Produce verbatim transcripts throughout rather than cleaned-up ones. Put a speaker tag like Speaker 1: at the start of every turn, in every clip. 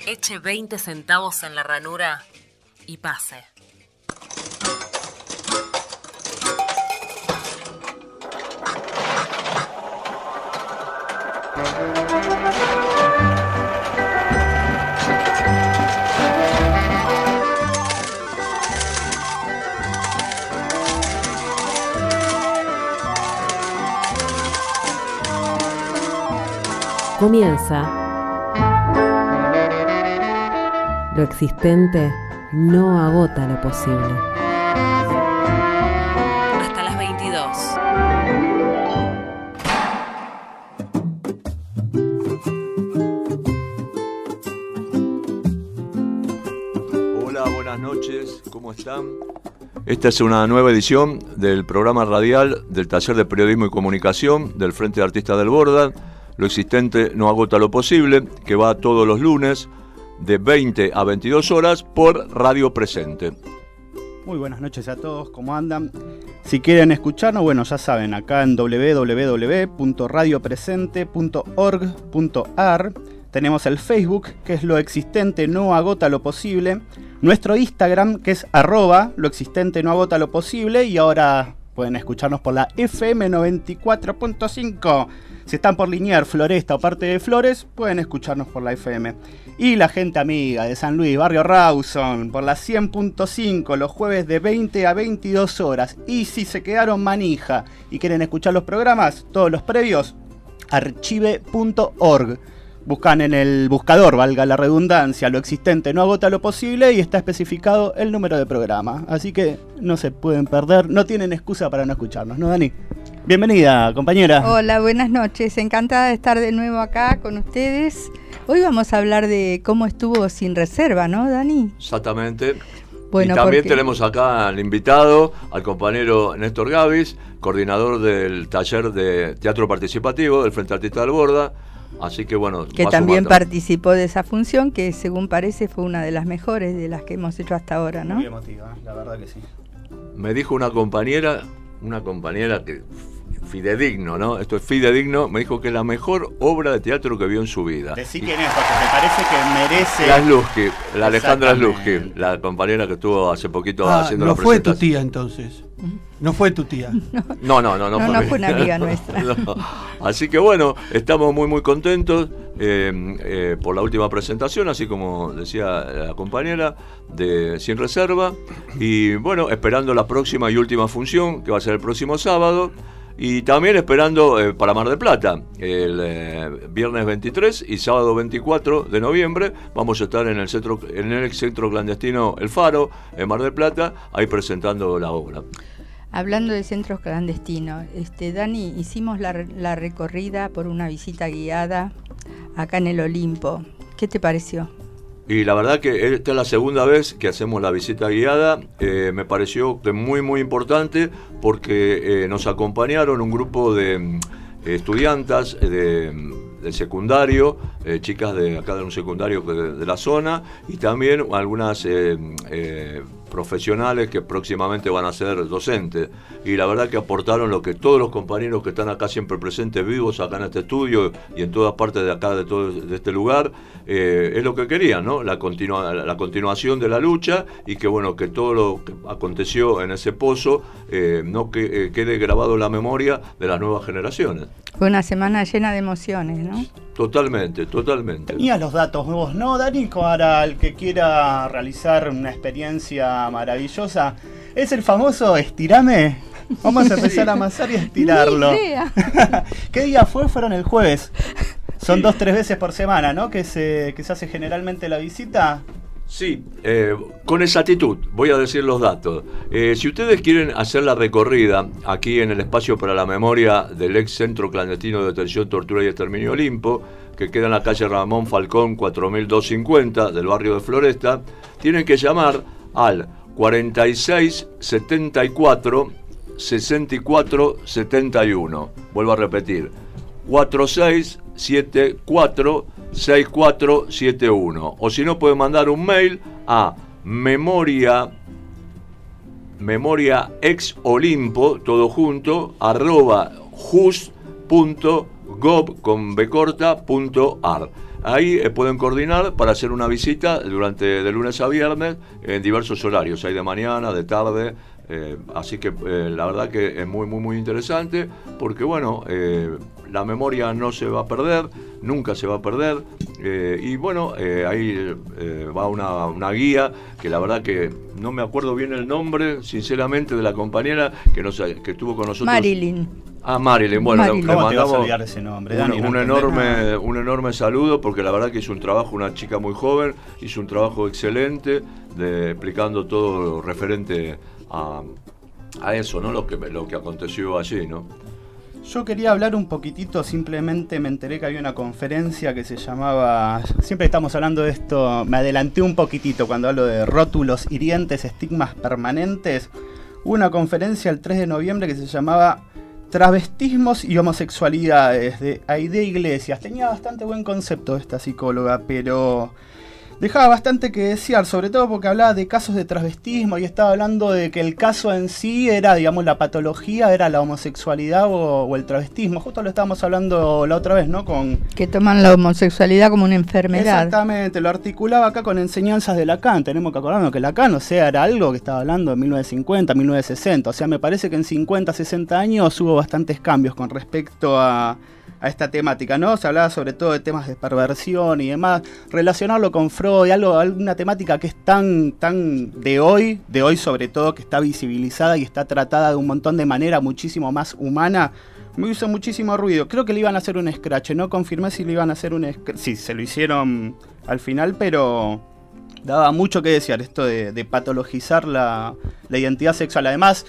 Speaker 1: Eche veinte centavos en la ranura y pase.
Speaker 2: Comienza. Lo existente no agota lo posible.
Speaker 1: Hasta las veintidós.
Speaker 3: Hola, buenas noches, ¿cómo están? Esta es una nueva edición del programa radial del Taller de Periodismo y Comunicación del Frente de Artistas del Borda. Lo existente no agota lo posible, que va todos los lunes de veinte a veintidós horas por Radio Presente.
Speaker 4: Muy buenas noches a todos, ¿cómo andan? Si quieren escucharnos, bueno, ya saben, acá en doble u doble u doble u punto radio presente punto org punto a r tenemos el Facebook, que es Lo Existente No Agota Lo Posible, nuestro Instagram, que es arroba Lo Existente No Agota Lo Posible, y ahora pueden escucharnos por la F M noventa y cuatro punto cinco. Si están por Liniers, Floresta o parte de Flores, pueden escucharnos por la F M. Y la gente amiga de San Luis, Barrio Rawson, por la cien punto cinco, los jueves de veinte a veintidós horas. Y si se quedaron manija y quieren escuchar los programas, todos los previos, archive punto org. Buscan en el buscador, valga la redundancia, Lo Existente No Agota Lo Posible, y está especificado el número de programa. Así que no se pueden perder, no tienen excusa para no escucharnos, ¿no, Dani? Bienvenida, compañera.
Speaker 5: Hola, buenas noches. Encantada de estar de nuevo acá con ustedes. Hoy vamos a hablar de cómo estuvo Sin Reserva, ¿no, Dani?
Speaker 3: Exactamente.
Speaker 5: Bueno,
Speaker 3: y también
Speaker 5: porque...
Speaker 3: tenemos acá al invitado, al compañero Néstor Gavis, coordinador del taller de teatro participativo del Frente Artista del Borda. Así que bueno,
Speaker 5: que también participó de esa función, que según parece fue una de las mejores de las que hemos hecho hasta ahora, ¿no?
Speaker 4: Muy emotiva, la verdad que sí.
Speaker 3: Me dijo una compañera, una compañera que fidedigno, ¿no? Esto es fidedigno, me dijo que es la mejor obra de teatro que vio en su vida.
Speaker 4: Decí quién es, porque me parece que merece...
Speaker 3: La Sluski, la Alejandra Sluski, la compañera que estuvo hace poquito
Speaker 6: ah,
Speaker 3: haciendo
Speaker 6: no
Speaker 3: la presentación.
Speaker 6: No fue tu tía entonces. No fue tu tía.
Speaker 3: No, no, no, no,
Speaker 5: no,
Speaker 3: fue,
Speaker 5: no fue una amiga nuestra.
Speaker 3: No. Así que bueno, estamos muy muy contentos eh, eh, por la última presentación, así como decía la compañera, de Sin Reserva. Y bueno, esperando la próxima y última función, que va a ser el próximo sábado. Y también esperando eh, para Mar del Plata, el eh, viernes veintitrés y sábado veinticuatro de noviembre, vamos a estar en el centro, en el centro clandestino El Faro, en Mar del Plata, ahí presentando la obra.
Speaker 5: Hablando de centros clandestinos, este, Dani, hicimos la, la recorrida por una visita guiada acá en el Olimpo. ¿Qué te pareció?
Speaker 3: Y la verdad que esta es la segunda vez que hacemos la visita guiada. Eh, me pareció que muy muy importante porque eh, nos acompañaron un grupo de eh, estudiantas de, del secundario, eh, chicas de acá de un secundario de, de la zona, y también algunas eh, eh, profesionales que próximamente van a ser docentes. Y la verdad que aportaron lo que todos los compañeros que están acá siempre presentes, vivos acá en este estudio y en todas partes de acá, de todo de este lugar, eh, es lo que querían, ¿no? La, continua, la continuación de la lucha, y que bueno, que todo lo que aconteció en ese pozo eh, no que, eh, quede grabado en la memoria de las nuevas generaciones.
Speaker 5: Fue una semana llena de emociones, ¿no?
Speaker 3: Totalmente, totalmente.
Speaker 4: Tenías los datos vos, ¿no, Dani? Para el que quiera realizar una experiencia maravillosa, es el famoso estirame. Vamos a empezar a amasar y a estirarlo.
Speaker 5: Ni idea.
Speaker 4: ¿Qué día fue? Fueron el jueves. Son dos, tres veces por semana, ¿no? Que se, que se hace generalmente la visita.
Speaker 3: Sí, eh, con exactitud, voy a decir los datos. Eh, si ustedes quieren hacer la recorrida aquí en el espacio para la memoria del ex Centro Clandestino de Detención, Tortura y Exterminio Olimpo, que queda en la calle Ramón Falcón cuatro mil doscientos cincuenta del barrio de Floresta, tienen que llamar al cuarenta y seis setenta y cuatro sesenta y cuatro setenta y uno. Vuelvo a repetir, cuarenta y seis setenta y cuatro sesenta y cuatro setenta y uno, o si no pueden mandar un mail a memoria memoria ex olimpo todo junto arroba jus punto gov con b corta punto ar. ahí eh, pueden coordinar para hacer una visita durante de lunes a viernes en diversos horarios, hay de mañana, de tarde. Eh, así que eh, la verdad que es muy muy muy interesante porque bueno, eh, la memoria no se va a perder, nunca se va a perder, eh, y bueno, eh, ahí eh, va una, una guía que la verdad que no me acuerdo bien el nombre sinceramente de la compañera que, nos, que estuvo con nosotros.
Speaker 5: Marilyn.
Speaker 3: Ah, Marilyn, bueno,
Speaker 5: Marilyn.
Speaker 3: le, le
Speaker 4: ¿Cómo te vas a
Speaker 3: mandamos
Speaker 4: olvidar ese nombre,
Speaker 3: un,
Speaker 4: Dani? No
Speaker 3: un
Speaker 4: entendés
Speaker 3: enorme,
Speaker 4: nada.
Speaker 3: un enorme saludo porque la verdad que hizo un trabajo, una chica muy joven, hizo un trabajo excelente de, explicando todo referente a, a eso, ¿no? Lo que, lo que aconteció allí, ¿no?
Speaker 4: Yo quería hablar un poquitito, simplemente me enteré que había una conferencia que se llamaba, siempre estamos hablando de esto, me adelanté un poquitito cuando hablo de rótulos hirientes, estigmas permanentes. Hubo una conferencia el tres de noviembre que se llamaba Travestismos y homosexualidades, de Aide Iglesias. Tenía bastante buen concepto esta psicóloga, pero dejaba bastante que desear, sobre todo porque hablaba de casos de travestismo y estaba hablando de que el caso en sí era, digamos, la patología, era la homosexualidad o, o el travestismo. Justo lo estábamos hablando la otra vez, ¿no? Con
Speaker 5: Que toman la homosexualidad como una enfermedad.
Speaker 4: Exactamente, lo articulaba acá con enseñanzas de Lacan. Tenemos que acordarnos que Lacan, o sea, era algo que estaba hablando en mil novecientos cincuenta, mil novecientos sesenta. O sea, me parece que en cincuenta, sesenta años hubo bastantes cambios con respecto a... a esta temática, ¿no? Se hablaba sobre todo de temas de perversión y demás, relacionarlo con Freud, algo, alguna temática que es tan, tan de hoy, de hoy sobre todo, que está visibilizada y está tratada de un montón de manera muchísimo más humana, me hizo muchísimo ruido. Creo que le iban a hacer un scratch, no confirmé si le iban a hacer un scratch, sí, se lo hicieron al final, pero daba mucho que desear esto de, de patologizar la, la identidad sexual. Además,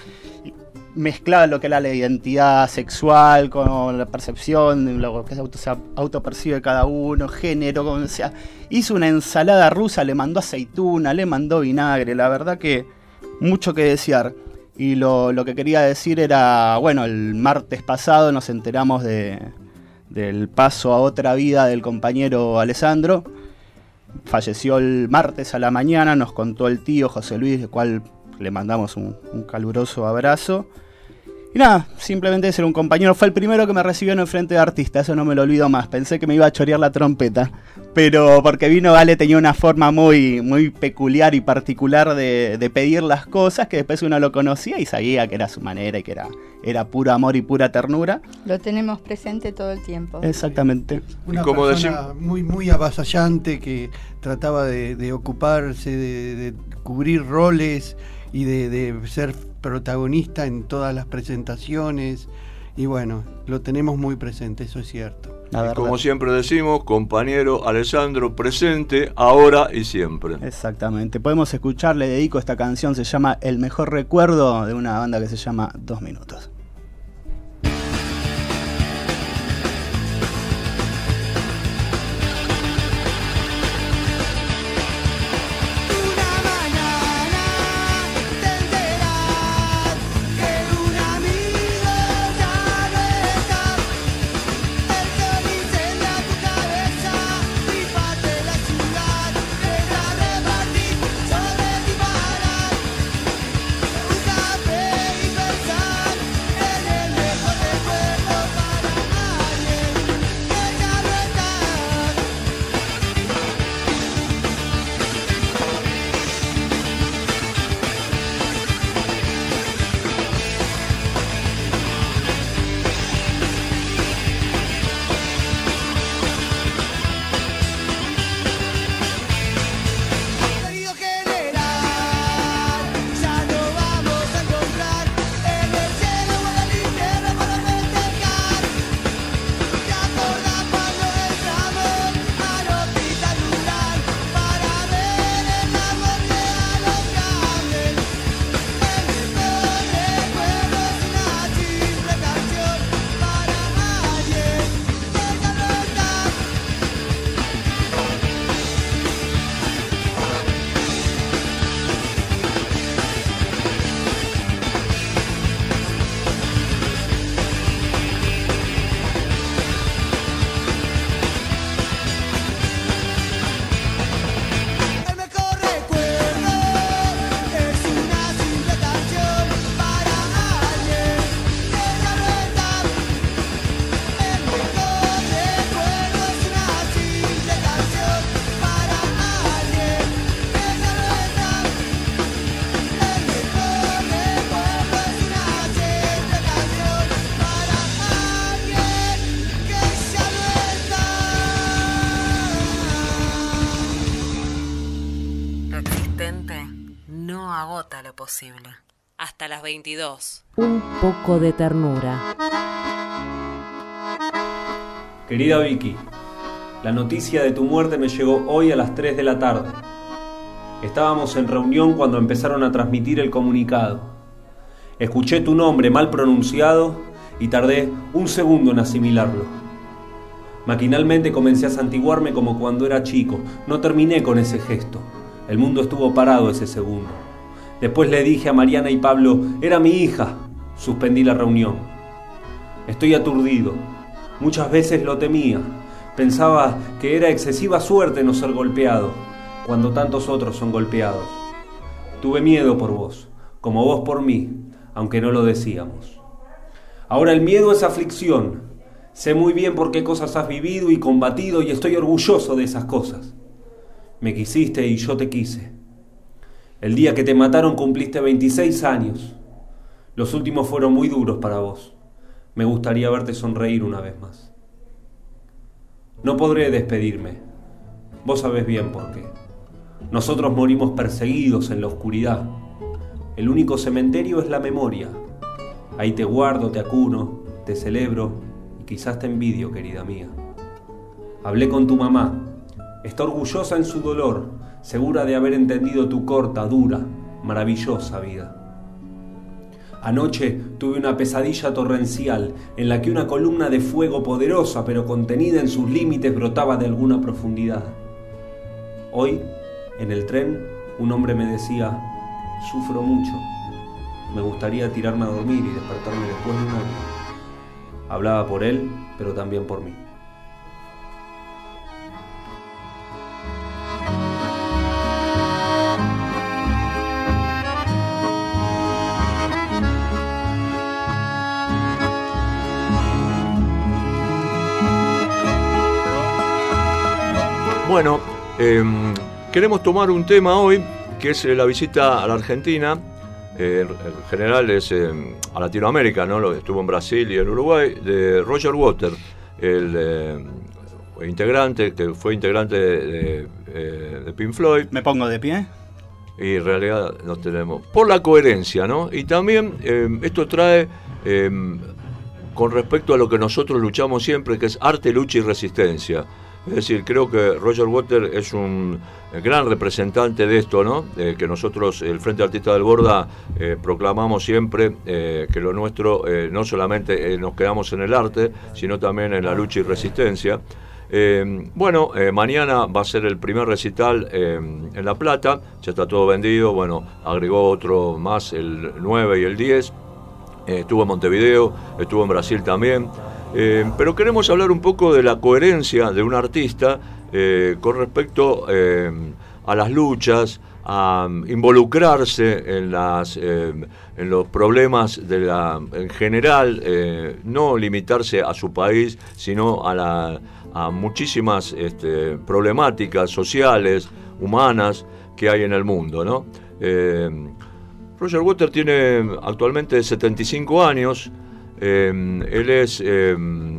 Speaker 4: mezclaba lo que era la identidad sexual con la percepción, lo que se auto, se autopercibe cada uno, género, o sea, hizo una ensalada rusa, le mandó aceituna, le mandó vinagre, la verdad que mucho que desear. Y lo, lo que quería decir era, bueno, el martes pasado nos enteramos de, del paso a otra vida del compañero Alessandro. Falleció el martes a la mañana, nos contó el tío José Luis, del cual le mandamos un, un caluroso abrazo. Y nada, simplemente ser un compañero. Fue el primero que me recibió en el frente de artista, eso no me lo olvido más. Pensé que me iba a chorear la trompeta, pero porque vino Ale tenía una forma muy, muy peculiar y particular de, de pedir las cosas, que después uno lo conocía y sabía que era su manera y que era, era puro amor y pura ternura.
Speaker 5: Lo tenemos presente todo el tiempo.
Speaker 4: Exactamente.
Speaker 6: Una
Speaker 3: Y como
Speaker 6: persona
Speaker 3: decim-
Speaker 6: muy, muy avasallante que trataba de, de ocuparse, de, de cubrir roles y de, de ser protagonista en todas las presentaciones. Y bueno, lo tenemos muy presente, eso es cierto.
Speaker 4: La
Speaker 3: Y
Speaker 4: verdad.
Speaker 3: como siempre decimos, compañero Alessandro, presente, ahora y siempre.
Speaker 4: Exactamente. Podemos escuchar, le dedico esta canción, se llama El Mejor Recuerdo, de una banda que se llama Dos Minutos.
Speaker 7: Un café y pensar
Speaker 1: agota lo posible. Hasta las veintidós.
Speaker 2: Un poco de ternura.
Speaker 7: Querida Vicky, la noticia de tu muerte me llegó hoy a las tres de la tarde. Estábamos en reunión cuando empezaron a transmitir el comunicado. Escuché tu nombre mal pronunciado y tardé un segundo en asimilarlo. Maquinalmente comencé a santiguarme como cuando era chico. No terminé con ese gesto. El mundo estuvo parado ese segundo. Después le dije a Mariana y Pablo, era mi hija. Suspendí la reunión. Estoy aturdido. Muchas veces lo temía. Pensaba que era excesiva suerte no ser golpeado, cuando tantos otros son golpeados. Tuve miedo por vos, como vos por mí, aunque no lo decíamos. Ahora el miedo es aflicción. Sé muy bien por qué cosas has vivido y combatido y estoy orgulloso de esas cosas. Me quisiste y yo te quise. El día que te mataron cumpliste veintiséis años. Los últimos fueron muy duros para vos. Me gustaría verte sonreír una vez más. No podré despedirme. Vos sabés bien por qué. Nosotros morimos perseguidos en la oscuridad. El único cementerio es la memoria. Ahí te guardo, te acuno, te celebro y quizás te envidio, querida mía. Hablé con tu mamá. Está orgullosa en su dolor, segura de haber entendido tu corta, dura, maravillosa vida. Anoche tuve una pesadilla torrencial en la que una columna de fuego poderosa pero contenida en sus límites brotaba de alguna profundidad. Hoy, en el tren, un hombre me decía, sufro mucho, me gustaría tirarme a dormir y despertarme después de un año. Hablaba por él, pero también por mí.
Speaker 3: Bueno, eh, queremos tomar un tema hoy, que es eh, la visita a la Argentina, eh, en general es eh, a Latinoamérica, ¿no? Estuvo en Brasil y en Uruguay, de Roger Waters, el eh, integrante, que fue integrante de, de, de Pink Floyd.
Speaker 4: Me pongo de pie.
Speaker 3: Y en realidad no tenemos, por la coherencia, ¿no? Y también eh, esto trae, eh, con respecto a lo que nosotros luchamos siempre, que es arte, lucha y resistencia. Es decir, creo que Roger Waters es un gran representante de esto, ¿no? Eh, que nosotros, el Frente Artista del Borda, eh, proclamamos siempre eh, que lo nuestro eh, no solamente eh, nos quedamos en el arte, sino también en la lucha y resistencia. Eh, bueno, eh, mañana va a ser el primer recital eh, en La Plata, ya está todo vendido, bueno, agregó otro más el nueve y el diez, eh, estuvo en Montevideo, estuvo en Brasil también. Eh, pero queremos hablar un poco de la coherencia de un artista eh, con respecto eh, a las luchas, a involucrarse en, las, eh, en los problemas de la, en general, eh, no limitarse a su país, sino a, la, a muchísimas este, problemáticas sociales, humanas que hay en el mundo, ¿no? Eh, Roger Waters tiene actualmente setenta y cinco años. Eh, él es eh,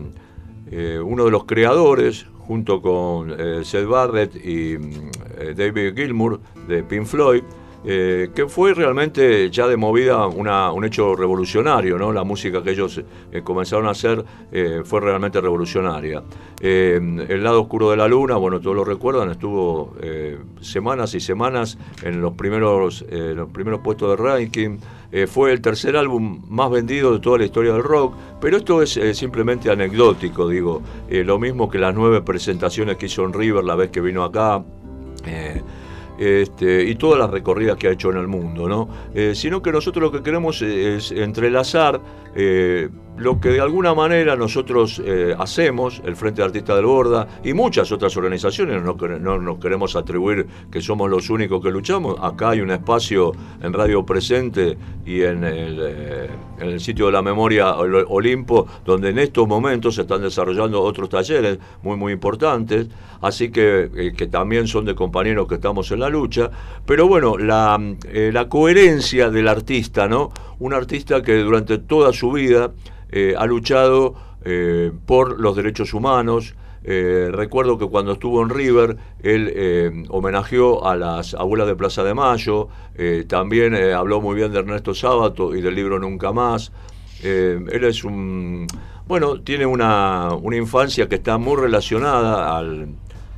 Speaker 3: eh, uno de los creadores, junto con eh, Syd Barrett y eh, David Gilmour, de Pink Floyd, eh, que fue realmente ya de movida una, un hecho revolucionario, ¿no? La música que ellos eh, comenzaron a hacer eh, fue realmente revolucionaria. Eh, El lado oscuro de la luna, bueno, todos lo recuerdan, estuvo eh, semanas y semanas en los primeros, eh, los primeros puestos de ranking. Eh, fue el tercer álbum más vendido de toda la historia del rock, pero esto es eh, simplemente anecdótico, digo, eh, lo mismo que las nueve presentaciones que hizo en River la vez que vino acá, eh, este, y todas las recorridas que ha hecho en el mundo, ¿no? Eh, sino que nosotros lo que queremos es entrelazar eh, lo que de alguna manera nosotros eh, hacemos, el Frente Artista del Borda y muchas otras organizaciones, no, no nos queremos atribuir que somos los únicos que luchamos. Acá hay un espacio en Radio Presente y en el, eh, en el sitio de la memoria Olimpo, donde en estos momentos se están desarrollando otros talleres muy muy importantes, así que, eh, que también son de compañeros que estamos en la lucha. Pero bueno, la, eh, la coherencia del artista, ¿no? Un artista que durante toda su vida Eh, ha luchado eh, por los derechos humanos, Eh, recuerdo que cuando estuvo en River, él eh, homenajeó a las abuelas de Plaza de Mayo, eh, también eh, habló muy bien de Ernesto Sábato y del libro Nunca Más. Eh, él es un... Bueno, tiene una, una infancia que está muy relacionada al,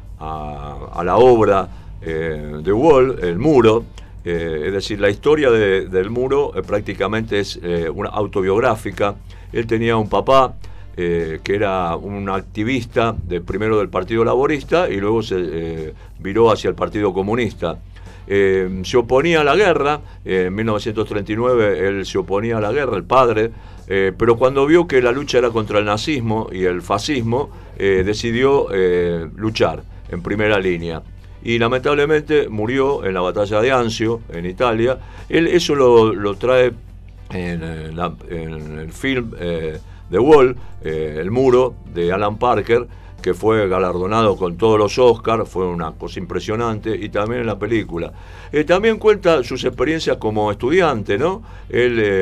Speaker 3: a, a la obra eh, de Wall, El Muro. Eh, es decir, la historia de, del Muro eh, prácticamente es eh, una autobiográfica. Él tenía un papá eh, que era un activista, de, primero del Partido Laborista y luego se eh, viró hacia el Partido Comunista. Eh, se oponía a la guerra, eh, en mil novecientos treinta y nueve él se oponía a la guerra, el padre, eh, pero cuando vio que la lucha era contra el nazismo y el fascismo, eh, decidió eh, luchar en primera línea. Y lamentablemente murió en la batalla de Anzio, en Italia. Él eso lo, lo trae en, en, la, en el film eh, The Wall, eh, El Muro, de Alan Parker, que fue galardonado con todos los Oscars, fue una cosa impresionante, y también en la película. Eh, también cuenta sus experiencias como estudiante, ¿no? Él, eh,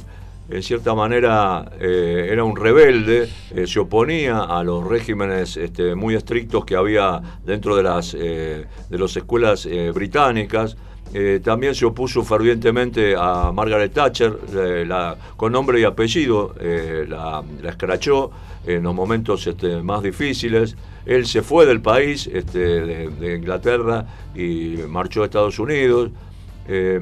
Speaker 3: en cierta manera, eh, era un rebelde, eh, se oponía a los regímenes este, muy estrictos que había dentro de las, eh, de las escuelas eh, británicas. Eh, también se opuso fervientemente a Margaret Thatcher, eh, la, con nombre y apellido, eh, la, la escrachó en los momentos este, más difíciles. Él se fue del país, este, de, de Inglaterra, y marchó a Estados Unidos. Eh,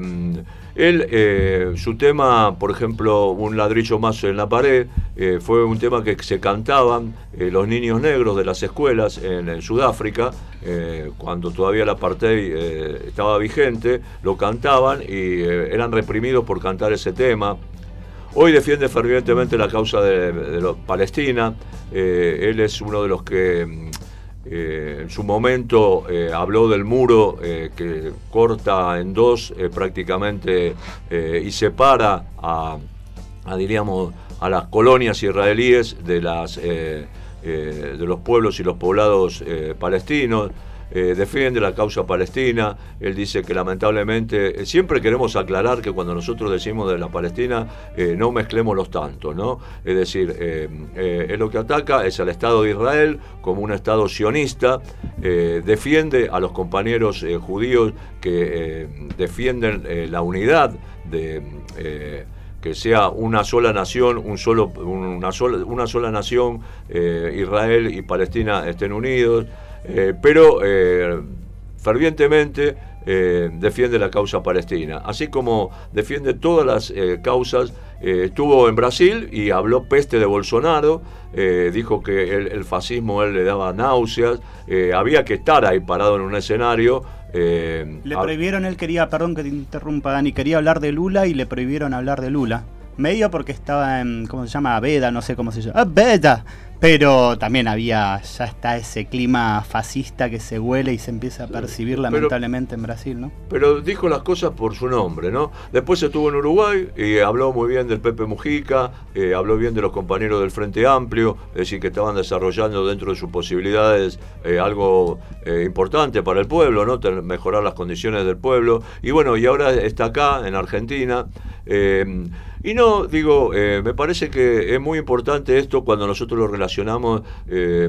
Speaker 3: él, eh, su tema, por ejemplo, Un ladrillo más en la pared, eh, fue un tema que se cantaban eh, los niños negros de las escuelas en, en Sudáfrica, eh, cuando todavía el apartheid eh, estaba vigente, lo cantaban y eh, eran reprimidos por cantar ese tema. Hoy defiende fervientemente la causa de, de los Palestina. Eh, él es uno de los que eh, en su momento eh, habló del muro eh, que corta en dos eh, prácticamente eh, y separa a, a, diríamos, a las colonias israelíes de, las, eh, eh, de los pueblos y los poblados eh, palestinos. Eh, defiende la causa palestina. Él dice que lamentablemente, eh, siempre queremos aclarar que cuando nosotros decimos de la Palestina, eh, no mezclemos los tantos, ¿no? Es decir, eh, eh, él lo que ataca es al Estado de Israel como un Estado sionista, eh, defiende a los compañeros eh, judíos que eh, defienden eh, la unidad de... Eh, que sea una sola nación, un solo, una, sola, una sola nación, eh, Israel y Palestina estén unidos. Eh, pero eh, fervientemente eh, defiende la causa palestina, así como defiende todas las eh, causas. Eh, estuvo en Brasil y habló peste de Bolsonaro, eh, dijo que el, el fascismo a él le daba náuseas, eh, había que estar ahí parado en un escenario. Eh,
Speaker 4: le prohibieron, él quería, perdón que te interrumpa, Dani, quería hablar de Lula y le prohibieron hablar de Lula. Medio porque estaba en, ¿cómo se llama? Veda, no sé cómo se llama. ¡Ah, Veda! Pero también había, ya está ese clima fascista que se huele y se empieza a percibir lamentablemente pero, en Brasil, ¿no?
Speaker 3: Pero dijo las cosas por su nombre, ¿no? Después estuvo en Uruguay y habló muy bien del Pepe Mujica, eh, habló bien de los compañeros del Frente Amplio, es decir, que estaban desarrollando dentro de sus posibilidades eh, algo eh, importante para el pueblo, ¿no? Ten, mejorar las condiciones del pueblo. Y bueno, y ahora está acá, en Argentina. Eh, y no, digo, eh, me parece que es muy importante esto cuando nosotros lo relacionamos eh,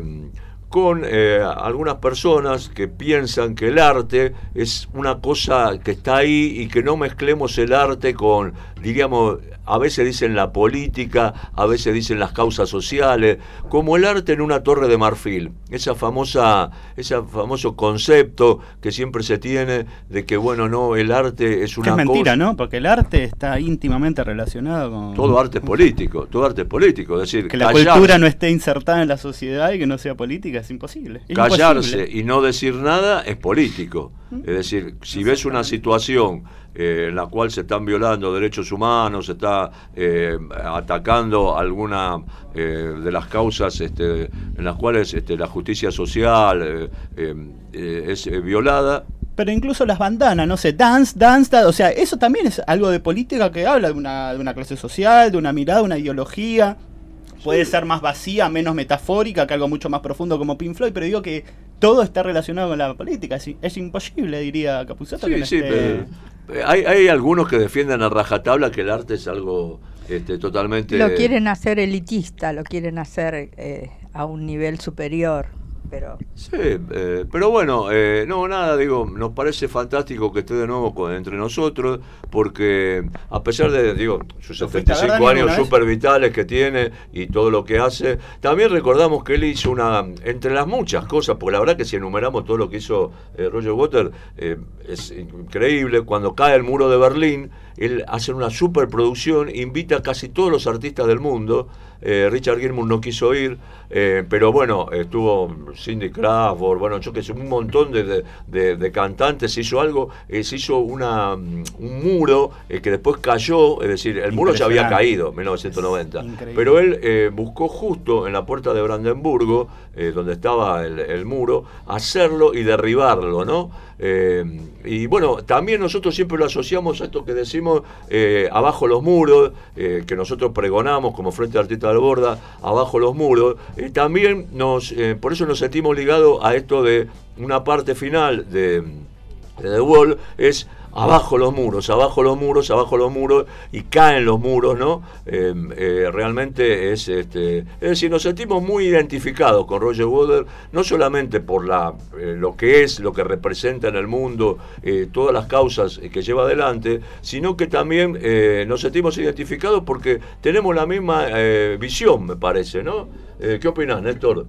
Speaker 3: con eh, algunas personas que piensan que el arte es una cosa que está ahí y que no mezclemos el arte con, diríamos, a veces dicen la política, a veces dicen las causas sociales, como el arte en una torre de marfil, esa famosa, ese famoso concepto que siempre se tiene de que, bueno, no, el arte es una cosa...
Speaker 4: Es mentira, ¿no? Porque el arte está íntimamente relacionado con...
Speaker 3: Todo arte es político, todo arte es político, es decir...
Speaker 4: Que la callarse, cultura no esté insertada en la sociedad y que no sea política es imposible. Es
Speaker 3: callarse
Speaker 4: imposible.
Speaker 3: Y no decir nada es político. Es decir, si ves una situación eh, en la cual se están violando derechos humanos, se está eh, atacando alguna eh, de las causas este, en las cuales este, la justicia social eh, eh, es eh, violada.
Speaker 4: Pero incluso las bandanas, no sé, dance, dance, dance, o sea, eso también es algo de política que habla de una, de una clase social, de una mirada, una ideología. Puede ser más vacía, menos metafórica, que algo mucho más profundo como Pink Floyd, pero digo que todo está relacionado con la política. Es, es imposible, diría Capusotto.
Speaker 3: Sí,
Speaker 4: que no
Speaker 3: sí,
Speaker 4: esté...
Speaker 3: pero hay, hay algunos que defienden a rajatabla que el arte es algo este, totalmente...
Speaker 5: Lo quieren hacer elitista, lo quieren hacer eh, a un nivel superior. pero...
Speaker 3: Sí, eh, pero bueno, eh, no, nada, digo, nos parece fantástico que esté de nuevo con, entre nosotros, porque a pesar de, digo, sus setenta y cinco años súper vitales que tiene y todo lo que hace, también recordamos que él hizo una, entre las muchas cosas, porque la verdad que si enumeramos todo lo que hizo eh, Roger Waters, eh, es increíble. Cuando cae el muro de Berlín, él hace una superproducción, invita a casi todos los artistas del mundo. eh, Richard Gilmour no quiso ir, eh, pero bueno, estuvo Cindy Crawford, bueno, yo que sé, un montón de, de, de, de cantantes. Se hizo algo, eh, se hizo una, un muro eh, que después cayó, es decir, el muro ya había caído en mil novecientos noventa, pero él eh, buscó justo en la puerta de Brandenburgo, eh, donde estaba el, el muro, hacerlo y derribarlo, ¿no? Eh, y bueno, también nosotros siempre lo asociamos a esto que decimos, eh, abajo los muros, eh, que nosotros pregonamos como Frente Artista del Borda, abajo los muros. Eh, también nos, eh, por eso nos sentimos ligados a esto de una parte final de, de The Wall, es abajo los muros, abajo los muros, abajo los muros, y caen los muros, ¿no? Eh, eh, realmente es, este, es decir, nos sentimos muy identificados con Roger Waters, no solamente por la, eh, lo que es, lo que representa en el mundo, eh, todas las causas que lleva adelante, sino que también eh, nos sentimos identificados porque tenemos la misma eh, visión, me parece, ¿no? Eh, ¿Qué opinás, Néstor?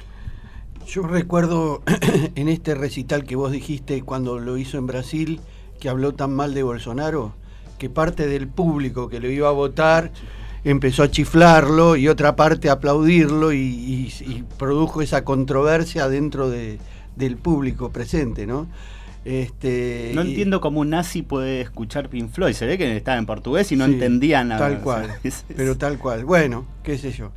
Speaker 6: Yo recuerdo en este recital que vos dijiste cuando lo hizo en Brasil, que habló tan mal de Bolsonaro, que parte del público que lo iba a votar empezó a chiflarlo y otra parte a aplaudirlo, y, y, y produjo esa controversia dentro de, del público presente, ¿no? Este,
Speaker 4: no
Speaker 6: y,
Speaker 4: entiendo cómo un nazi puede escuchar Pink Floyd. Se ve que estaba en portugués y no
Speaker 6: sí,
Speaker 4: entendía nada.
Speaker 6: Tal cual, pero tal cual. Bueno, qué sé yo.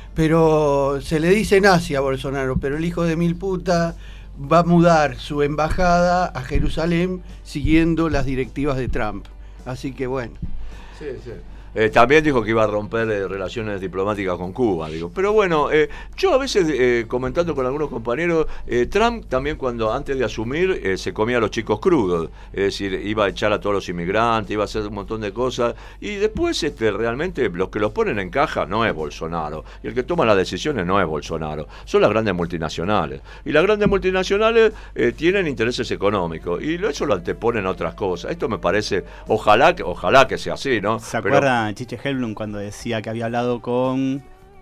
Speaker 6: Pero se le dice nazi a Bolsonaro, pero el hijo de mil puta va a mudar su embajada a Jerusalén siguiendo las directivas de Trump. Así que bueno.
Speaker 3: Sí, sí. Eh, también dijo que iba a romper eh, relaciones diplomáticas con Cuba, digo. Pero bueno, eh, yo a veces, eh, comentando con algunos compañeros, eh, Trump también cuando antes de asumir eh, se comía a los chicos crudos, es decir, iba a echar a todos los inmigrantes, iba a hacer un montón de cosas, y después este, realmente los que los ponen en caja no es Bolsonaro, y el que toma las decisiones no es Bolsonaro, son las grandes multinacionales, y las grandes multinacionales eh, tienen intereses económicos, y eso lo anteponen a otras cosas. Esto me parece, ojalá que, ojalá que sea así, ¿no?
Speaker 4: ¿Se acuerdan Chiche Helblum cuando decía que había hablado con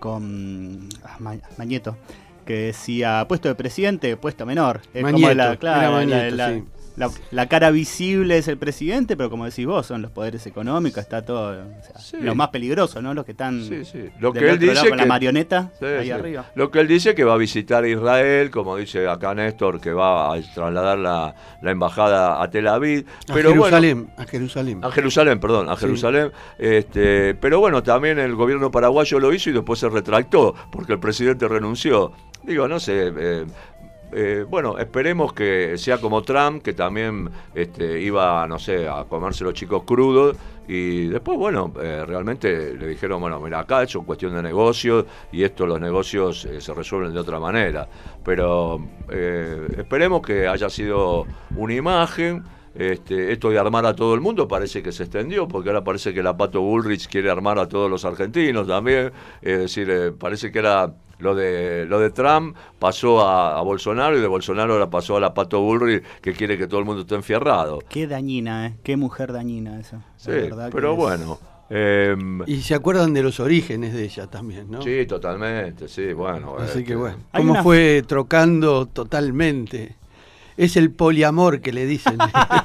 Speaker 4: con ah, Ma- Mañeto, que decía puesto de presidente, puesto menor? Es
Speaker 6: Mañeto,
Speaker 4: como la, claro,
Speaker 6: era Mañeto,
Speaker 4: la, la,
Speaker 6: sí.
Speaker 4: la, la cara visible es el presidente, pero como decís vos, son los poderes económicos, está todo, o sea,
Speaker 3: Sí.
Speaker 4: los más peligrosos, ¿no? Los que están
Speaker 3: Sí, sí. Lo
Speaker 4: del
Speaker 3: que él
Speaker 4: otro
Speaker 3: dice
Speaker 4: lado con
Speaker 3: que,
Speaker 4: la marioneta
Speaker 3: sí,
Speaker 4: ahí
Speaker 3: sí.
Speaker 4: arriba.
Speaker 3: Lo que él dice que va a visitar Israel, como dice acá Néstor, que va a trasladar la, la embajada a Tel Aviv.
Speaker 6: A
Speaker 3: Pero
Speaker 6: Jerusalén,
Speaker 3: bueno,
Speaker 6: a Jerusalén.
Speaker 3: a Jerusalén, perdón, a Jerusalén. Sí. Este, pero bueno, también el gobierno paraguayo lo hizo y después se retractó, porque el presidente renunció. Digo, no sé... Eh, Eh, bueno, esperemos que sea como Trump, que también este, iba, no sé, a comerse los chicos crudos, y después, bueno, eh, realmente le dijeron, bueno, mira, acá es una cuestión de negocios, y esto, los negocios eh, se resuelven de otra manera. Pero eh, esperemos que haya sido una imagen. Este, esto de armar a todo el mundo parece que se extendió, porque ahora parece que la Pato Bullrich quiere armar a todos los argentinos también. Es decir, eh, parece que era lo de lo de Trump pasó a, a Bolsonaro, y de Bolsonaro ahora pasó a la Pato Bullrich, que quiere que todo el mundo esté enfierrado.
Speaker 4: Qué dañina, ¿eh? Qué mujer dañina esa.
Speaker 3: Sí, pero bueno. Eh,
Speaker 6: y se acuerdan de los orígenes de ella también, ¿no?
Speaker 3: Sí, totalmente, sí, bueno.
Speaker 6: Así
Speaker 3: este,
Speaker 6: que bueno,
Speaker 4: Hay
Speaker 6: cómo
Speaker 4: una...
Speaker 6: fue trocando totalmente. Es el poliamor que le dicen.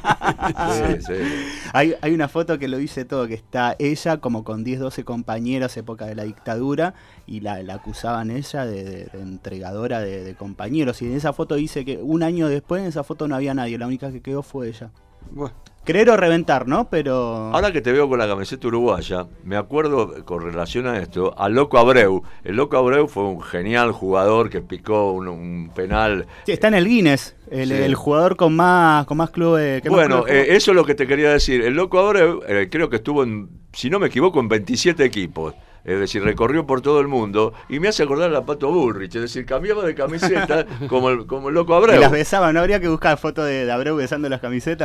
Speaker 3: Sí, sí.
Speaker 4: Hay, hay una foto que lo dice todo, que está ella como con diez, doce compañeros, época de la dictadura, y la, la acusaban ella de, de, de entregadora de, de compañeros. Y en esa foto dice que un año después en esa foto no había nadie, la única que quedó fue ella.
Speaker 6: Bueno.
Speaker 4: Creer o reventar, ¿no? Pero...
Speaker 3: Ahora que te veo con la camiseta uruguaya, me acuerdo con relación a esto, al Loco Abreu. El Loco Abreu fue un genial jugador que picó un, un penal.
Speaker 4: Sí, está en el Guinness, el,
Speaker 3: Sí.
Speaker 4: el jugador con más con más clubes. Que
Speaker 3: Bueno,
Speaker 4: más clubes
Speaker 3: eh, eso es lo que te quería decir. El Loco Abreu eh, creo que estuvo, en, si no me equivoco, en veintisiete equipos. Es decir, recorrió por todo el mundo, y me hace acordar a la Pato Bullrich. Es decir, cambiaba de camiseta como el, como el Loco Abreu.
Speaker 4: Y las besaba, ¿no habría que buscar fotos de, de Abreu besando las camisetas?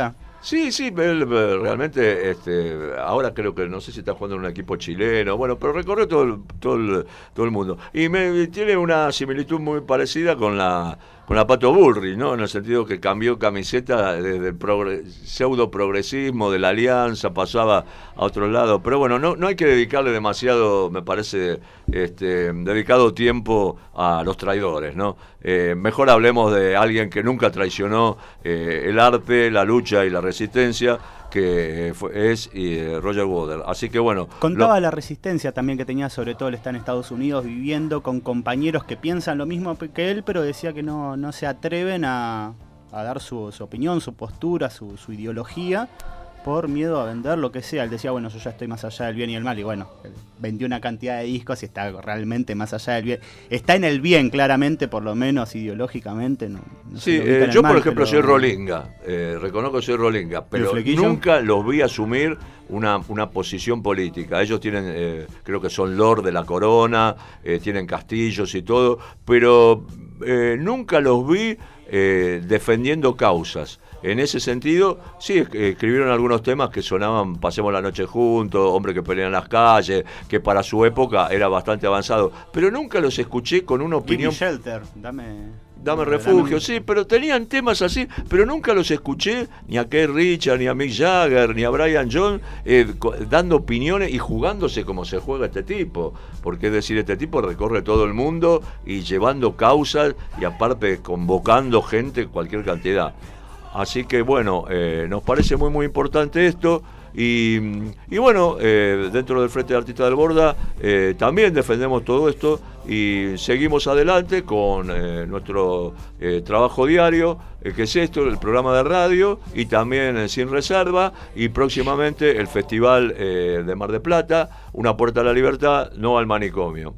Speaker 3: Sí, sí, él realmente, este, ahora creo que no sé si está jugando en un equipo chileno, bueno, pero recorrió todo el, todo el, todo el mundo. Y me tiene una similitud muy parecida con la con la Pato Bullrich, ¿no? En el sentido que cambió camiseta desde el progre, pseudo progresismo de la Alianza, pasaba a otro lado. Pero bueno, no, no hay que dedicarle demasiado, me parece, este, dedicado tiempo a los traidores, ¿no? Eh, mejor hablemos de alguien que nunca traicionó eh, el arte, la lucha y la resistencia, que fue, es eh, Roger Waters. Así que bueno.
Speaker 4: Contaba
Speaker 3: lo...
Speaker 4: la resistencia también que tenía, sobre todo él está en Estados Unidos viviendo con compañeros que piensan lo mismo que él, pero decía que no, no se atreven a, a dar su, su opinión, su postura, su, su ideología, por miedo a vender lo que sea. Él decía, bueno, yo ya estoy más allá del bien y el mal, y bueno, vendió una cantidad de discos y está realmente más allá del bien. Está en el bien, claramente, por lo menos ideológicamente. No, no
Speaker 3: sí, eh, yo mal, por ejemplo pero... soy rolinga, eh, reconozco que soy rolinga, pero nunca los vi asumir una, una posición política. Ellos tienen, eh, creo que son lord de la corona, eh, tienen castillos y todo, pero eh, nunca los vi eh, defendiendo causas. En ese sentido, sí, escribieron algunos temas que sonaban, pasemos la noche juntos, hombre que pelea en las calles, que para su época era bastante avanzado, pero nunca los escuché con una opinión...
Speaker 4: Give me shelter, dame...
Speaker 3: Dame refugio, sí, pero tenían temas así, pero nunca los escuché ni a Keith Richards, ni a Mick Jagger, ni a Brian Jones eh, dando opiniones y jugándose como se juega este tipo, porque es decir, este tipo recorre todo el mundo y llevando causas y aparte convocando gente, cualquier cantidad. Así que bueno, eh, nos parece muy muy importante esto y, y bueno, eh, dentro del Frente de Artistas del Borda eh, también defendemos todo esto y seguimos adelante con eh, nuestro eh, trabajo diario, eh, que es esto, el programa de radio y también eh, Sin Reserva y próximamente el Festival eh, de Mar del Plata, Una Puerta a la Libertad, no al manicomio.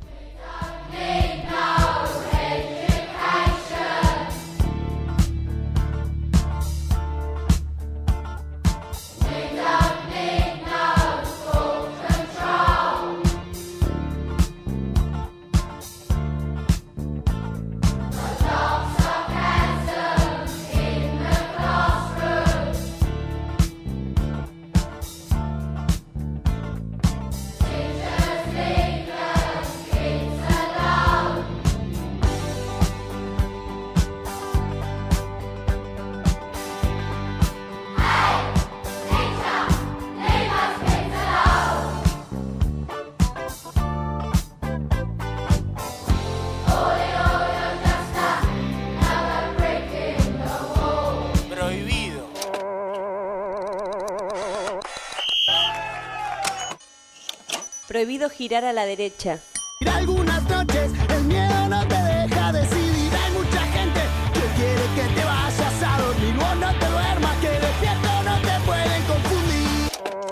Speaker 8: Prohibido girar a la derecha.
Speaker 9: Algunas noches el miedo no te deja decidir. Hay mucha gente que quiere que te vayas a dormir. Vos no te duermas, que despierto no te pueden confundir.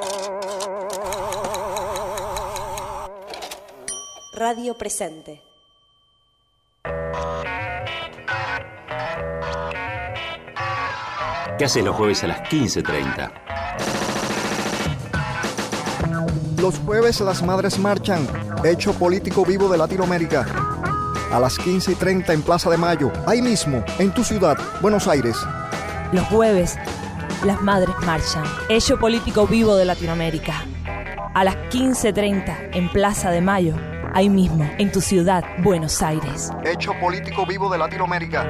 Speaker 8: Radio Presente.
Speaker 10: ¿Qué haces los jueves a las quince treinta?
Speaker 11: Los jueves las madres marchan, hecho político vivo de Latinoamérica. A las quince y treinta en Plaza de Mayo, ahí mismo, en tu ciudad, Buenos Aires.
Speaker 12: Los jueves las madres marchan, hecho político vivo de Latinoamérica. A las quince treinta en Plaza de Mayo, ahí mismo, en tu ciudad, Buenos Aires.
Speaker 11: Hecho político vivo de Latinoamérica.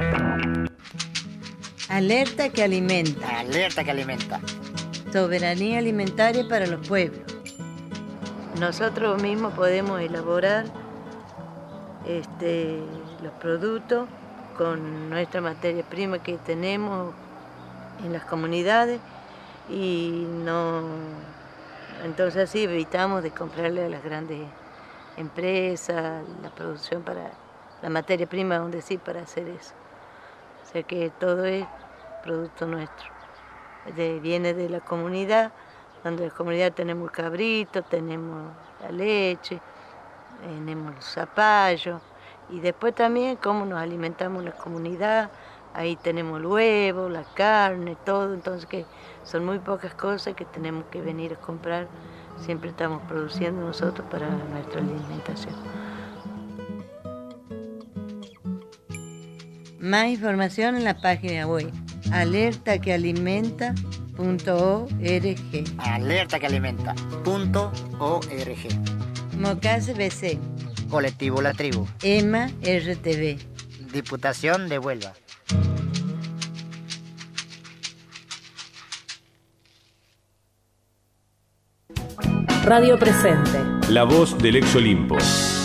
Speaker 13: Alerta que alimenta.
Speaker 14: Alerta que alimenta.
Speaker 13: Soberanía alimentaria para los pueblos. Nosotros mismos podemos elaborar este, los productos con nuestra materia prima que tenemos en las comunidades y no, entonces así evitamos de comprarle a las grandes empresas la producción para la materia prima, donde sí, para hacer eso. O sea que todo es producto nuestro, de, viene de la comunidad. Donde en la comunidad tenemos el cabrito, tenemos la leche, tenemos los zapallos y después también cómo nos alimentamos en la comunidad, ahí tenemos el huevo, la carne, todo, entonces que son muy pocas cosas que tenemos que venir a comprar, siempre estamos produciendo nosotros para nuestra alimentación. Más información en la página web alerta que alimenta punto org.
Speaker 14: Alerta que alimenta. Punto org.
Speaker 13: Mocase B C.
Speaker 14: Colectivo La Tribu.
Speaker 13: EMA R T V.
Speaker 14: Diputación de Huelva.
Speaker 2: Radio Presente.
Speaker 10: La voz del ex Olimpo.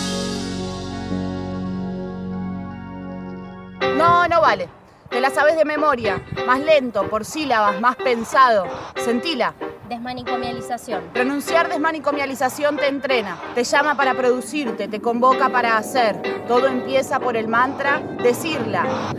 Speaker 15: No, no vale. Te la sabes de memoria. Más lento, por sílabas, más pensado. Sentila.
Speaker 16: Desmanicomialización.
Speaker 15: Pronunciar desmanicomialización te entrena. Te llama para producirte, te convoca para hacer. Todo empieza por el mantra, decirla.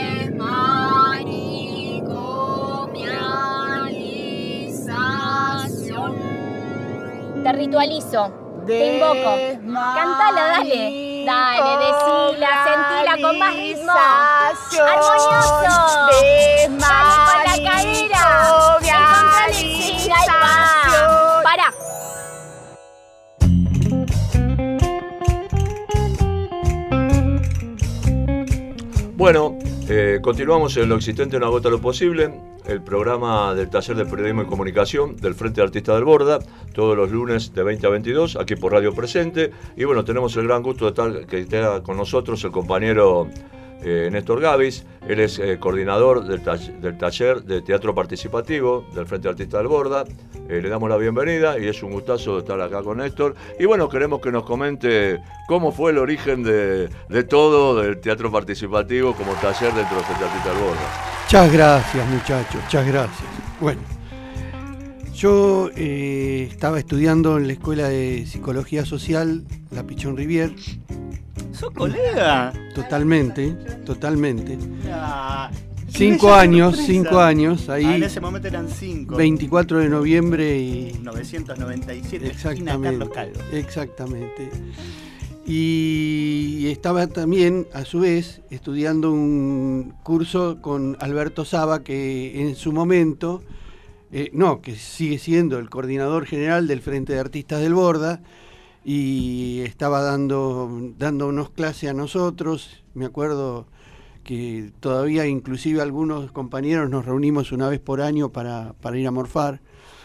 Speaker 16: Desmanicomialización. Te ritualizo. Te invoco. Cántala, dale. Dale, decila, sentila con más ritmo. Armonioso. Dale con la cadera. Encontrale el swing, ahí va. Para.
Speaker 3: Bueno, eh, continuamos en Lo Existente No Agota Lo Posible, el programa del Taller de Periodismo y Comunicación del Frente de Artistas del Borda, todos los lunes de veinte a veintidós, aquí por Radio Presente. Y bueno, tenemos el gran gusto de estar que esté con nosotros el compañero eh, Néstor Gavis. Él es eh, coordinador del, tall- del Taller de Teatro Participativo del Frente de Artistas del Borda. Eh, le damos la bienvenida y es un gustazo de estar acá con Néstor. Y bueno, queremos que nos comente cómo fue el origen de, de todo del teatro participativo como taller dentro del Frente de Artistas del Borda.
Speaker 6: Muchas gracias, muchachos, muchas gracias. Bueno, yo eh, estaba estudiando en la Escuela de Psicología Social, la Pichón Rivier.
Speaker 4: ¿Sos colega?
Speaker 6: Totalmente, totalmente.
Speaker 4: Ah,
Speaker 6: cinco años, cinco años, ahí.
Speaker 4: Ah, en ese momento eran cinco.
Speaker 6: veinticuatro de noviembre y...
Speaker 4: mil novecientos noventa y siete, esquina
Speaker 6: Exactamente,
Speaker 4: Carlos Calvo.
Speaker 6: exactamente. Y estaba también, a su vez, estudiando un curso con Alberto Saba, que en su momento, eh, no, que sigue siendo el coordinador general del Frente de Artistas del Borda, y estaba dando, dándonos clase a nosotros. Me acuerdo que todavía inclusive algunos compañeros nos reunimos una vez por año para, para ir a morfar.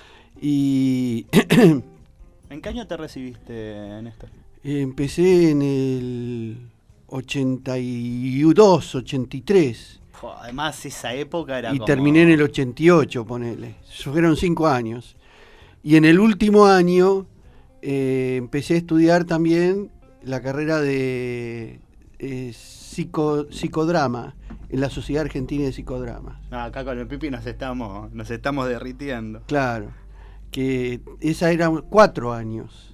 Speaker 6: Y
Speaker 4: ¿En qué año te recibiste, Néstor?
Speaker 6: Empecé en el ochenta y dos, ochenta y tres.
Speaker 4: Además, esa época era
Speaker 6: Y
Speaker 4: como...
Speaker 6: terminé en el ochenta y ocho, ponele. Fueron cinco años. Y en el último año eh, empecé a estudiar también la carrera de eh, psico, psicodrama en la Sociedad Argentina de Psicodrama.
Speaker 4: No, acá con el Pipi nos estamos, nos estamos derritiendo.
Speaker 6: Claro, que esa eran cuatro años.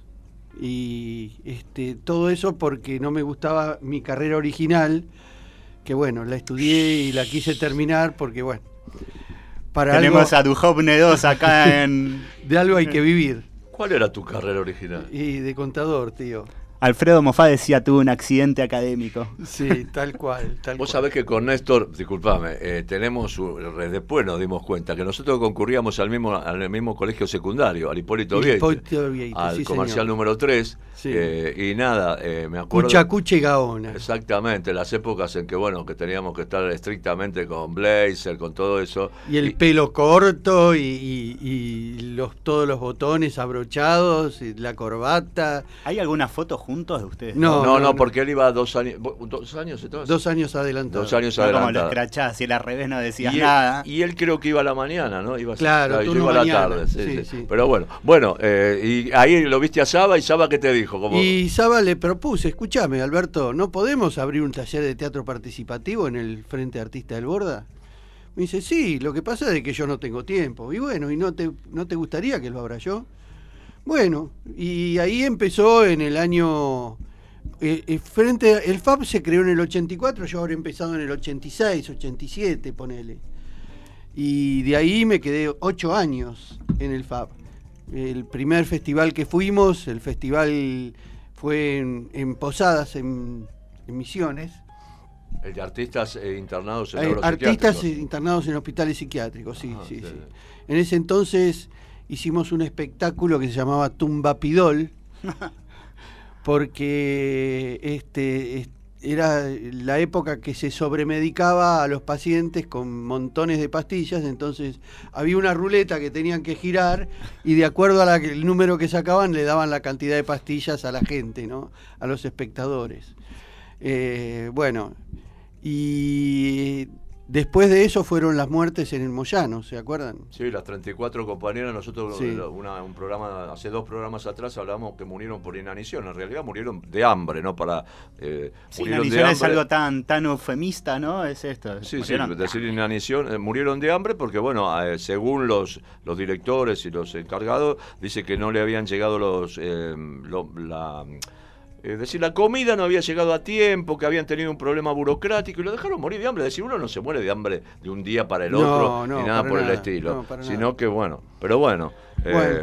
Speaker 6: Y este, todo eso porque no me gustaba mi carrera original, que bueno, la estudié y la quise terminar porque bueno, para
Speaker 4: tenemos
Speaker 6: algo,
Speaker 4: a Duhovne dos acá en...
Speaker 6: de algo hay que vivir.
Speaker 3: ¿Cuál era tu carrera original?
Speaker 6: Y de contador, tío.
Speaker 4: Alfredo Mofá decía, tuve un accidente académico.
Speaker 6: Sí, tal cual. Tal
Speaker 3: Vos
Speaker 6: cual.
Speaker 3: sabés que con Néstor, disculpame, eh, tenemos, después nos dimos cuenta que nosotros concurríamos al mismo al mismo colegio secundario, al Hipólito Vieite,
Speaker 6: Hipólito Vieite,
Speaker 3: al
Speaker 6: sí,
Speaker 3: comercial
Speaker 6: señor.
Speaker 3: número tres,
Speaker 6: Sí.
Speaker 3: eh, y nada, eh, me acuerdo...
Speaker 6: Cuchacuche y Gaona.
Speaker 3: Exactamente, las épocas en que, bueno, que teníamos que estar estrictamente con blazer, con todo eso.
Speaker 6: Y el pelo corto y, y, y los, todos los botones abrochados, y la corbata.
Speaker 4: ¿Hay alguna foto juntos de ustedes?
Speaker 6: No,
Speaker 3: No,
Speaker 6: no,
Speaker 3: no,
Speaker 6: no.
Speaker 3: porque él iba dos años, dos años entonces.
Speaker 6: Dos años adelantado.
Speaker 3: Dos años
Speaker 4: No como
Speaker 3: adelantado.
Speaker 4: los crachás, si era al revés no decías
Speaker 3: y él,
Speaker 4: nada.
Speaker 3: y él creo que iba a la mañana, ¿no? Iba a,
Speaker 6: Claro,
Speaker 3: yo
Speaker 6: turno
Speaker 3: iba a la
Speaker 6: mañana,
Speaker 3: tarde, sí,
Speaker 6: sí,
Speaker 3: sí.
Speaker 6: sí.
Speaker 3: Pero bueno, bueno, eh, y ahí lo viste a Saba, y Saba, ¿qué te dijo? Como...
Speaker 6: Y Saba le propuse, escúchame, Alberto, ¿no podemos abrir un taller de teatro participativo en el Frente Artista del Borda? Me dice, sí, lo que pasa es que yo no tengo tiempo. Y bueno, ¿y no te, no te gustaría que lo abra yo? Bueno, y ahí empezó en el año... El, el, frente, el F A B se creó en el ochenta y cuatro, yo habré empezado en el ochenta y seis, ochenta y siete, ponele. Y de ahí me quedé ocho años en el F A B. El primer festival que fuimos, el festival fue en, en Posadas, en, en Misiones.
Speaker 3: El de artistas eh, internados en
Speaker 6: Hay
Speaker 3: neuropsiquiátricos.
Speaker 6: artistas internados en hospitales psiquiátricos, sí,
Speaker 3: Ah,
Speaker 6: sí,
Speaker 3: sí.
Speaker 6: sí. En ese entonces hicimos un espectáculo que se llamaba Tumbapidol, porque este, es- era la época que se sobremedicaba a los pacientes con montones de pastillas, entonces había una ruleta que tenían que girar y de acuerdo al número que sacaban le daban la cantidad de pastillas a la gente, ¿no? A los espectadores. Eh, bueno, y después de eso fueron las muertes en el Moyano, ¿se acuerdan?
Speaker 3: Sí, las treinta y cuatro compañeras, nosotros
Speaker 6: Sí.
Speaker 3: una, un programa, hace dos programas atrás hablamos que murieron por inanición, en realidad murieron de hambre, ¿no? Para, eh,
Speaker 4: Sí,
Speaker 3: murieron
Speaker 4: inanición
Speaker 3: de
Speaker 4: es
Speaker 3: hambre.
Speaker 4: algo tan, tan eufemista, ¿no? Es esto.
Speaker 3: Sí, sí,
Speaker 4: murieron-
Speaker 3: decir inanición, eh, murieron de hambre porque, bueno, eh, según los, los directores y los encargados, dice que no le habían llegado los, eh, lo- la... Es decir, la comida no había llegado a tiempo, que habían tenido un problema burocrático y lo dejaron morir de hambre. Es decir, uno no se muere de hambre de un día para el
Speaker 6: No,
Speaker 3: otro,
Speaker 6: no,
Speaker 3: ni nada
Speaker 6: para
Speaker 3: por el
Speaker 6: nada,
Speaker 3: estilo.
Speaker 6: no, para
Speaker 3: sino
Speaker 6: nada.
Speaker 3: que, bueno, pero bueno.
Speaker 6: Bueno,
Speaker 3: eh,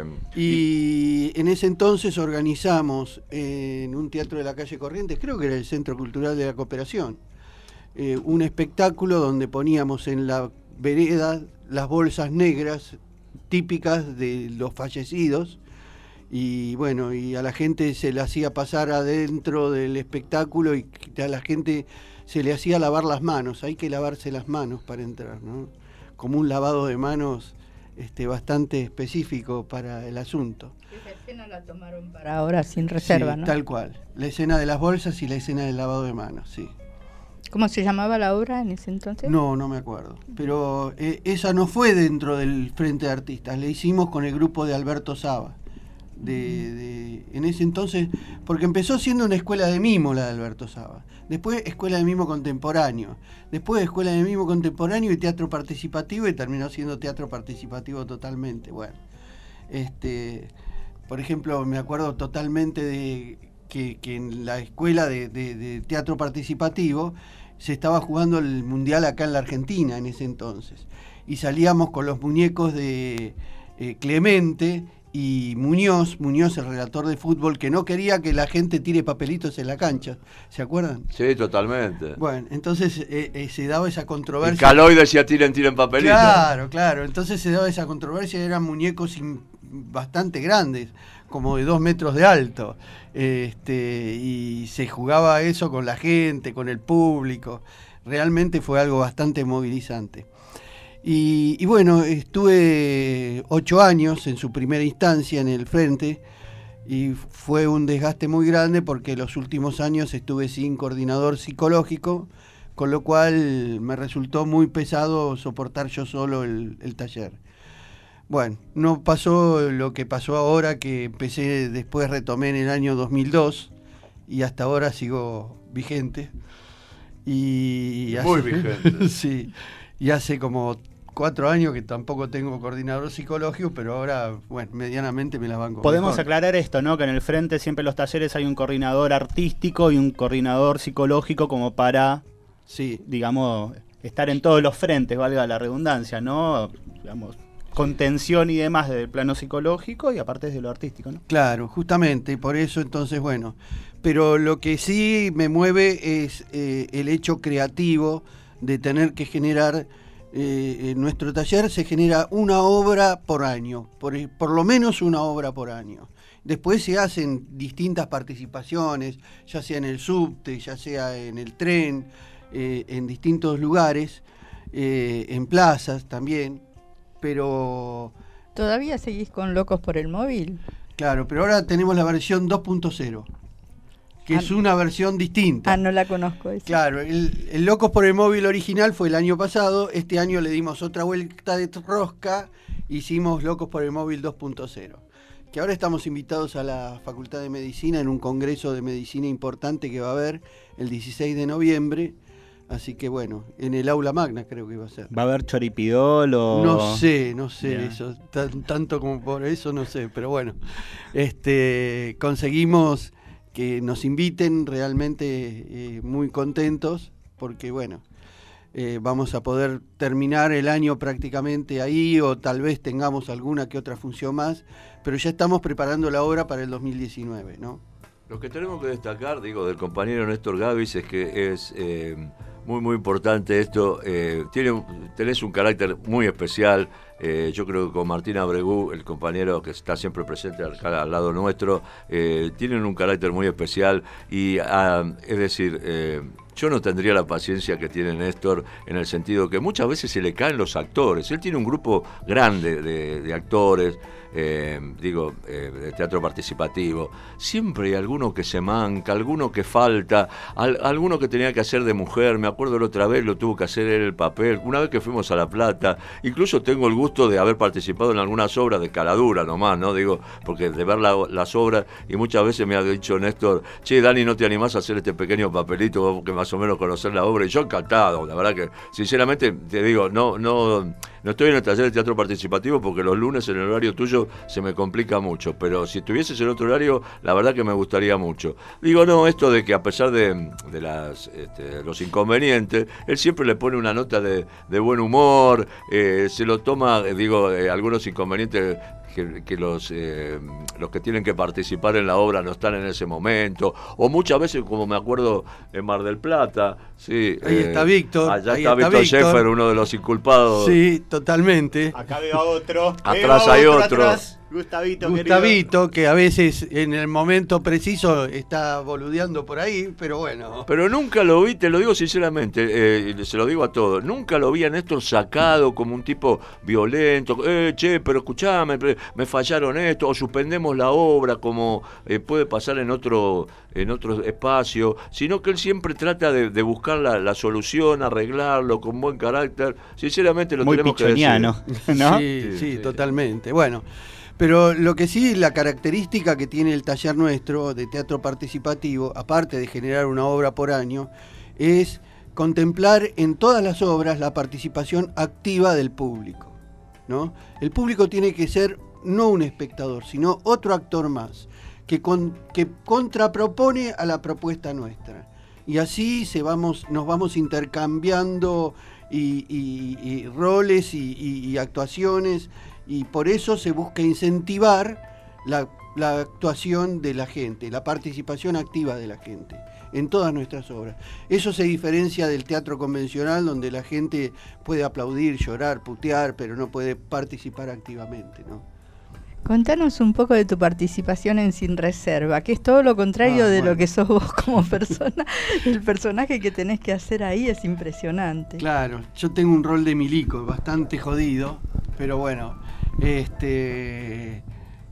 Speaker 6: y en ese entonces organizamos eh, en un teatro de la calle Corrientes, creo que era el Centro Cultural de la Cooperación, eh, un espectáculo donde poníamos en la vereda las bolsas negras típicas de los fallecidos. Y bueno, y a la gente se le hacía pasar adentro del espectáculo y a la gente se le hacía lavar las manos. Hay que lavarse las manos para entrar, ¿no? Como un lavado de manos este, bastante específico para el asunto.
Speaker 5: Esa escena la tomaron para ahora sin reserva,
Speaker 6: Sí,
Speaker 5: ¿no?
Speaker 6: tal cual. La escena de las bolsas y la escena del lavado de manos, sí.
Speaker 5: ¿Cómo se llamaba la obra en ese entonces?
Speaker 6: No, no me acuerdo. Pero eh, esa no fue dentro del Frente de Artistas. La hicimos con el grupo de Alberto Saba. De, de, en ese entonces, porque empezó siendo una escuela de mimo la de Alberto Saba, después escuela de mimo contemporáneo, después escuela de mimo contemporáneo y teatro participativo y terminó siendo teatro participativo totalmente. Bueno, este, por ejemplo, me acuerdo totalmente de que, que en la escuela de, de, de teatro participativo se estaba jugando el mundial acá en la Argentina en ese entonces y salíamos con los muñecos de eh, Clemente y Muñoz, Muñoz el relator de fútbol, que no quería que la gente tire papelitos en la cancha, ¿se acuerdan?
Speaker 3: sí, totalmente.
Speaker 6: Bueno, entonces eh, eh, se daba esa
Speaker 3: Y
Speaker 6: controversia.
Speaker 3: Caloi decía tiren, tiren papelitos.
Speaker 6: Claro, claro, entonces se daba esa controversia, eran muñecos in- bastante grandes, como de dos metros de alto, este, y se jugaba eso con la gente, con el público, realmente fue algo bastante movilizante. Y, y bueno, estuve ocho años en su primera instancia en el frente y fue un desgaste muy grande porque los últimos años estuve sin coordinador psicológico, con lo cual me resultó muy pesado soportar yo solo el, el taller. Bueno, no pasó lo que pasó ahora, que empecé, después retomé en el año dos mil dos y hasta ahora sigo vigente. Y
Speaker 3: Muy
Speaker 6: hace-
Speaker 3: vigente.
Speaker 6: Sí, y hace como cuatro años que tampoco tengo coordinador psicológico, pero ahora, bueno, medianamente me la banco.
Speaker 4: Podemos
Speaker 6: mejor.
Speaker 4: aclarar esto, ¿no? Que en el frente siempre en los talleres hay un coordinador artístico y un coordinador psicológico como para,
Speaker 6: sí,
Speaker 4: digamos, estar en todos los frentes, valga la redundancia, ¿no? Digamos, contención y demás del plano psicológico y aparte de lo artístico, ¿no?
Speaker 6: Claro, justamente, y por eso entonces, bueno, pero lo que sí me mueve es eh, el hecho creativo de tener que generar, eh, en nuestro taller se genera una obra por año, por, por lo menos una obra por año. Después se hacen distintas participaciones, ya sea en el subte, ya sea en el tren, eh, en distintos lugares, eh, en plazas también, pero...
Speaker 5: ¿Todavía seguís con Locos por el Móvil?
Speaker 6: Claro, pero ahora tenemos la versión dos punto cero, que
Speaker 5: Ah,
Speaker 6: es una versión distinta.
Speaker 5: Ah, no la conozco esa.
Speaker 6: Claro, el, el Locos por el Móvil original fue el año pasado, este año le dimos otra vuelta de rosca, hicimos Locos por el Móvil dos punto cero, que ahora estamos invitados a la Facultad de Medicina en un congreso de medicina importante que va a haber el dieciséis de noviembre, así que bueno, en el aula magna creo que va a ser.
Speaker 4: ¿Va a haber choripidol o...?
Speaker 6: No sé, no sé
Speaker 4: Bien.
Speaker 6: eso, tan- tanto como por eso no sé, pero bueno, este, conseguimos que nos inviten, realmente eh, muy contentos, porque bueno, eh, vamos a poder terminar el año prácticamente ahí, o tal vez tengamos alguna que otra función más, pero ya estamos preparando la obra para el dos mil diecinueve, ¿no?
Speaker 3: Lo que tenemos que destacar, digo, del compañero Néstor Gavis es que es eh, muy, muy importante esto. Eh, tiene, tenés un carácter muy especial. Eh, yo creo que con Martín Abregú, el compañero que está siempre presente acá al lado nuestro, eh, tienen un carácter muy especial y, ah, es decir, eh, yo no tendría la paciencia que tiene Néstor en el sentido que muchas veces se le caen los actores. Él tiene un grupo grande de, de actores, eh, digo, eh, de teatro participativo. Siempre hay alguno que se manca, alguno que falta, al, alguno que tenía que hacer de mujer. Me acuerdo la otra vez, lo tuvo que hacer él el papel. Una vez que fuimos a La Plata, incluso tengo el gusto de haber participado en algunas obras de caladura nomás, ¿no? Digo, porque de ver la, las obras, y muchas veces me ha dicho Néstor, che, Dani, ¿no te animás a hacer este pequeño papelito que más o menos conocer la obra? Y yo encantado, la verdad que, sinceramente, te digo, no, no, no estoy en el taller de teatro participativo porque los lunes en el horario tuyo se me complica mucho, pero si estuvieses en otro horario, la verdad que me gustaría mucho. Digo, no, esto de que a pesar de, de las, este, los inconvenientes, él siempre le pone una nota de, de buen humor, eh, se lo toma, digo, eh, algunos inconvenientes que, que los, eh, los que tienen que participar en la obra no están en ese momento, o muchas veces, como me acuerdo en Mar del Plata, sí,
Speaker 6: ahí eh, está Víctor,
Speaker 3: allá
Speaker 6: ahí
Speaker 3: está,
Speaker 6: está
Speaker 3: Víctor
Speaker 6: Víctor
Speaker 3: Sheffer, uno de los inculpados.
Speaker 6: Sí, totalmente.
Speaker 4: Acá veo a otro.
Speaker 3: Atrás
Speaker 4: veo
Speaker 3: hay
Speaker 4: otro.
Speaker 3: otro.
Speaker 4: Atrás. Gustavito,
Speaker 6: Gustavito,
Speaker 4: querido.
Speaker 6: que a veces en el momento preciso está boludeando por ahí, pero bueno.
Speaker 3: Pero nunca lo vi, te lo digo sinceramente, eh, se lo digo a todos, nunca lo vi a Néstor sacado como un tipo violento, eh, che, pero escuchame, me fallaron esto, o suspendemos la obra como eh, puede pasar en otro, en otro espacio, sino que él siempre trata de, de buscar la, la solución, arreglarlo con buen carácter, sinceramente lo
Speaker 4: muy
Speaker 3: tenemos
Speaker 4: pichoniano,
Speaker 3: que decir.
Speaker 4: ¿no?
Speaker 6: Sí, sí,
Speaker 3: Sí,
Speaker 6: sí,
Speaker 3: sí.
Speaker 6: totalmente. Bueno, pero lo que sí, la característica que tiene el taller nuestro de teatro participativo, aparte de generar una obra por año, es contemplar en todas las obras la participación activa del público, ¿no? El público tiene que ser no un espectador, sino otro actor más, que, con, que contrapropone a la propuesta nuestra. Y así se vamos, nos vamos intercambiando y, y, y roles y, y, y actuaciones, y por eso se busca incentivar la, la actuación de la gente, la participación activa de la gente en todas nuestras obras. Eso se diferencia del teatro convencional, donde la gente puede aplaudir, llorar, putear, pero no puede participar activamente, ¿no?
Speaker 5: Contanos un poco de tu participación en Sin Reserva, que es todo lo contrario ah, de bueno. lo que sos vos como persona. El personaje que tenés que hacer ahí es impresionante.
Speaker 6: Claro, yo tengo un rol de milico bastante jodido, pero bueno, este,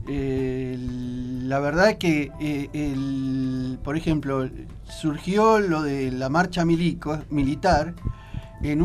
Speaker 6: eh, la verdad es que, eh, el, por ejemplo, surgió lo de la marcha milico, militar en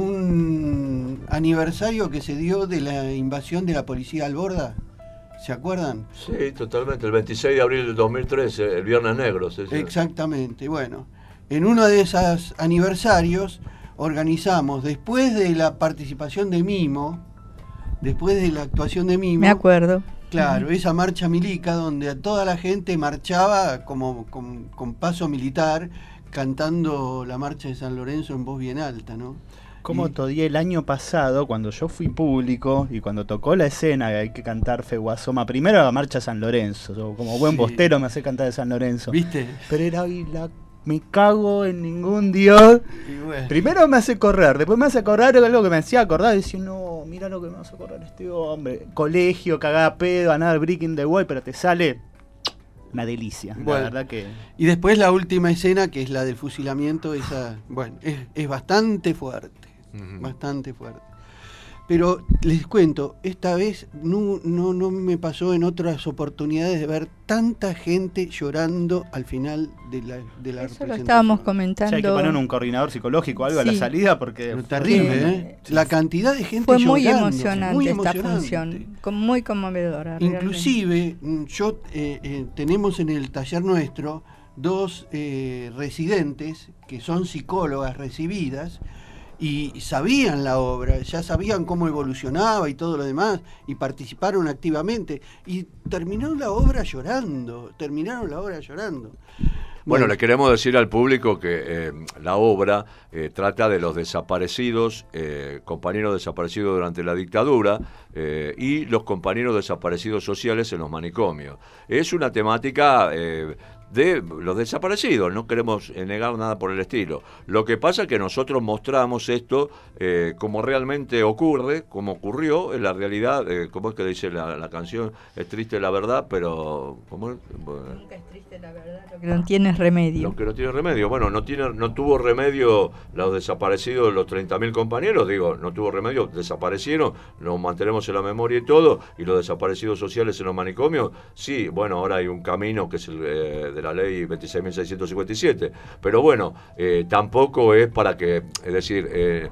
Speaker 6: un aniversario que se dio de la invasión de la policía Alborda. ¿Se acuerdan?
Speaker 3: Sí, totalmente. El veintiséis de abril del dos mil trece, el Viernes Negro. ¿Sí?
Speaker 6: Exactamente. Bueno, en uno de esos aniversarios organizamos, después de la participación de Mimo, después de la actuación de Mimo...
Speaker 5: Me acuerdo.
Speaker 6: Claro, esa marcha milica donde toda la gente marchaba como con, con paso militar, cantando la marcha de San Lorenzo en voz bien alta, ¿no?
Speaker 4: Como todavía el año pasado, cuando yo fui público y cuando tocó la escena que hay que cantar Feguasoma, primero la marcha San Lorenzo, yo como buen sí. bostero me hace cantar de San Lorenzo.
Speaker 6: ¿Viste?
Speaker 4: Pero era y la, me cago en ningún dios.
Speaker 6: Bueno.
Speaker 4: Primero me hace correr, después me hace correr algo que me hacía acordar, decía, no, mira lo que me hace correr este hombre. Colegio, cagada pedo, ganar Breaking the Wall, pero te sale una delicia, bueno, la verdad que...
Speaker 6: Y después la última escena, que es la del fusilamiento, esa, bueno, es, es bastante fuerte. Uh-huh. Bastante fuerte. Pero les cuento, esta vez no, no, no me pasó en otras oportunidades de ver tanta gente llorando al final de la, de la
Speaker 5: Eso lo estábamos comentando.
Speaker 4: O sea, hay que poner un coordinador psicológico o algo sí. a la salida porque...
Speaker 6: Pero terrible, sí. ¿eh? La cantidad de gente
Speaker 5: fue
Speaker 6: llorando.
Speaker 5: Muy emocionante
Speaker 6: muy
Speaker 5: esta
Speaker 6: emocionante.
Speaker 5: función, muy conmovedora.
Speaker 6: Inclusive, realmente. yo eh, eh, tenemos en el taller nuestro dos eh, residentes que son psicólogas recibidas, y sabían la obra, ya sabían cómo evolucionaba y todo lo demás, y participaron activamente, y terminó la obra llorando, terminaron la obra llorando.
Speaker 3: Bueno, bueno le queremos decir al público que eh, la obra eh, trata de los desaparecidos, eh, compañeros desaparecidos durante la dictadura eh, y los compañeros desaparecidos sociales en los manicomios. Es una temática... Eh, de los desaparecidos, no queremos eh, negar nada por el estilo. Lo que pasa es que nosotros mostramos esto eh, como realmente ocurre, como ocurrió en la realidad, eh, como es que dice la, la canción, es triste la verdad, pero... ¿cómo es? Bueno,
Speaker 5: nunca es triste la verdad, lo que no tiene remedio.
Speaker 3: Lo que no tiene remedio, bueno, no tiene, no tuvo remedio los desaparecidos, los treinta mil compañeros, digo, no tuvo remedio, desaparecieron, nos mantenemos en la memoria y todo, y los desaparecidos sociales en los manicomios, sí, bueno, ahora hay un camino que es el eh, de la ley veintiséis mil seiscientos cincuenta y siete, pero bueno, eh, tampoco es para que, es decir, eh,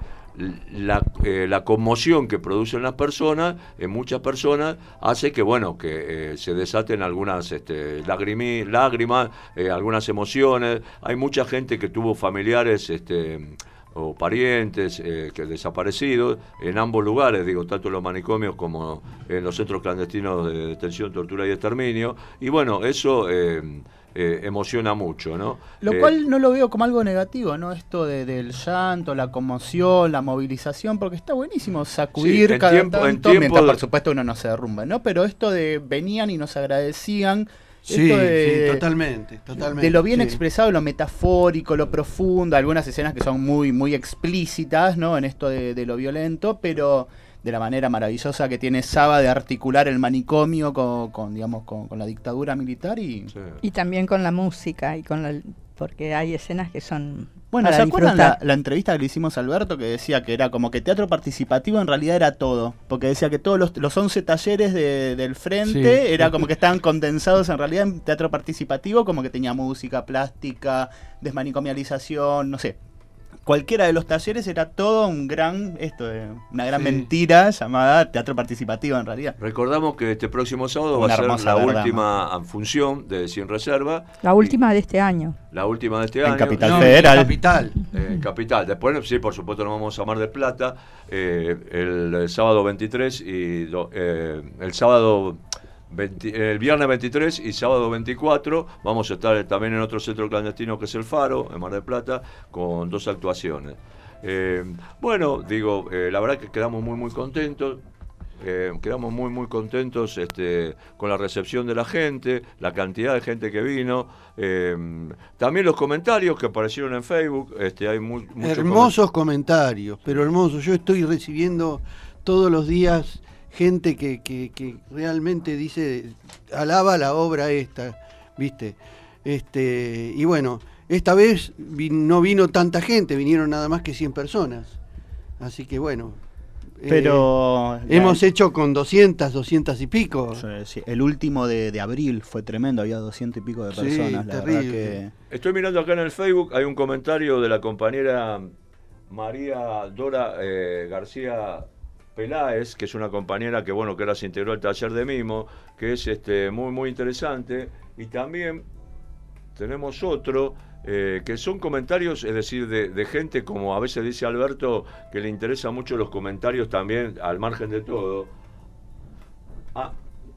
Speaker 3: La, eh, la conmoción que producen las personas, en muchas personas, hace que, bueno, que eh, se desaten algunas este, lagrimi, lágrimas, eh, algunas emociones. Hay mucha gente que tuvo familiares este, o parientes eh, que desaparecidos en ambos lugares, digo, tanto en los manicomios como en los centros clandestinos de detención, tortura y exterminio. Y bueno, eso... Eh, Eh, emociona mucho, ¿no?
Speaker 4: Lo
Speaker 3: eh,
Speaker 4: cual no lo veo como algo negativo, ¿no? Esto de, del llanto, la conmoción, la movilización, porque está buenísimo sacudir
Speaker 3: sí,
Speaker 4: cada
Speaker 3: tiempo,
Speaker 4: tanto,
Speaker 3: tiempo
Speaker 4: mientras
Speaker 3: de...
Speaker 4: por supuesto uno no se derrumba, ¿no? Pero esto de venían y nos agradecían,
Speaker 6: sí,
Speaker 4: esto de,
Speaker 6: sí, totalmente, totalmente.
Speaker 4: De lo bien
Speaker 6: sí.
Speaker 4: expresado, lo metafórico, lo profundo, algunas escenas que son muy, muy explícitas, ¿no? En esto de, de lo violento, pero... de la manera maravillosa que tiene Saba de articular el manicomio con, con digamos, con, con la dictadura militar y...
Speaker 5: Sí. Y también con la música, y con la, porque hay escenas que son...
Speaker 4: Bueno, ¿se acuerdan la, la entrevista que le hicimos a Alberto que decía que era como que teatro participativo en realidad era todo? Porque decía que todos los, los once talleres de, del frente sí. era como que estaban condensados en realidad en teatro participativo, como que tenía música, plástica, desmanicomialización, no sé. Cualquiera de los talleres era todo un gran, esto, una gran sí. mentira llamada teatro participativo en realidad.
Speaker 3: Recordamos que este próximo sábado
Speaker 4: una
Speaker 3: va a ser la
Speaker 4: verdad,
Speaker 3: última
Speaker 4: ¿no?
Speaker 3: función de Sin Reserva.
Speaker 5: La última de este año.
Speaker 3: La última de este
Speaker 4: en
Speaker 3: año.
Speaker 4: Capital
Speaker 3: no,
Speaker 4: Federal.
Speaker 6: En Capital.
Speaker 3: Eh, en Capital. Después, sí, por supuesto, nos vamos a Mar del Plata. Eh, el, el sábado veintitrés y do, eh, el sábado... veinte, el viernes veintitrés y sábado veinticuatro vamos a estar también en otro centro clandestino que es el Faro, en Mar del Plata, con dos actuaciones. Eh, bueno, digo, eh, la verdad que quedamos muy muy contentos, eh, quedamos muy muy contentos este, con la recepción de la gente, la cantidad de gente que vino, eh, también los comentarios que aparecieron en Facebook, este, hay muy, muchos
Speaker 6: hermosos comentarios, pero hermosos. Yo estoy recibiendo todos los días gente que, que, que realmente dice, alaba la obra esta, ¿viste? Este, y bueno, esta vez vi, no vino tanta gente, vinieron nada más que cien personas. Así que bueno,
Speaker 4: pero
Speaker 6: eh, hemos hecho con doscientas, doscientas y pico.
Speaker 4: Sí, sí. El último de, de abril fue tremendo, había doscientos y pico de personas.
Speaker 6: Sí,
Speaker 4: la
Speaker 6: terrible.
Speaker 4: verdad que...
Speaker 3: Estoy mirando acá en el Facebook, hay un comentario de la compañera María Dora eh, García Peláez, que es una compañera que bueno que ahora se integró al taller de mimo, que es este muy muy interesante, y también tenemos otro eh, que son comentarios, es decir, de, de gente, como a veces dice Alberto, que le interesan mucho los comentarios también al margen de todo. Ah,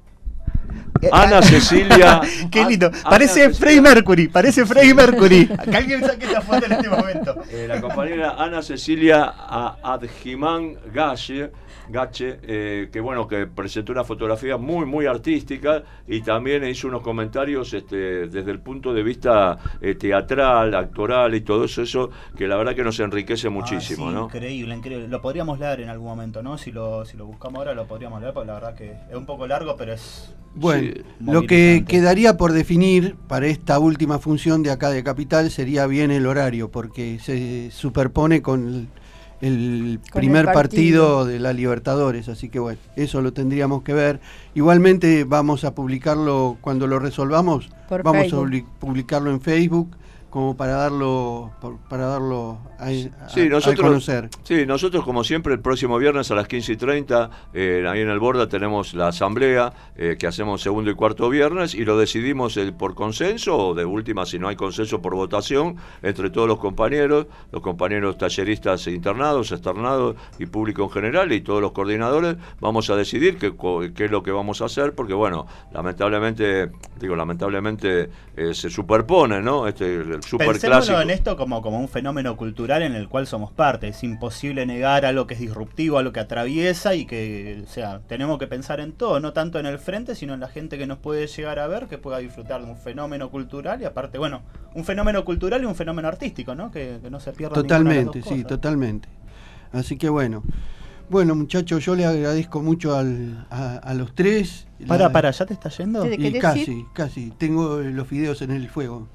Speaker 3: Ana Cecilia.
Speaker 4: Qué lindo.
Speaker 3: Ana
Speaker 4: Parece
Speaker 3: Cecilia,
Speaker 4: Freddie Mercury. Parece Freddie Mercury. Que alguien saque esta foto en este momento.
Speaker 3: Eh, la compañera Ana Cecilia Adjimán Gache, Gache eh, que bueno, que presentó una fotografía muy, muy artística y también hizo unos comentarios este, desde el punto de vista eh, teatral, actoral y todo eso, eso, que la verdad que nos enriquece muchísimo,
Speaker 4: ah, sí,
Speaker 3: ¿no?
Speaker 4: Increíble, increíble. Lo podríamos leer en algún momento, ¿no? Si lo, si lo buscamos ahora lo podríamos leer, porque la verdad que es un poco largo, pero es...
Speaker 6: Bueno,
Speaker 4: sí,
Speaker 6: lo que quedaría por definir para esta última función de acá de Capital sería bien el horario, porque se superpone con el, el
Speaker 5: con
Speaker 6: primer
Speaker 5: el partido.
Speaker 6: partido de la Libertadores, así que bueno, eso lo tendríamos que ver. Igualmente vamos a publicarlo cuando lo resolvamos,
Speaker 5: por
Speaker 6: vamos
Speaker 5: Facebook.
Speaker 6: a publicarlo en Facebook como para darlo para darlo a,
Speaker 3: sí,
Speaker 6: a,
Speaker 3: nosotros,
Speaker 6: a conocer.
Speaker 3: Sí, nosotros como siempre el próximo viernes a las quince y treinta, eh, ahí en el Borda tenemos la asamblea eh, que hacemos segundo y cuarto viernes y lo decidimos eh, por consenso o de última si no hay consenso por votación entre todos los compañeros, los compañeros talleristas internados, externados y público en general y todos los coordinadores vamos a decidir qué, qué es lo que vamos a hacer porque bueno, lamentablemente, digo lamentablemente eh, se superpone, ¿no? Este el super
Speaker 4: Pensémoslo
Speaker 3: clásico.
Speaker 4: en esto como, como un fenómeno cultural en el cual somos parte. Es imposible negar algo que es disruptivo, algo que atraviesa y que, o sea, tenemos que pensar en todo, no tanto en el frente, sino en la gente que nos puede llegar a ver, que pueda disfrutar de un fenómeno cultural y aparte, bueno, un fenómeno cultural y un fenómeno artístico, ¿no? Que, que no se pierda
Speaker 6: Totalmente,
Speaker 4: ninguna de las dos
Speaker 6: sí,
Speaker 4: cosas.
Speaker 6: totalmente. Así que bueno. Bueno, muchachos, yo le agradezco mucho al, a, a los tres.
Speaker 4: Para,
Speaker 6: La-
Speaker 4: para, ¿ya te está yendo?
Speaker 6: Y casi, casi. Tengo los fideos en el fuego.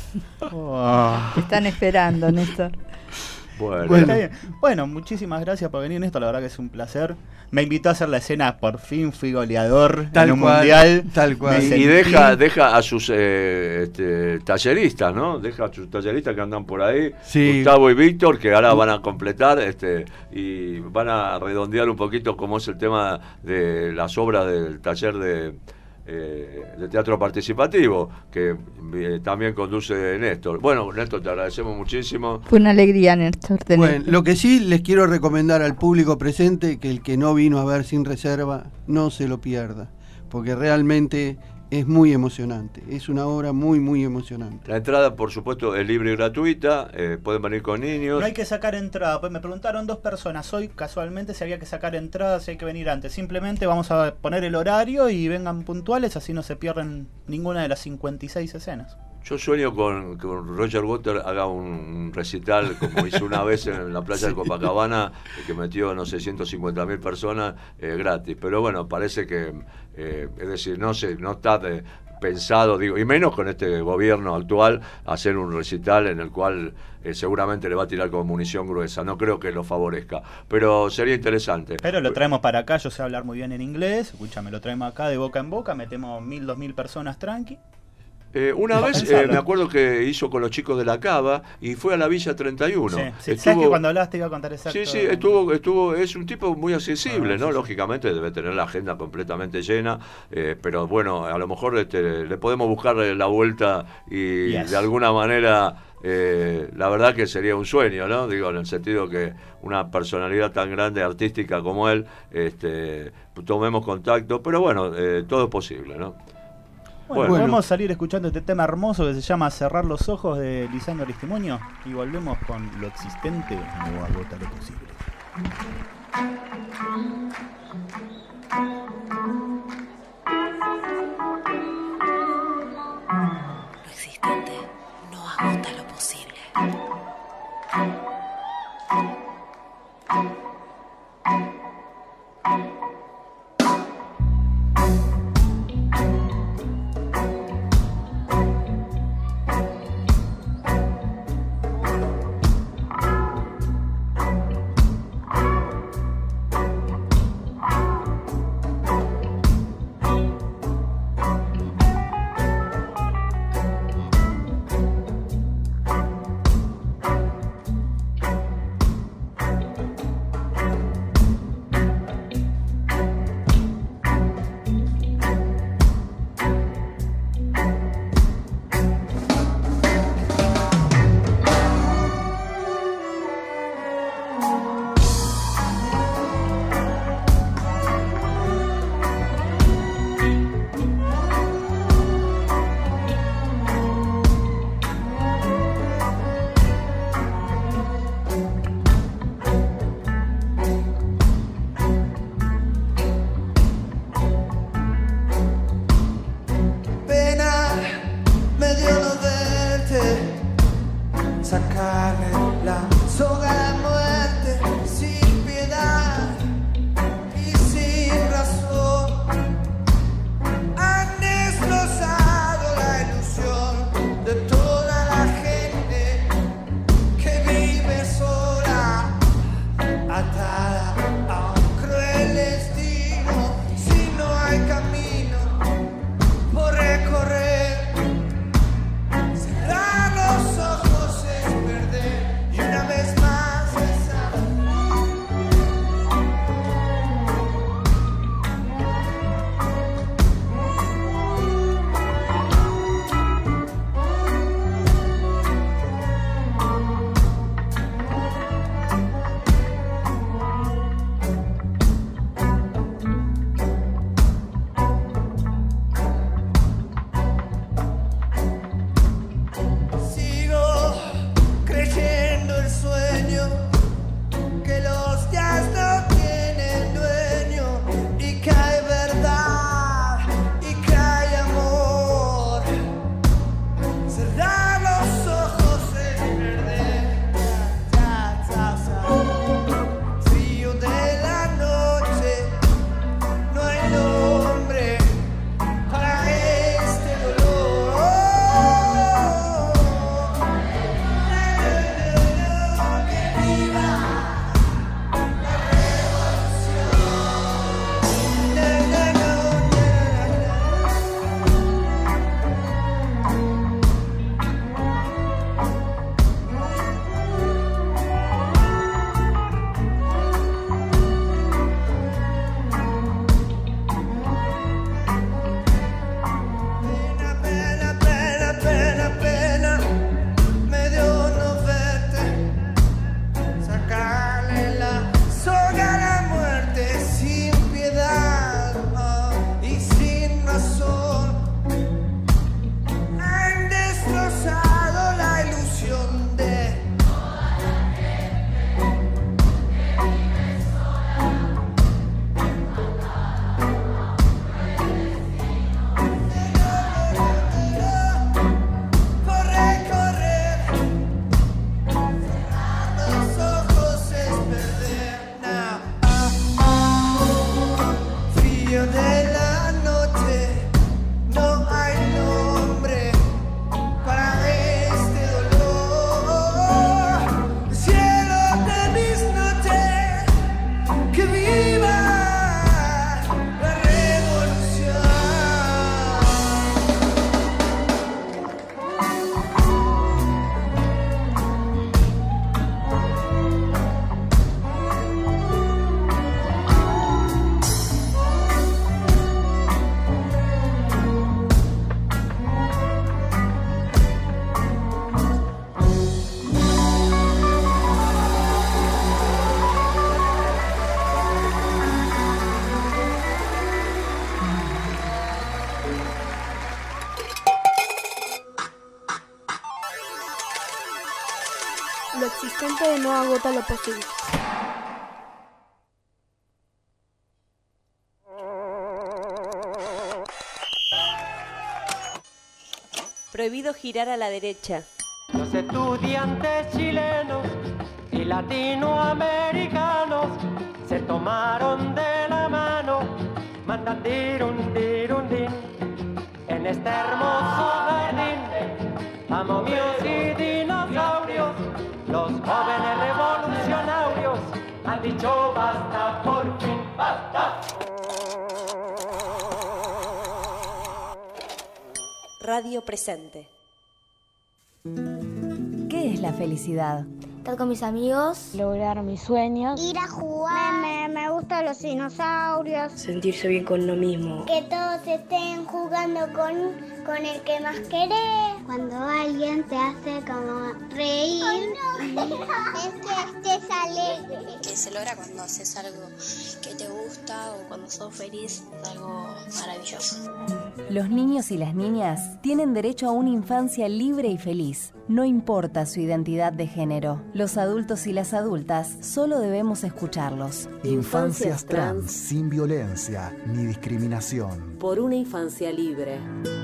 Speaker 4: Oh.
Speaker 5: Te están esperando, Néstor.
Speaker 3: Bueno.
Speaker 4: Bueno. Está bien. Bueno, muchísimas gracias por venir, Néstor. La verdad que es un placer. Me invitó a hacer la escena, por fin fui goleador
Speaker 6: Tal
Speaker 4: en un
Speaker 6: cual,
Speaker 4: mundial.
Speaker 6: tal cual.
Speaker 4: Me
Speaker 3: Y
Speaker 4: sentí-
Speaker 3: deja, deja a sus eh, este, talleristas, ¿no? Deja a sus talleristas que andan por ahí,
Speaker 6: Sí.
Speaker 3: Gustavo y Víctor, que ahora van a completar este y van a redondear un poquito cómo es el tema de las obras del taller de, eh, de teatro participativo, que eh, también conduce Néstor. Bueno, Néstor, te agradecemos muchísimo.
Speaker 5: Fue una alegría, Néstor, tenerte.
Speaker 6: Bueno, lo que sí les quiero recomendar al público presente, que el que no vino a ver Sin Reserva, no se lo pierda, porque realmente es muy emocionante. Es una obra muy, muy emocionante.
Speaker 3: La entrada, por supuesto, es libre y gratuita, eh, pueden venir con niños.
Speaker 4: No hay que sacar entrada, pues me preguntaron dos personas hoy casualmente si había que sacar entrada, si hay que venir antes. Simplemente vamos a poner el horario y vengan puntuales, así no se pierden ninguna de las cincuenta y seis escenas.
Speaker 3: Yo sueño con que Roger Waters haga un recital como hizo una vez en la playa de Copacabana, que metió, no sé, ciento cincuenta mil personas eh, gratis. Pero bueno, parece que, eh, es decir, no sé, no está de- pensado, digo, y menos con este gobierno actual, hacer un recital en el cual eh, seguramente le va a tirar con munición gruesa. No creo que lo favorezca, pero sería interesante.
Speaker 4: Pero lo traemos para acá, yo sé hablar muy bien en inglés, escúchame, lo traemos acá de boca en boca, metemos mil, dos mil personas tranqui.
Speaker 3: Eh, una
Speaker 4: Para
Speaker 3: vez eh,
Speaker 4: pensarlo.
Speaker 3: me acuerdo que hizo con los chicos de la Cava y fue a la Villa treinta y uno.
Speaker 4: Sí, sí,
Speaker 3: Estuvo-
Speaker 4: sabes que cuando hablaste iba a contar exacto.
Speaker 3: Sí, sí, estuvo, estuvo, es un tipo muy accesible,
Speaker 4: Ah,
Speaker 3: ¿no?
Speaker 4: sí, sí.
Speaker 3: Lógicamente debe tener la agenda completamente llena, eh, pero bueno, a lo mejor este, le podemos buscar la vuelta y
Speaker 4: Yes.
Speaker 3: de alguna manera, eh, la verdad que sería un sueño, ¿no? Digo, en el sentido que una personalidad tan grande, artística como él, este, tomemos contacto, pero bueno, eh, todo es posible, ¿no?
Speaker 4: Bueno,
Speaker 3: Bueno.
Speaker 4: podemos salir escuchando este tema hermoso que se llama Cerrar los ojos de Lisandro Aristimuño y volvemos con Lo existente no agota lo posible.
Speaker 8: Lo existente no agota lo posible.
Speaker 9: que viva la revolución.
Speaker 17: Lo existente no agota lo posible.
Speaker 18: Prohibido girar a la derecha.
Speaker 19: Los estudiantes chilenos y latinoamericanos se tomaron de la mano, mandan dirundirundín en este hermoso jardín. A momios y dinosaurios, los jóvenes revolucionarios han dicho basta, por fin basta.
Speaker 18: Radio Presente.
Speaker 20: ¿Qué es la felicidad?
Speaker 17: Estar con mis amigos, lograr mis sueños,
Speaker 21: ir a jugar, me, me gustan los dinosaurios,
Speaker 22: sentirse bien con lo mismo,
Speaker 21: que todos estén jugando con, con el que más querés. Cuando alguien te hace como reír, oh, no. Es que estés alegre.
Speaker 22: Que se logra cuando haces algo que te gusta o cuando sos feliz, es algo maravilloso.
Speaker 20: Los niños y las niñas tienen derecho a una infancia libre y feliz. No importa su identidad de género. Los adultos y las adultas solo debemos escucharlos.
Speaker 23: Infancias trans sin violencia ni discriminación.
Speaker 2: Por una infancia libre.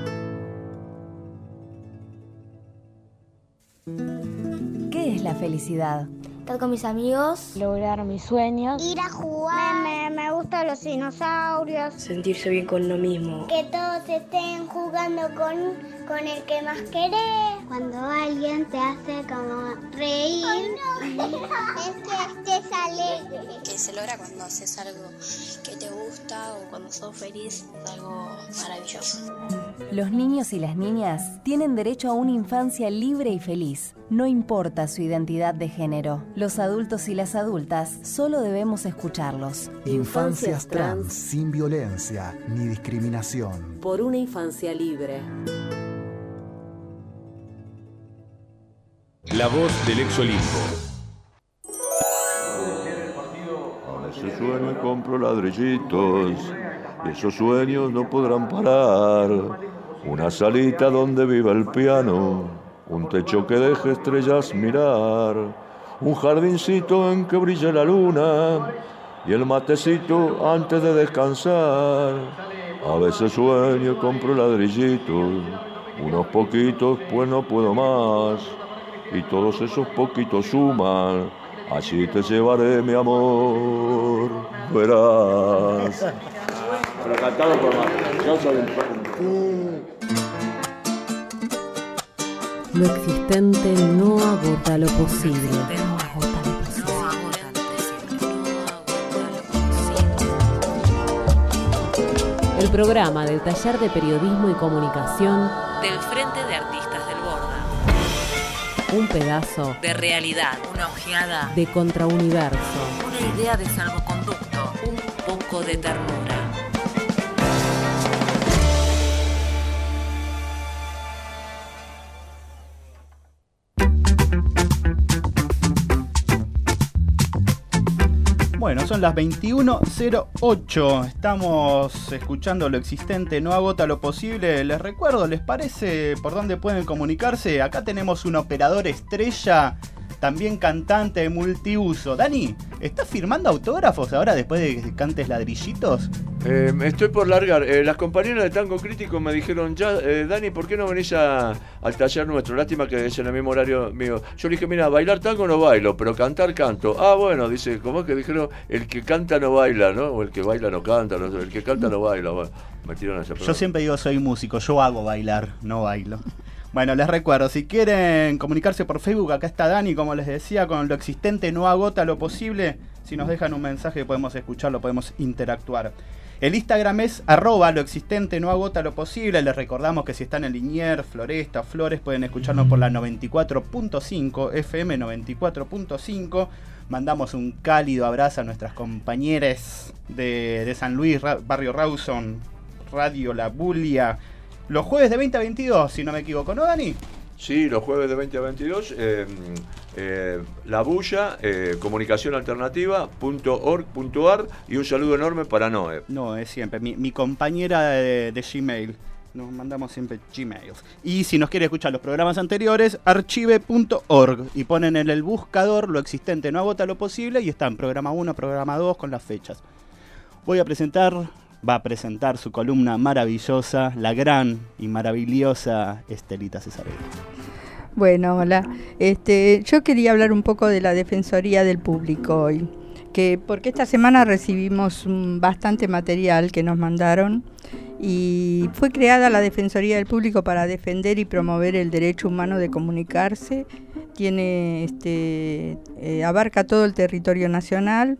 Speaker 20: ¿Qué es la felicidad?
Speaker 17: Estar con mis amigos, lograr mis sueños,
Speaker 21: ir a jugar, me, me gustan los dinosaurios,
Speaker 22: sentirse bien con lo mismo,
Speaker 21: que todos estén jugando con, con el que más querés. Cuando alguien te hace como reír, oh, no. Es que estés alegre.
Speaker 22: Que se logra cuando haces algo que te gusta o cuando sos feliz, es algo maravilloso.
Speaker 20: Los niños y las niñas tienen derecho a una infancia libre y feliz. No importa su identidad de género. Los adultos y las adultas solo debemos escucharlos.
Speaker 23: Infancias trans sin violencia ni discriminación.
Speaker 2: Por una infancia libre.
Speaker 10: La voz del ex Olimpo.
Speaker 3: A veces sueño y compro ladrillitos, y esos sueños no podrán parar. Una salita donde viva el piano, un techo que deje estrellas mirar, un jardincito en que brille la luna y el matecito antes de descansar. A veces sueño y compro ladrillitos, unos poquitos pues no puedo más, y todos esos poquitos suman, así te llevaré mi amor, verás. Pero cantado por más.
Speaker 2: Lo existente no agota lo posible. El programa del Taller de Periodismo y Comunicación del Frente de Artistas del Borda. Un pedazo
Speaker 1: de realidad, una ojeada
Speaker 2: de contrauniverso,
Speaker 1: una idea de salvoconducto, un poco de ternura.
Speaker 4: Bueno, son las veintiuno cero ocho. Estamos escuchando Lo Existente no agota lo posible. Les recuerdo, ¿les parece por dónde pueden comunicarse? Acá tenemos un operador estrella, también cantante de multiuso. Dani, ¿estás firmando autógrafos ahora después de que cantes ladrillitos?
Speaker 3: Eh, estoy por largar. Eh, las compañeras de Tango Crítico me dijeron, ya, eh, Dani, ¿por qué no venís a, al taller nuestro? Lástima que es en el mismo horario mío. Yo le dije, mira, bailar tango no bailo, pero cantar canto. Ah, bueno, dice, ¿cómo es que dijeron? El que canta no baila, ¿no? O el que baila no canta, no, el que canta no baila. Bueno, me tiraron esa pregunta.
Speaker 4: Yo siempre digo, soy músico, yo hago bailar, no bailo. Bueno, les recuerdo, si quieren comunicarse por Facebook, acá está Dani, como les decía, con lo existente no agota lo posible. Si nos dejan un mensaje podemos escucharlo, podemos interactuar. El Instagram es arroba lo existente no agota lo posible. Les recordamos que si están en Liniers, Floresta, Flores, pueden escucharnos por la noventa y cuatro punto cinco, F M noventa y cuatro punto cinco. Mandamos un cálido abrazo a nuestras compañeras de, de San Luis, Ra- Barrio Rawson, Radio La Bulia. Los jueves de veinte a veintidós, si no me equivoco, ¿no, Dani?
Speaker 3: Sí, los jueves de veinte a veintidós, eh, eh, La Bulla, eh, comunicación alternativa punto org punto ar, y un saludo enorme para Noé.
Speaker 4: Noé, siempre, mi, mi compañera de, de Gmail. Nos mandamos siempre Gmails. Y si nos quiere escuchar los programas anteriores, archive punto org, y ponen en el buscador lo existente no agota lo posible, y están programa uno, programa dos con las fechas. Voy a presentar... va a presentar su columna maravillosa, la gran y maravillosa Estelita Cesarelli.
Speaker 5: Bueno, hola. Este, yo quería hablar un poco de la Defensoría del Público hoy, que porque esta semana recibimos um, bastante material que nos mandaron, y fue creada la Defensoría del Público para defender y promover el derecho humano de comunicarse. Tiene, este, eh, abarca todo el territorio nacional.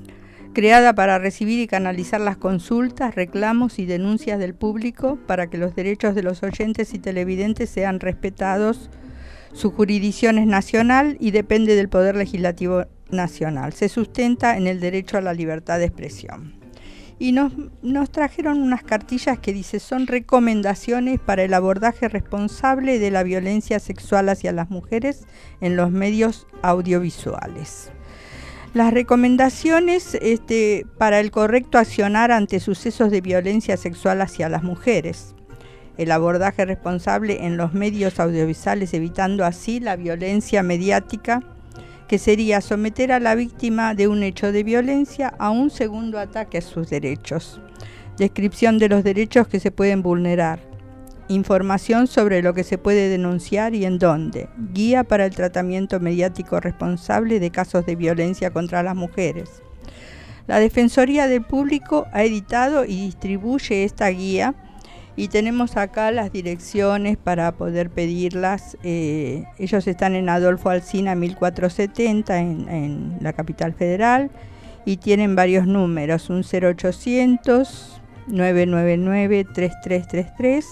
Speaker 5: Creada para recibir y canalizar las consultas, reclamos y denuncias del público para que los derechos de los oyentes y televidentes sean respetados. Su jurisdicción es nacional y depende del Poder Legislativo Nacional. Se sustenta en el derecho a la libertad de expresión. Y nos, nos trajeron unas cartillas que dice son recomendaciones para el abordaje responsable de la violencia sexual hacia las mujeres en los medios audiovisuales. Las recomendaciones este, para el correcto accionar ante sucesos de violencia sexual hacia las mujeres. El abordaje responsable en los medios audiovisuales, evitando así la violencia mediática, que sería someter a la víctima de un hecho de violencia a un segundo ataque a sus derechos. Descripción de los derechos que se pueden vulnerar. Información sobre lo que se puede denunciar y en dónde. Guía para el tratamiento mediático responsable de casos de violencia contra las mujeres. La Defensoría del Público ha editado y distribuye esta guía, y tenemos acá las direcciones para poder pedirlas. Eh, ellos están en Adolfo Alsina mil cuatrocientos setenta en, en la capital federal, y tienen varios números, un cero ochocientos, nueve nueve nueve, tres tres tres tres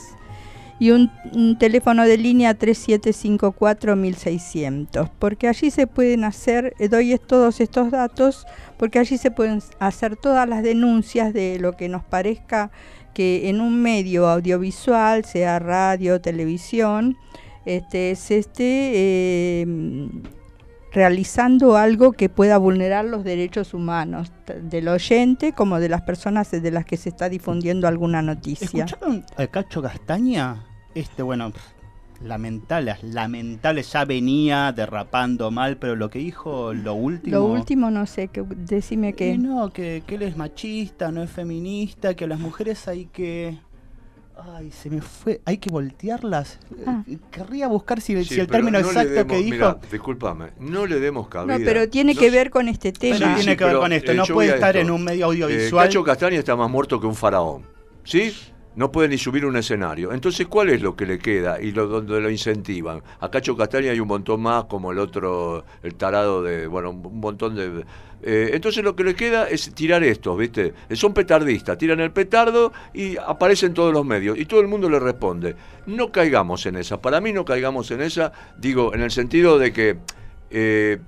Speaker 5: y un, un teléfono de línea tres siete cinco cuatro mil seiscientos, porque allí se pueden hacer, eh, doy todos estos datos, porque allí se pueden hacer todas las denuncias de lo que nos parezca que en un medio audiovisual, sea radio, televisión, este, se esté eh, realizando algo que pueda vulnerar los derechos humanos del oyente como de las personas de las que se está difundiendo alguna noticia.
Speaker 4: ¿Escucharon a Cacho Castaña? Este, bueno, lamentable, lamentable, ya venía derrapando mal, pero lo que dijo lo último...
Speaker 5: Lo último no sé, que, decime qué.
Speaker 4: Eh, no, que, que él es machista, no es feminista, que a las mujeres hay que... Ay, se me fue, hay que voltearlas. Ah. Querría buscar si, sí, si el término no exacto demos, que dijo...
Speaker 3: Mira, discúlpame, no le demos cabida.
Speaker 5: No, pero tiene no, que ver con este tema.
Speaker 4: Pero sí, tiene que ver con esto, eh, no puede estar esto. En un medio audiovisual.
Speaker 3: Eh, Cacho Castaña está más muerto que un faraón, ¿sí? No puede ni subir un escenario. Entonces, ¿cuál es lo que le queda y lo, donde lo incentivan? A Cacho Castaña hay un montón más, como el otro, el tarado de, bueno, un montón de... Eh, entonces lo que le queda es tirar estos, ¿viste? Son petardistas, tiran el petardo y aparecen todos los medios y todo el mundo le responde. No caigamos en esa, para mí no caigamos en esa, digo, en el sentido de que eh,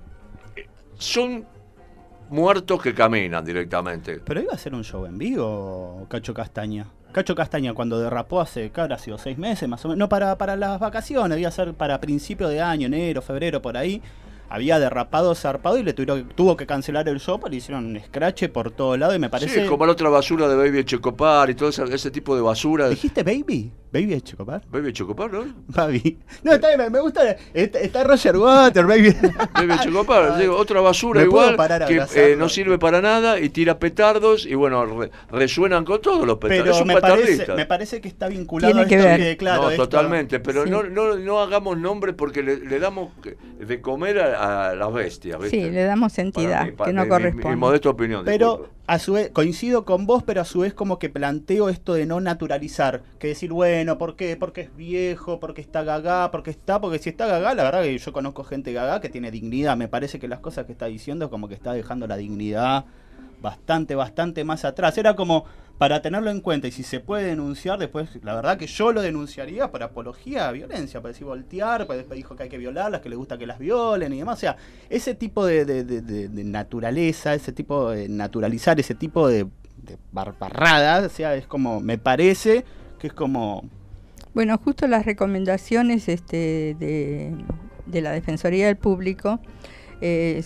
Speaker 3: son muertos que caminan directamente.
Speaker 4: Pero iba a ser un show en vivo, Cacho Castaña. Cacho Castaña cuando derrapó hace, ¿qué habrá sido? ¿Seis meses más o menos? No, para, para las vacaciones, debía ser para principio de año, enero, febrero, por ahí. Había derrapado, zarpado y le tuvieron, tuvo que cancelar el show, pero le hicieron un scratch por todo lado y me parece...
Speaker 3: Sí, como la otra basura de Baby Echecopar y todo ese, ese tipo de basura.
Speaker 4: ¿Dijiste Baby? ¿Baby Echecopar?
Speaker 3: Baby Echecopar, ¿no?
Speaker 4: Baby. No, está bien, me gusta, está, está Roger Water, Baby.
Speaker 3: Baby Echecopar, digo, otra basura igual que eh, no sirve para nada y tira petardos y bueno, re, resuenan con todos los petardos.
Speaker 4: Pero
Speaker 3: es un
Speaker 4: me, parece, me parece que está vinculado
Speaker 5: Tiene
Speaker 4: a
Speaker 5: que
Speaker 4: esto
Speaker 5: ver.
Speaker 4: que, claro,
Speaker 3: no,
Speaker 4: esto,
Speaker 3: totalmente, pero
Speaker 5: sí.
Speaker 3: no, no, no hagamos nombres porque le, le damos de comer a a las bestias, ¿viste?
Speaker 5: Sí, le damos entidad,
Speaker 3: Para mí, para
Speaker 5: que no
Speaker 3: mi,
Speaker 5: corresponde.
Speaker 3: Mi, mi modesta opinión.
Speaker 4: Pero
Speaker 3: disculpa.
Speaker 4: a su vez, coincido con vos, pero a su vez como que planteo esto de no naturalizar, que decir, bueno, ¿por qué? Porque es viejo, porque está gaga, porque está, porque si está gaga, la verdad que yo conozco gente gaga que tiene dignidad, me parece que las cosas que está diciendo como que está dejando la dignidad bastante, bastante más atrás. Era como para tenerlo en cuenta y si se puede denunciar, después la verdad que yo lo denunciaría por apología a violencia, para decir voltear, pues después dijo que hay que violarlas, que le gusta que las violen y demás. O sea, ese tipo de, de, de, de, de naturaleza, ese tipo de naturalizar, ese tipo de, de barbarradas, o sea, es como, me parece que es como...
Speaker 5: Bueno, justo las recomendaciones este, de, de la Defensoría del Público, eh,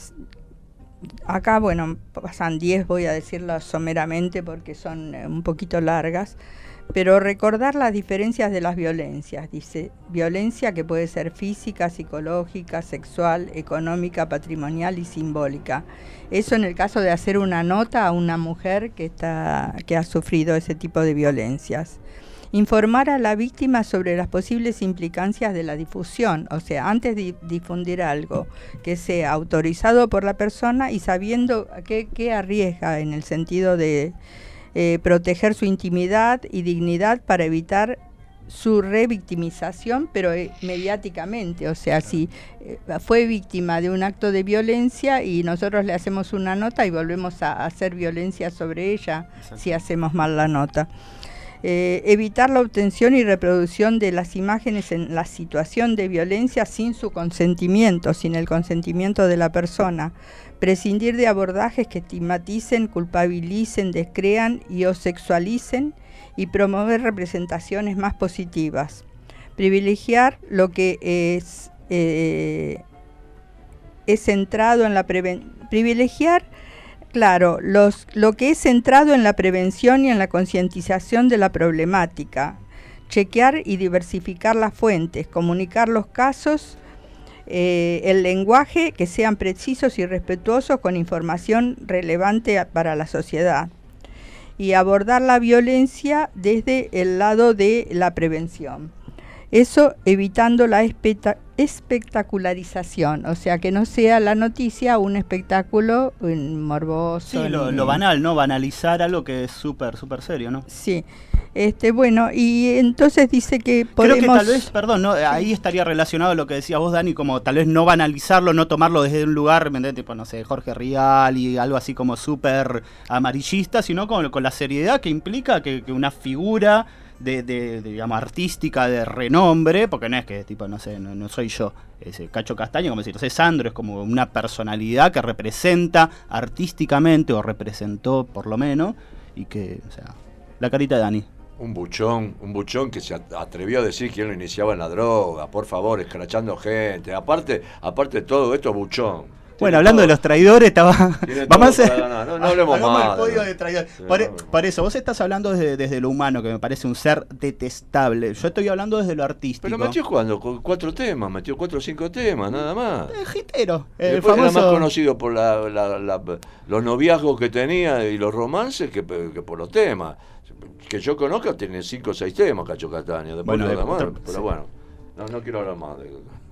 Speaker 5: acá, bueno, pasan diez, voy a decirlo someramente porque son eh, un poquito largas, pero recordar las diferencias de las violencias. Dice, violencia que puede ser física, psicológica, sexual, económica, patrimonial y simbólica. Eso en el caso de hacer una nota a una mujer que, está, que ha sufrido ese tipo de violencias. Informar a la víctima sobre las posibles implicancias de la difusión, o sea, antes de difundir algo, que sea autorizado por la persona y sabiendo qué, qué arriesga en el sentido de eh, proteger su intimidad y dignidad para evitar su revictimización, pero eh, mediáticamente, o sea, si eh, fue víctima de un acto de violencia y nosotros le hacemos una nota y volvemos a, a hacer violencia sobre ella, exacto, si hacemos mal la nota. Eh, evitar la obtención y reproducción de las imágenes en la situación de violencia sin su consentimiento, sin el consentimiento de la persona. Prescindir de abordajes que estigmaticen, culpabilicen, descrean y o sexualicen y promover representaciones más positivas. Privilegiar lo que es, eh, es centrado en la prevención. Privilegiar Claro, los, lo que es centrado en la prevención y en la concientización de la problemática, chequear y diversificar las fuentes, comunicar los casos, eh, el lenguaje, que sean precisos y respetuosos con información relevante a, para la sociedad, y abordar la violencia desde el lado de la prevención. Eso evitando la espectac- espectacularización, o sea, que no sea la noticia un espectáculo morboso.
Speaker 4: Sí, lo, lo banal, ¿no? Banalizar algo que es súper, súper serio, ¿no?
Speaker 5: Sí. Este, bueno, y entonces dice que podemos...
Speaker 4: Creo que tal vez, perdón, ¿no? Ahí estaría relacionado a lo que decías vos, Dani, como tal vez no banalizarlo, no tomarlo desde un lugar, ¿me entiendes? Tipo, no sé, Jorge Rial y algo así como súper amarillista, sino con, con la seriedad que implica que, que una figura... De, de, de, digamos, artística de renombre, porque no es que, tipo, no sé, no, no soy yo, ese Cacho Castaño, como decir, no sé, Sandro es como una personalidad que representa artísticamente, o representó por lo menos, y que, o sea, la carita de Dani.
Speaker 3: Un buchón, un buchón que se atrevió a decir que él lo iniciaba en la droga, por favor, escrachando gente, aparte, aparte de todo esto, buchón.
Speaker 4: Bueno, hablando todo de los traidores, estaba. Vamos a hacer.
Speaker 3: No, no, no hablemos más.
Speaker 4: El podio de traidores. Sí, por, no, por eso, vos estás hablando desde, desde lo humano, que me parece un ser detestable. Yo estoy hablando desde lo artístico.
Speaker 3: Pero metió jugando con cuatro temas, metió cuatro o cinco temas, nada más.
Speaker 4: El jitero.
Speaker 3: El famoso... Era más conocido por la, la, la, los noviazgos que tenía y los romances que, que por los temas. Que yo conozca, tiene cinco o seis temas, Cacho Castaño. Después bueno, nada más. Pero sí, bueno, no, no quiero hablar más de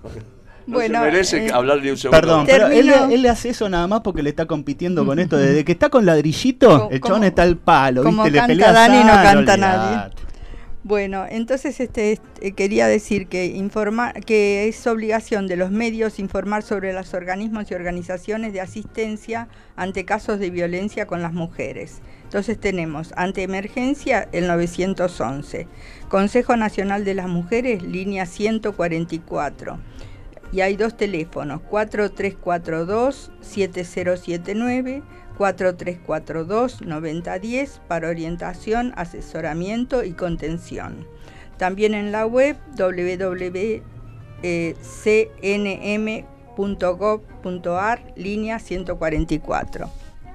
Speaker 3: No bueno, se merece eh, hablarle un segundo.
Speaker 4: Perdón, pero él, él le hace eso nada más porque le está compitiendo con esto. Desde que está con ladrillito, el chabón está al palo.
Speaker 5: Como
Speaker 4: ¿viste?
Speaker 5: Canta
Speaker 4: le pelea
Speaker 5: Dani,
Speaker 4: sal,
Speaker 5: no canta
Speaker 4: olvidate.
Speaker 5: nadie. Bueno, entonces este, este quería decir que informar, que es obligación de los medios informar sobre los organismos y organizaciones de asistencia ante casos de violencia con las mujeres. Entonces tenemos ante emergencia el nueve once, Consejo Nacional de las Mujeres, línea ciento cuarenta y cuatro. Y hay dos teléfonos, cuatro tres cuatro dos, siete cero siete nueve, cuatro tres cuatro dos, nueve cero uno cero para orientación, asesoramiento y contención. También en la web doble u doble u doble u punto c n m punto gov punto a r, línea ciento cuarenta y cuatro.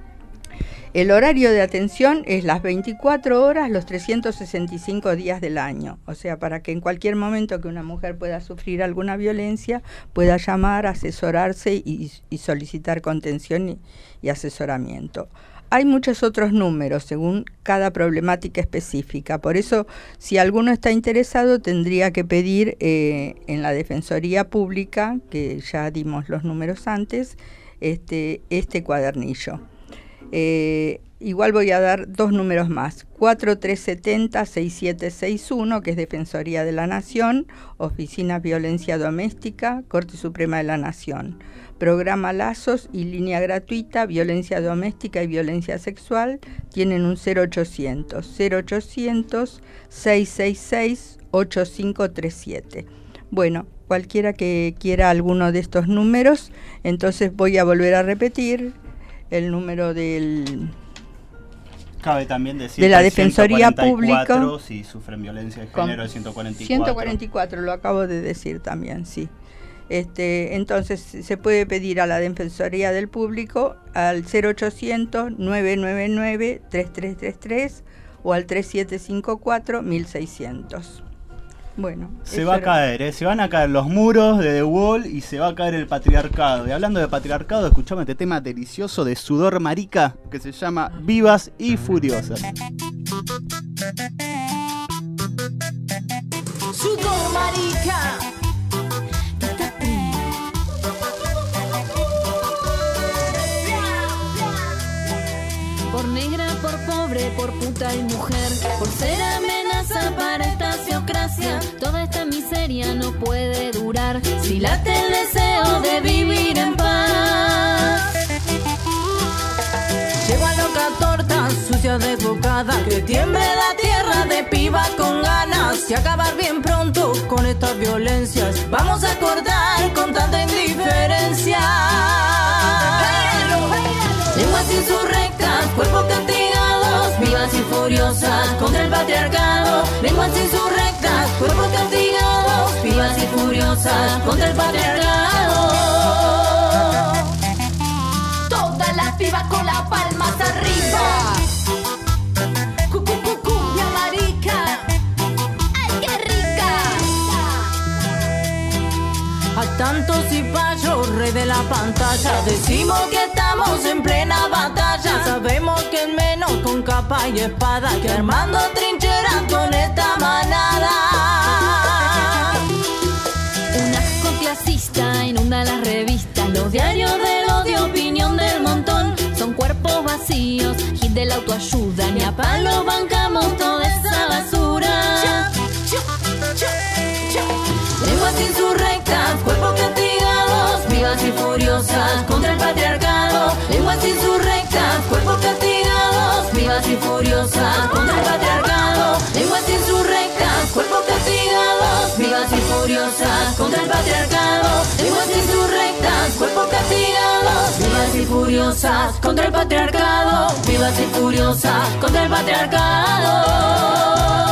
Speaker 5: El horario de atención es las veinticuatro horas, los trescientos sesenta y cinco días del año. O sea, para que en cualquier momento que una mujer pueda sufrir alguna violencia, pueda llamar, asesorarse y, y solicitar contención y, y asesoramiento. hay muchos otros números según cada problemática específica. Por eso, si alguno está interesado, tendría que pedir eh, en la Defensoría Pública, que ya dimos los números antes, este, este cuadernillo. Eh, igual voy a dar dos números más, cuatro tres siete cero, seis siete seis uno, que es Defensoría de la Nación, Oficina Violencia Doméstica, Corte Suprema de la Nación. Programa Lazos y línea gratuita, violencia doméstica y violencia sexual, tienen un cero ochocientos, cero ochocientos, seiscientos sesenta y seis, ochenta y cinco treinta y siete. Bueno, cualquiera que quiera alguno de estos números, entonces voy a volver a repetir el número del...
Speaker 4: Cabe también decir
Speaker 5: de la Defensoría Pública.
Speaker 4: Si sufren violencia de género, el ciento cuarenta y cuatro.
Speaker 5: ciento cuarenta y cuatro, lo acabo de decir también, sí. Este, entonces se puede pedir a la Defensoría del Público al cero ochocientos, nueve nueve nueve, tres tres tres tres o al tres siete cinco cuatro, mil seiscientos. Bueno,
Speaker 4: se va a caer, ¿eh? Se van a caer los muros de The Wall y se va a caer el patriarcado. Y hablando de patriarcado, escuchame este tema delicioso de Sudor Marica que se llama Vivas y Furiosas.
Speaker 9: Sudor Marica.
Speaker 7: Por negra, por pobre, por puta y mujer, por ser amenaza para esta sociocracia, toda esta miseria no puede durar si late el deseo de vivir en paz. Llevo a loca torta, sucia desbocada, que tiemble la tierra de piba con ganas y acabar bien pronto con estas violencias. Vamos a acordar con tanta indiferencia. Lenguas insurrectas, cuerpos castigados, vivas y furiosas contra el patriarcado. Lenguas insurrectas, cuerpos castigados, vivas y furiosas contra el patriarcado. Todas las pibas con las palmas arriba. Cumbia marica, ay qué rica. A tantos cipayos, rey de la pantalla, decimos que estamos en plena batalla. Sabemos que es menos con capa y espada que armando trincheras con esta manada. Un asco clasista inunda las revistas, los diarios del odio, opinión del montón. Son cuerpos vacíos, hit de la autoayuda, ni a palo bancamos toda esa basura. Lenguas insurrectas, cuerpos castigados, vivas y furiosas contra el patriarcado. Lenguas insurrectas, cuerpos castigados, vivas y furiosas contra el patriarcado. Lenguas insurrectas, cuerpos castigados, vivas y furiosas contra el patriarcado. Lenguas insurrectas, cuerpos castigados, vivas y furiosas contra el patriarcado. Vivas y furiosas contra el patriarcado.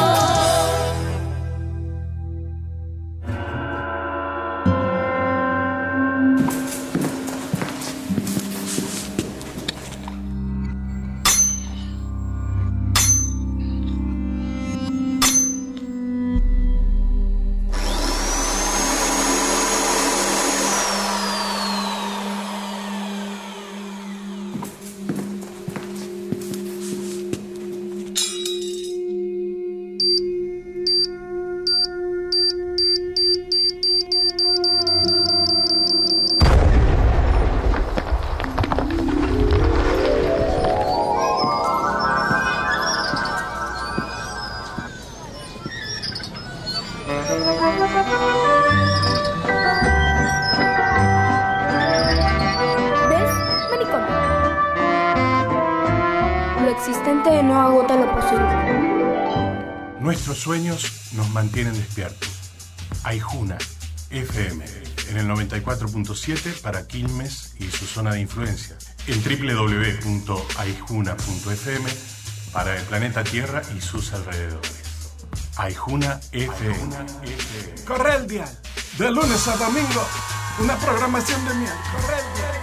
Speaker 11: Nuestros sueños nos mantienen despiertos. Aijuna F M en el noventa y cuatro punto siete para Quilmes y su zona de influencia. En doble u doble u doble u punto aijuna punto f m para el planeta Tierra y sus alrededores. Aijuna F M.
Speaker 12: Corre el dial. De lunes a domingo. Una programación de miel. Corre el dial.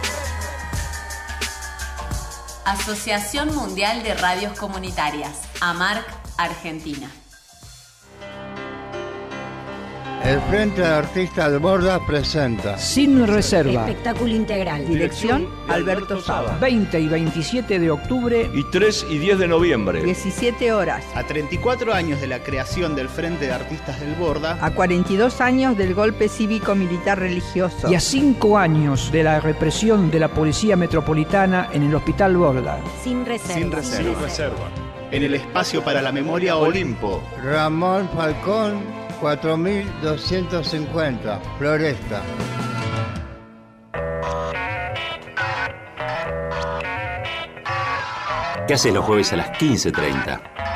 Speaker 2: Asociación Mundial de Radios Comunitarias, AMARC, Argentina.
Speaker 13: El Frente de Artistas del Borda presenta
Speaker 14: Sin Reserva.
Speaker 15: Espectáculo integral.
Speaker 14: Dirección Alberto Saba. veinte y veintisiete de octubre
Speaker 3: y tres y diez de noviembre.
Speaker 5: diecisiete horas.
Speaker 4: A treinta y cuatro años de la creación del Frente de Artistas del Borda.
Speaker 5: A cuarenta y dos años del golpe cívico-militar religioso.
Speaker 14: Y a cinco años de la represión de la Policía Metropolitana en el Hospital Borda.
Speaker 15: Sin reserva.
Speaker 4: Sin reserva.
Speaker 3: Sin reserva.
Speaker 4: En el espacio para la memoria Olimpo.
Speaker 13: Ramón Falcón, cuatro mil doscientos cincuenta, Floresta.
Speaker 10: ¿Qué haces los jueves a las quince treinta?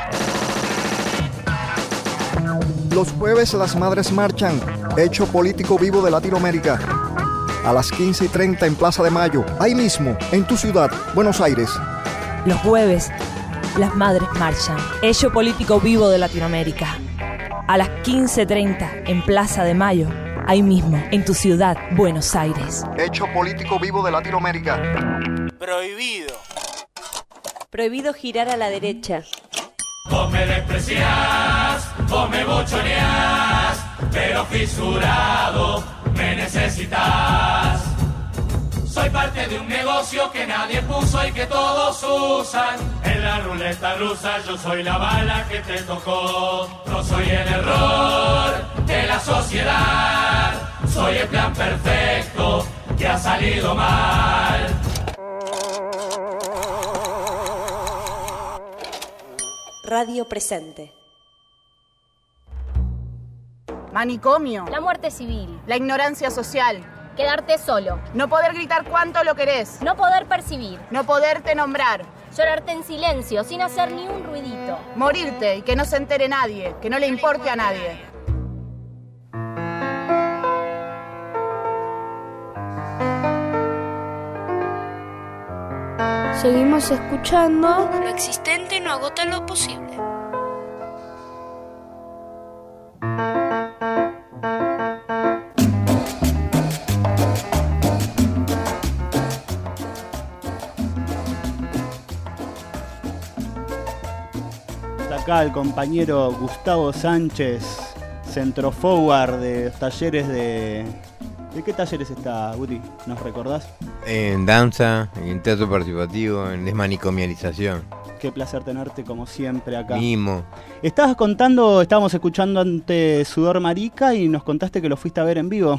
Speaker 24: Los jueves las madres marchan, hecho político vivo de Latinoamérica. A las quince y treinta en Plaza de Mayo, ahí mismo, en tu ciudad, Buenos Aires.
Speaker 25: Los jueves, las madres marchan, hecho político vivo de Latinoamérica. A las quince treinta en Plaza de Mayo, ahí mismo, en tu ciudad, Buenos Aires.
Speaker 24: Hecho político vivo de Latinoamérica.
Speaker 26: Prohibido.
Speaker 18: Prohibido girar a la derecha.
Speaker 27: Vos me despreciás, vos me bochoneás, pero fisurado me necesitas. Soy parte de un negocio que nadie puso y que todos usan. En la ruleta rusa yo soy la bala que te tocó. No soy el error de la sociedad, soy el plan perfecto que ha salido mal.
Speaker 18: Radio Presente.
Speaker 28: Manicomio.
Speaker 16: La muerte civil.
Speaker 28: La ignorancia social.
Speaker 16: Quedarte solo.
Speaker 28: No poder gritar cuánto lo querés.
Speaker 16: No poder percibir.
Speaker 28: No poderte nombrar.
Speaker 16: Llorarte en silencio, sin hacer ni un ruidito.
Speaker 28: Morirte y que no se entere nadie, que no le importe a nadie.
Speaker 17: Seguimos escuchando.
Speaker 21: Lo existente no agota lo posible.
Speaker 4: Acá el compañero Gustavo Sánchez, centro forward de talleres de... ¿De qué talleres está, Guti? ¿Nos recordás?
Speaker 29: En danza, en teatro participativo, en desmanicomialización.
Speaker 4: Qué placer tenerte como siempre acá.
Speaker 29: Mimo.
Speaker 4: Estabas contando, estábamos escuchando antes Sudor Marica y nos contaste que lo fuiste a ver en vivo.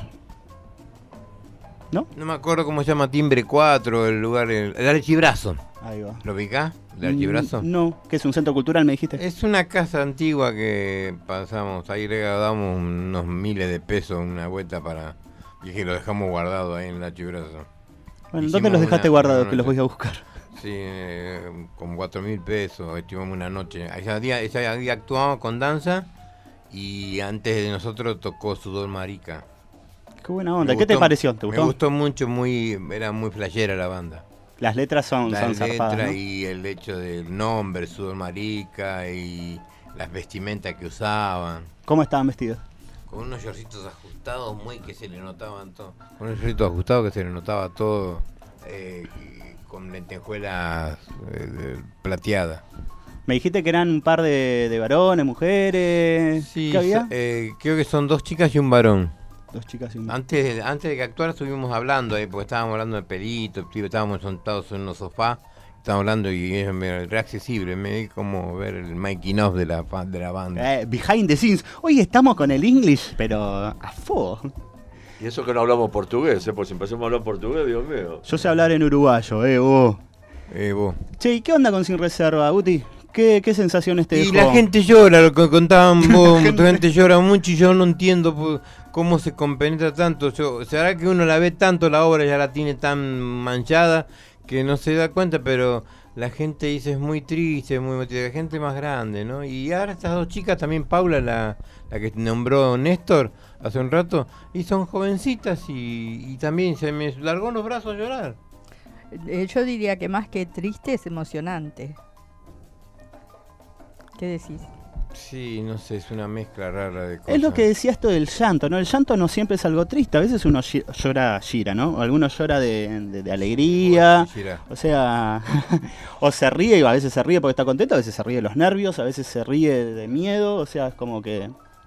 Speaker 4: ¿No?
Speaker 29: No me acuerdo cómo se llama, Timbre cuatro, el lugar, el, el Archibrazo.
Speaker 4: Ahí va.
Speaker 29: ¿Lo ubicás? ¿El Archibrazo?
Speaker 4: No, que es un centro cultural, me dijiste.
Speaker 29: Es una casa antigua que pasamos, ahí regalamos unos miles de pesos, una vuelta para... Y que lo dejamos guardado ahí en el Archibrazo.
Speaker 4: Bueno, ¿dónde los dejaste guardados que los voy a buscar?
Speaker 29: Sí, eh, con cuatro mil pesos, estimamos una noche. Ese día, ese día actuamos con danza y antes de nosotros tocó Sudor Marica.
Speaker 4: Qué buena onda. ¿Qué te pareció? ¿Te gustó?
Speaker 29: Me gustó mucho, muy era muy flashera la banda.
Speaker 4: Las letras son,
Speaker 29: la
Speaker 4: son zarpadas,
Speaker 29: letra,
Speaker 4: ¿no?
Speaker 29: Y el hecho del nombre, Sudor Marica, y las vestimentas que usaban.
Speaker 4: ¿Cómo estaban vestidos?
Speaker 29: Con unos shortcitos ajustados, muy que se le notaban todo. Con unos shortcitos ajustados que se le notaba todo, eh, con lentejuelas eh, plateadas.
Speaker 4: Me dijiste que eran un par de, de varones, mujeres.
Speaker 29: Sí,
Speaker 4: ¿qué había?
Speaker 29: So, eh, creo que son dos chicas y un varón.
Speaker 4: Dos chicas y un varón.
Speaker 29: Antes, antes de que actuara estuvimos hablando ahí, porque estábamos hablando de pelito, estábamos sentados en unos sofás, estábamos hablando y es re accesible, me di como ver el making of de la, de la banda.
Speaker 4: Eh, behind the scenes. Hoy estamos con el English, pero a fuego.
Speaker 3: Y eso que no hablamos portugués, ¿eh? Pues si empezamos a hablar portugués, Dios mío.
Speaker 4: Yo sé hablar en uruguayo, eh, vos.
Speaker 29: Eh, vos.
Speaker 4: Che, ¿y qué onda con Sin Reserva, Guti? ¿Qué, qué sensaciones te
Speaker 29: y
Speaker 4: dejó?
Speaker 29: Y la gente llora, lo que contaban vos, la gente llora mucho y yo no entiendo pues, cómo se compenetra tanto. Yo, ¿será que uno la ve tanto, la obra ya la tiene tan manchada que no se da cuenta? Pero la gente dice es muy triste, muy la gente más grande, ¿no? Y ahora estas dos chicas, también Paula, la, la que nombró Néstor hace un rato, y son jovencitas y, y también se me largó los brazos a llorar.
Speaker 5: Eh, yo diría que más que triste es emocionante. ¿Qué decís?
Speaker 29: Sí, no sé, es una mezcla rara de cosas.
Speaker 4: Es lo que decía esto del llanto, ¿no? El llanto no siempre es algo triste, a veces uno llora gira, ¿no? O alguno llora de, de, de alegría, o sea, o se ríe, y a veces se ríe porque está contento, a veces se ríe de los nervios, a veces se ríe de miedo, o sea, es como que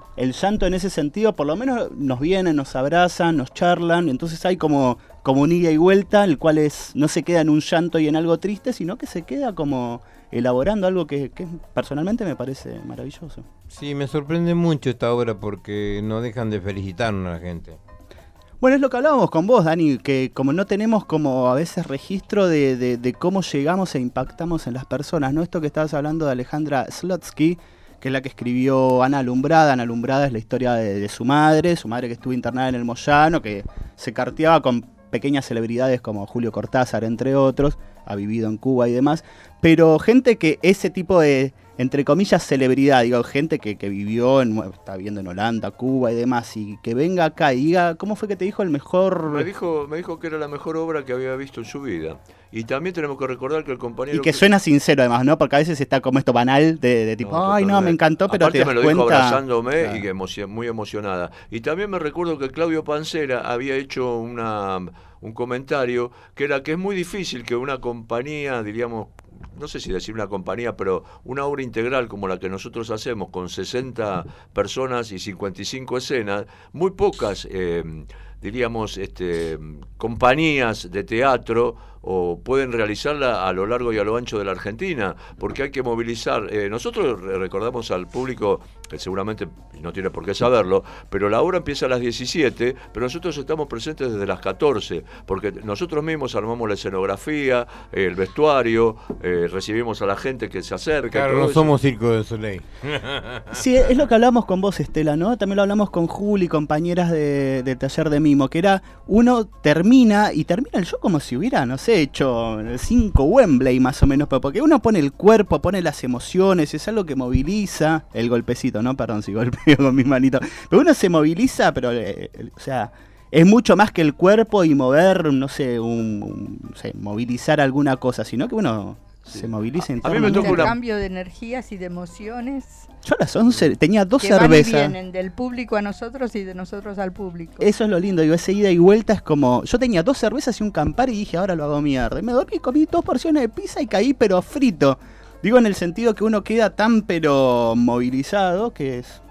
Speaker 4: el llanto en ese sentido, por lo menos nos vienen, nos abrazan, nos charlan, entonces hay como, como un ida y vuelta, el cual es, no se queda en un llanto y en algo triste, sino que se queda como elaborando algo que, que personalmente me parece maravilloso.
Speaker 29: Sí, me sorprende mucho esta obra porque no dejan de felicitarnos a la gente.
Speaker 4: Bueno, es lo que hablábamos con vos, Dani, que como no tenemos como a veces registro de, de, de cómo llegamos e impactamos en las personas, ¿no? Esto que estabas hablando de Alejandra Slotsky, que es la que escribió Ana Alumbrada. Ana Alumbrada es la historia de, de su madre, su madre que estuvo internada en el Moyano, que se carteaba con pequeñas celebridades como Julio Cortázar, entre otros, ha vivido en Cuba y demás, pero gente que ese tipo de, entre comillas, celebridad, digo, gente que, que vivió, en, está viviendo en Holanda, Cuba y demás, y que venga acá y diga, ¿cómo fue que te dijo el mejor...?
Speaker 3: Me dijo, me dijo que era la mejor obra que había visto en su vida. Y también tenemos que recordar que el compañero...
Speaker 4: Y que, que suena sincero además, ¿no? Porque a veces está como esto banal de, de tipo, no, ay no, me encantó, pero
Speaker 3: aparte
Speaker 4: te das
Speaker 3: me lo
Speaker 4: cuenta...
Speaker 3: dijo abrazándome,
Speaker 4: claro.
Speaker 3: Y que emocio, muy emocionada. Y también me recuerdo que Claudio Pancera había hecho una, un comentario que era que es muy difícil que una compañía, diríamos, no sé si decir una compañía, pero una obra integral como la que nosotros hacemos, con sesenta personas y cincuenta y cinco escenas, muy pocas, eh, diríamos, este, compañías de teatro o pueden realizarla a lo largo y a lo ancho de la Argentina, porque hay que movilizar. Eh, nosotros recordamos al público, que seguramente no tiene por qué saberlo, pero la obra empieza a las diecisiete, pero nosotros estamos presentes desde las catorce, porque nosotros mismos armamos la escenografía, eh, el vestuario, eh, recibimos a la gente que se acerca.
Speaker 29: Claro, no
Speaker 3: eso.
Speaker 29: somos Circo de Soleil.
Speaker 4: Sí, es lo que hablamos con vos, Estela, ¿no? También lo hablamos con Juli, compañeras de, de taller de mimo, que era, uno termina, y termina el show como si hubiera, no sé, hecho el cinco Wembley más o menos, porque uno pone el cuerpo, pone las emociones, es algo que moviliza, el golpecito, ¿no? Perdón si golpeo con mis manitos, pero uno se moviliza, pero, eh, o sea, es mucho más que el cuerpo y mover, no sé, un, un no sé, movilizar alguna cosa, sino que uno sí. se moviliza
Speaker 5: internamente. A mí me toca un intercambio de energías y de emociones.
Speaker 4: Yo a las once tenía dos
Speaker 5: que
Speaker 4: cervezas.
Speaker 5: Van y vienen del público a nosotros y de nosotros al público.
Speaker 4: Eso es lo lindo, digo, esa ida y vuelta es como... Yo tenía dos cervezas y un Campari y dije, ahora lo hago mierda. Y me dormí, comí dos porciones de pizza y caí, pero frito. Digo, en el sentido que uno queda tan, pero movilizado, que es...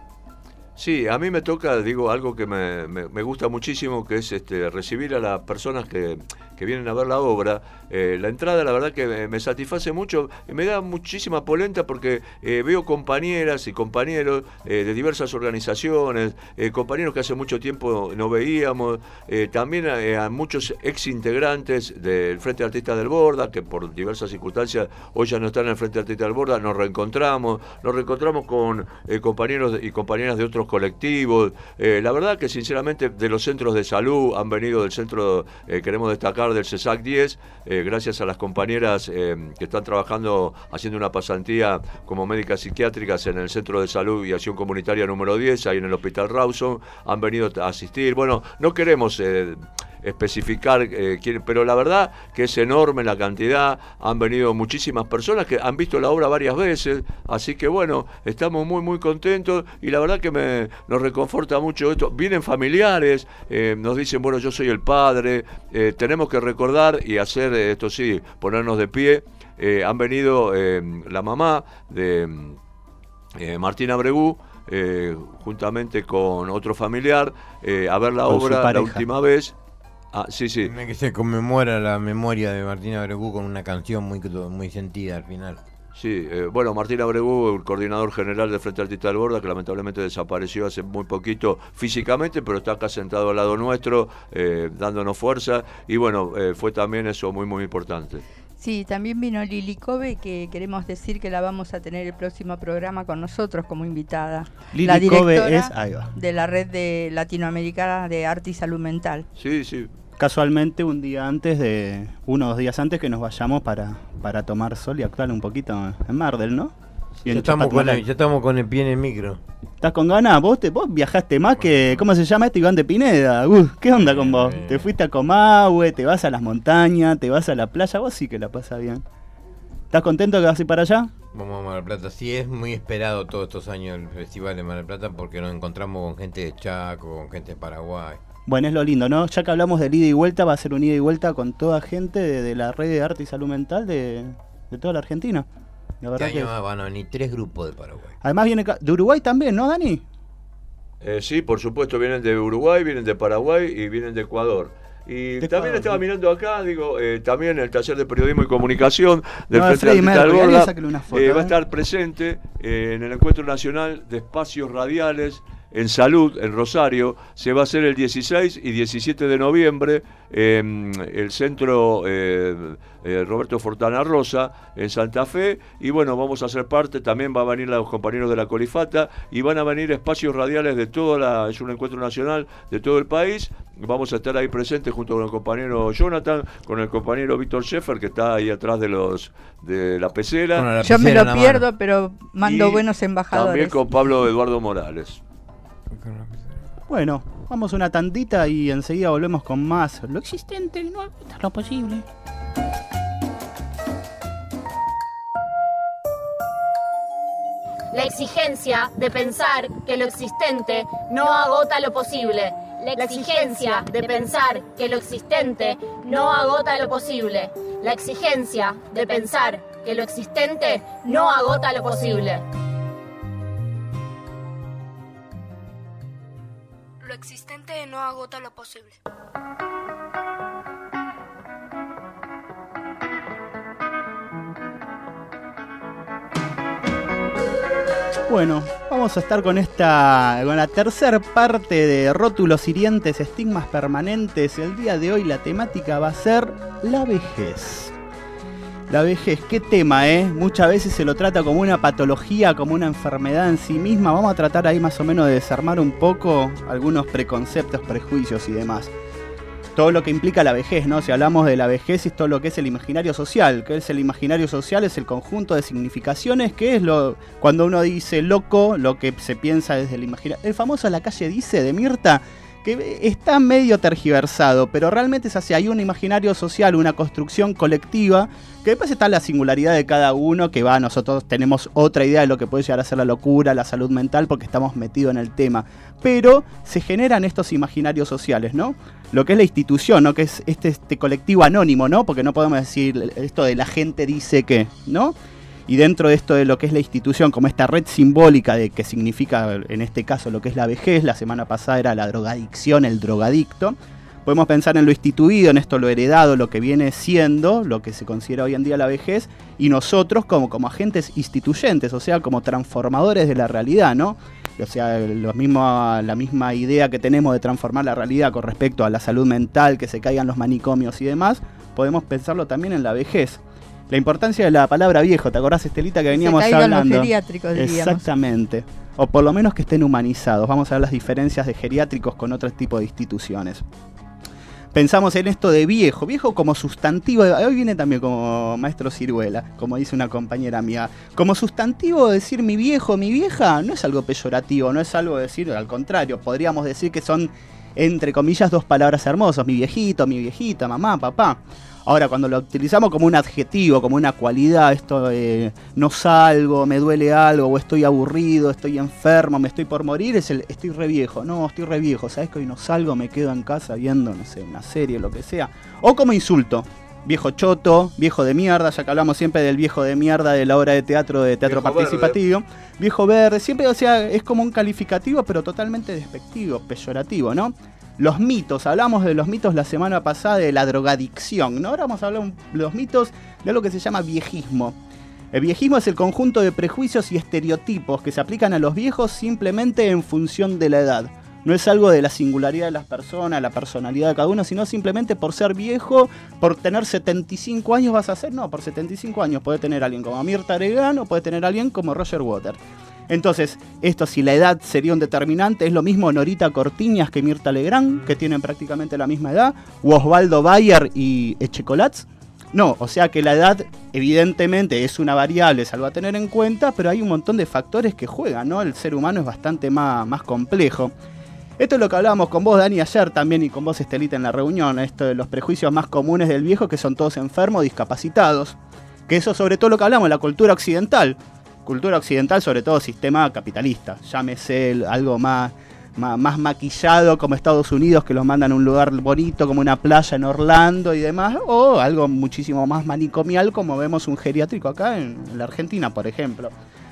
Speaker 3: Sí, a mí me toca, digo, algo que me, me, me gusta muchísimo, que es este recibir a las personas que, que vienen a ver la obra. Eh, la entrada, la verdad que me, me satisface mucho, y me da muchísima polenta porque eh, veo compañeras y compañeros eh, de diversas organizaciones, eh, compañeros que hace mucho tiempo no veíamos, eh, también eh, a muchos ex integrantes del Frente de Artistas del Borda, que por diversas circunstancias hoy ya no están en el Frente de Artistas del Borda, nos reencontramos, nos reencontramos con eh, compañeros y compañeras de otros colectivos. Eh, la verdad que sinceramente de los centros de salud han venido del centro, eh, queremos destacar del CESAC diez, eh, gracias a las compañeras eh, que están trabajando, haciendo una pasantía como médicas psiquiátricas en el Centro de Salud y Acción Comunitaria número diez, ahí en el Hospital Rawson, han venido a asistir. Bueno, no queremos... Eh, especificar eh, quién, pero la verdad que es enorme la cantidad, han venido muchísimas personas que han visto la obra varias veces, así que bueno, estamos muy muy contentos y la verdad que me, nos reconforta mucho esto. Vienen familiares, eh, nos dicen, bueno, yo soy el padre, eh, tenemos que recordar y hacer, eh, esto sí, ponernos de pie. Eh, han venido eh, la mamá de eh, Martín Abregú, eh, juntamente con otro familiar, eh, a ver la
Speaker 4: con
Speaker 3: obra la última vez. Ah, sí, sí.
Speaker 29: Que se conmemora la memoria de Martín Abregú con una canción muy, muy sentida al final.
Speaker 3: Sí, eh, bueno, Martín Abregú, el coordinador general del Frente Artista del Borda, que lamentablemente desapareció hace muy poquito físicamente, pero está acá sentado al lado nuestro, eh, dándonos fuerza, y bueno, eh, fue también eso muy, muy importante.
Speaker 5: Sí, también vino Lili Kobe, que queremos decir que la vamos a tener el próximo programa con nosotros como invitada.
Speaker 4: Lili
Speaker 5: la directora
Speaker 4: Kobe es, ahí va,
Speaker 5: de la red de latinoamericana de arte y salud mental.
Speaker 3: Sí, sí.
Speaker 4: Casualmente un día antes de, uno o dos días antes que nos vayamos para, para tomar sol y actuar un poquito en Mardel, ¿no?
Speaker 29: Ya estamos, con el, ya estamos con el pie en el micro.
Speaker 4: ¿Estás con ganas? ¿Vos, te, vos viajaste más que... ¿Cómo se llama este? Iván de Pineda. Uh, ¿Qué onda con vos? Te fuiste a Comahue, te vas a las montañas, te vas a la playa. Vos sí que la pasás bien. ¿Estás contento que vas a ir para allá?
Speaker 29: Vamos a Mar del Plata. Sí, es muy esperado todos estos años el Festival de Mar del Plata porque nos encontramos con gente de Chaco, con gente de Paraguay.
Speaker 4: Bueno, es lo lindo, ¿no? Ya que hablamos del ida y vuelta, va a ser un ida y vuelta con toda gente de, de la red de arte y salud mental de, de toda la La verdad
Speaker 29: este año
Speaker 4: que...
Speaker 29: van a venir tres grupos de Paraguay.
Speaker 4: Además viene de Uruguay también, ¿no, Dani?
Speaker 3: Eh, sí, por supuesto, vienen de Uruguay, vienen de Paraguay y vienen de Ecuador. Y
Speaker 4: de
Speaker 3: también
Speaker 4: Ecuador,
Speaker 3: estaba
Speaker 4: ¿sí?
Speaker 3: mirando acá, digo, eh, también el taller de periodismo y comunicación del
Speaker 4: No,
Speaker 3: Frente
Speaker 4: Freddy
Speaker 3: Artista del
Speaker 4: Mercury,
Speaker 3: Borda,
Speaker 4: sáquele una foto,
Speaker 3: eh, va a
Speaker 4: eh.
Speaker 3: estar presente eh, en el Encuentro Nacional de Espacios Radiales en Salud, en Rosario. Se va a hacer el dieciséis y diecisiete de noviembre en el centro eh, eh, Roberto Fontana Rosa, en Santa Fe. Y bueno, vamos a ser parte, también van a venir los compañeros de la Colifata y van a venir espacios radiales de toda la, es un encuentro nacional de todo el país. Vamos a estar ahí presentes junto con el compañero Jonathan, con el compañero Víctor Scheffer, que está ahí atrás de los de la pecera.
Speaker 29: la
Speaker 5: Yo me
Speaker 29: pecera en
Speaker 5: lo
Speaker 29: la
Speaker 5: pierdo,
Speaker 29: mano.
Speaker 5: pero mando
Speaker 3: Y
Speaker 5: buenos embajadores.
Speaker 3: También con Pablo Eduardo Morales.
Speaker 4: Bueno, vamos a una tandita y enseguida volvemos con más. Lo existente no es lo posible.
Speaker 16: La exigencia de pensar que lo existente no agota lo posible. La exigencia de pensar que lo existente no agota lo posible. La exigencia de pensar que lo existente no agota lo posible.
Speaker 17: Lo existente no agota lo posible.
Speaker 4: Bueno, vamos a estar con esta, con la tercera parte de rótulos hirientes, estigmas permanentes. El día de hoy la temática va a ser la vejez. La vejez, qué tema, ¿eh? Muchas veces se lo trata como una patología, como una enfermedad en sí misma. Vamos a tratar ahí más o menos de desarmar un poco algunos preconceptos, prejuicios y demás. Todo lo que implica la vejez, ¿no? Si hablamos de la vejez, es todo lo que es el imaginario social. ¿Qué es el imaginario social? Es el conjunto de significaciones, que es lo cuando uno dice loco, lo que se piensa desde el imaginario. El famoso La calle dice, de Mirta, que está medio tergiversado, pero realmente es así. Hay un imaginario social, una construcción colectiva, que después está la singularidad de cada uno, que va, nosotros tenemos otra idea de lo que puede llegar a ser la locura, la salud mental, porque estamos metidos en el tema. Pero se generan estos imaginarios sociales, ¿no? Lo que es la institución, ¿no? Que es este, este colectivo anónimo, ¿no? Porque no podemos decir esto de la gente dice que, ¿no? Y dentro de esto de lo que es la institución, como esta red simbólica de que significa, en este caso, lo que es la vejez, la semana pasada era la drogadicción, el drogadicto, podemos pensar en lo instituido, en esto lo heredado, lo que viene siendo, lo que se considera hoy en día la vejez, y nosotros como, como agentes instituyentes, o sea, como transformadores de la realidad, ¿no? O sea, los mismos, la misma idea que tenemos de transformar la realidad con respecto a la salud mental, que se caigan los manicomios y demás, podemos pensarlo también en la vejez. La importancia de la palabra viejo, ¿te acordás, Estelita, que veníamos
Speaker 5: se caigan
Speaker 4: hablando?
Speaker 5: Los geriátricos, diríamos.
Speaker 4: Exactamente. O por lo menos que estén humanizados. Vamos a ver las diferencias de geriátricos con otro tipo de instituciones. Pensamos en esto de viejo, viejo como sustantivo, hoy viene también como maestro Ciruela, como dice una compañera mía, como sustantivo decir mi viejo, mi vieja, no es algo peyorativo, no es algo decir, al contrario, podríamos decir que son, entre comillas, dos palabras hermosas, mi viejito, mi viejita, mamá, papá. Ahora, cuando lo utilizamos como un adjetivo, como una cualidad, esto eh, no salgo, me duele algo, o estoy aburrido, estoy enfermo, me estoy por morir, es el estoy re viejo. No, estoy re viejo, ¿sabes que hoy no salgo, me quedo en casa viendo, no sé, una serie, lo que sea? O como insulto, viejo choto, viejo de mierda, ya que hablamos siempre del viejo de mierda de la obra de teatro, de teatro viejo participativo. Verde. Viejo verde, siempre, o sea, es como un calificativo, pero totalmente despectivo, peyorativo, ¿no? Los mitos, hablamos de los mitos la semana pasada de la drogadicción, ¿no? Ahora vamos a hablar de los mitos de algo que se llama viejismo. El viejismo es el conjunto de prejuicios y estereotipos que se aplican a los viejos simplemente en función de la edad. No es algo de la singularidad de las personas, la personalidad de cada uno, sino simplemente por ser viejo, por tener setenta y cinco años vas a ser, no, por setenta y cinco años puede tener alguien como Mirta Legrand o puede tener alguien como Roger Waters. Entonces, esto si la edad sería un determinante, es lo mismo Norita Cortiñas que Mirta Legrand, que tienen prácticamente la misma edad, o Osvaldo Bayer y Echecolatz. No, o sea que la edad evidentemente es una variable, es algo a tener en cuenta, pero hay un montón de factores que juegan, ¿no? El ser humano es bastante más, más complejo. Esto es lo que hablábamos con vos, Dani, ayer también, y con vos, Estelita, en la reunión, esto de los prejuicios más comunes del viejo, que son todos enfermos, discapacitados, que eso sobre todo lo que hablamos, la cultura occidental. Cultura occidental, sobre todo sistema capitalista, llámese el, algo más, más, más maquillado como Estados Unidos, que los mandan a un lugar bonito como una playa en Orlando y demás, o algo muchísimo más manicomial como vemos un geriátrico acá en, en la Argentina, por ejemplo.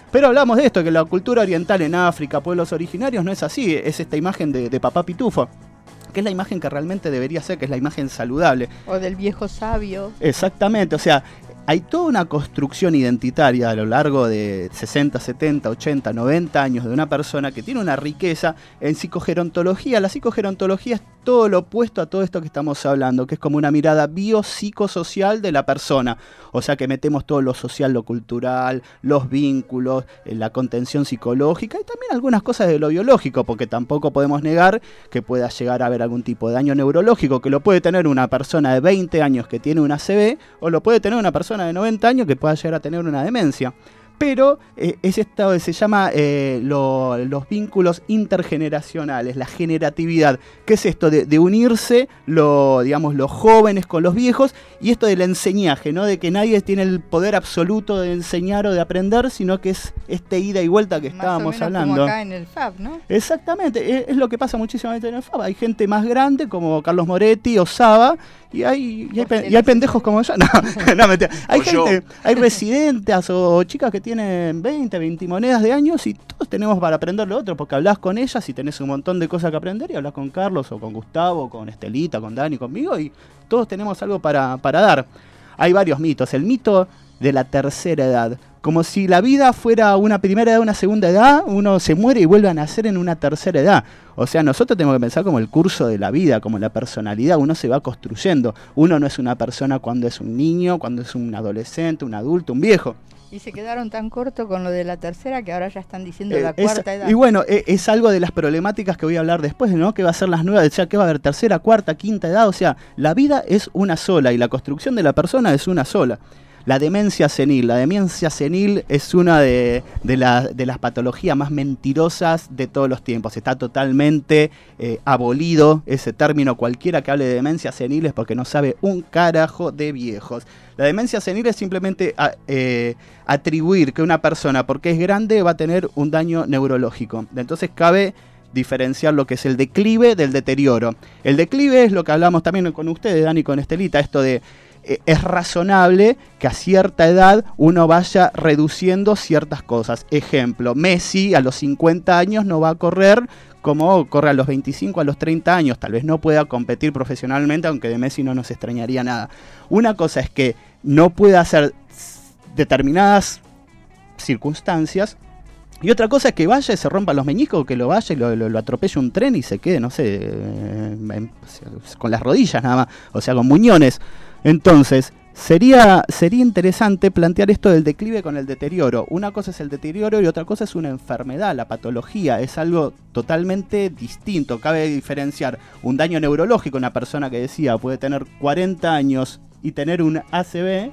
Speaker 4: Pero hablamos de esto, que la cultura oriental en África, pueblos originarios, no es así, es esta imagen de, de papá pitufo, que es la imagen que realmente debería ser, que es la imagen saludable.
Speaker 5: O del viejo sabio.
Speaker 4: Exactamente, o sea, hay toda una construcción identitaria a lo largo de sesenta, setenta, ochenta, noventa años de una persona que tiene una riqueza en psicogerontología. La psicogerontología es todo lo opuesto a todo esto que estamos hablando, que es como una mirada biopsicosocial de la persona. O sea que metemos todo lo social, lo cultural, los vínculos, la contención psicológica y también algunas cosas de lo biológico, porque tampoco podemos negar que pueda llegar a haber algún tipo de daño neurológico, que lo puede tener una persona de veinte años que tiene una A C V, o lo puede tener una persona de noventa años que pueda llegar a tener una demencia. Pero eh, es esto, se llama eh, lo, los vínculos intergeneracionales, la generatividad. ¿Qué es esto de, de unirse lo, digamos, los jóvenes con los viejos? Y esto del enseñaje, ¿no? De que nadie tiene el poder absoluto de enseñar o de aprender, sino que es este ida y vuelta que
Speaker 5: Más
Speaker 4: estábamos
Speaker 5: o menos
Speaker 4: hablando.
Speaker 5: Como acá en el F A B, ¿no?
Speaker 4: Exactamente, es, es lo que pasa muchísimo en el F A B. Hay gente más grande como Carlos Moretti o Saba, y hay, y hay, pe- y hay pendejos como yo. No, no mentira. Hay
Speaker 3: O yo.
Speaker 4: gente, hay residentes o chicas que tienen veinte, veinte monedas de años y todos tenemos para aprender lo otro, porque hablas con ellas y tenés un montón de cosas que aprender, y hablas con Carlos o con Gustavo, con Estelita, con Dani, conmigo, y todos tenemos algo para, para dar. Hay varios mitos. El mito de la tercera edad. Como si la vida fuera una primera edad, una segunda edad, uno se muere y vuelve a nacer en una tercera edad. O sea, nosotros tenemos que pensar como el curso de la vida, como la personalidad, uno se va construyendo. Uno no es una persona cuando es un niño, cuando es un adolescente, un adulto, un viejo.
Speaker 5: Y se quedaron tan corto con lo de la tercera que ahora ya están diciendo
Speaker 4: Eh,
Speaker 5: la
Speaker 4: es-
Speaker 5: cuarta edad.
Speaker 4: Y bueno, eh, es algo de las problemáticas que voy a hablar después, ¿no? Que va a ser las nuevas, o sea, que va a haber tercera, cuarta, quinta edad. O sea, la vida es una sola y la construcción de la persona es una sola. La demencia senil. La demencia senil es una de, de, la- de las patologías más mentirosas de todos los tiempos. Está totalmente eh, abolido ese término. Cualquiera que hable de demencia senil es porque no sabe un carajo de viejos. La demencia senil es simplemente a- eh, atribuir que una persona, porque es grande, va a tener un daño neurológico. Entonces cabe diferenciar lo que es el declive del deterioro. El declive es lo que hablamos también con ustedes, Dani, con Estelita, esto de eh, es razonable que a cierta edad uno vaya reduciendo ciertas cosas. Ejemplo, Messi a los cincuenta años no va a correr como corre a los veinticinco, a los treinta años. Tal vez no pueda competir profesionalmente, aunque de Messi no nos extrañaría nada. Una cosa es que no pueda hacer determinadas circunstancias, y otra cosa es que vaya y se rompa los meñiscos, que lo vaya y lo, lo, lo atropelle un tren y se quede, no sé, eh, en- con las rodillas nada más, o sea, con muñones. Entonces, sería, sería interesante plantear esto del declive con el deterioro. Una cosa es el deterioro y otra cosa es una enfermedad, la patología, es algo totalmente distinto. Cabe diferenciar un daño neurológico, una persona que decía puede tener cuarenta años y tener un A C V,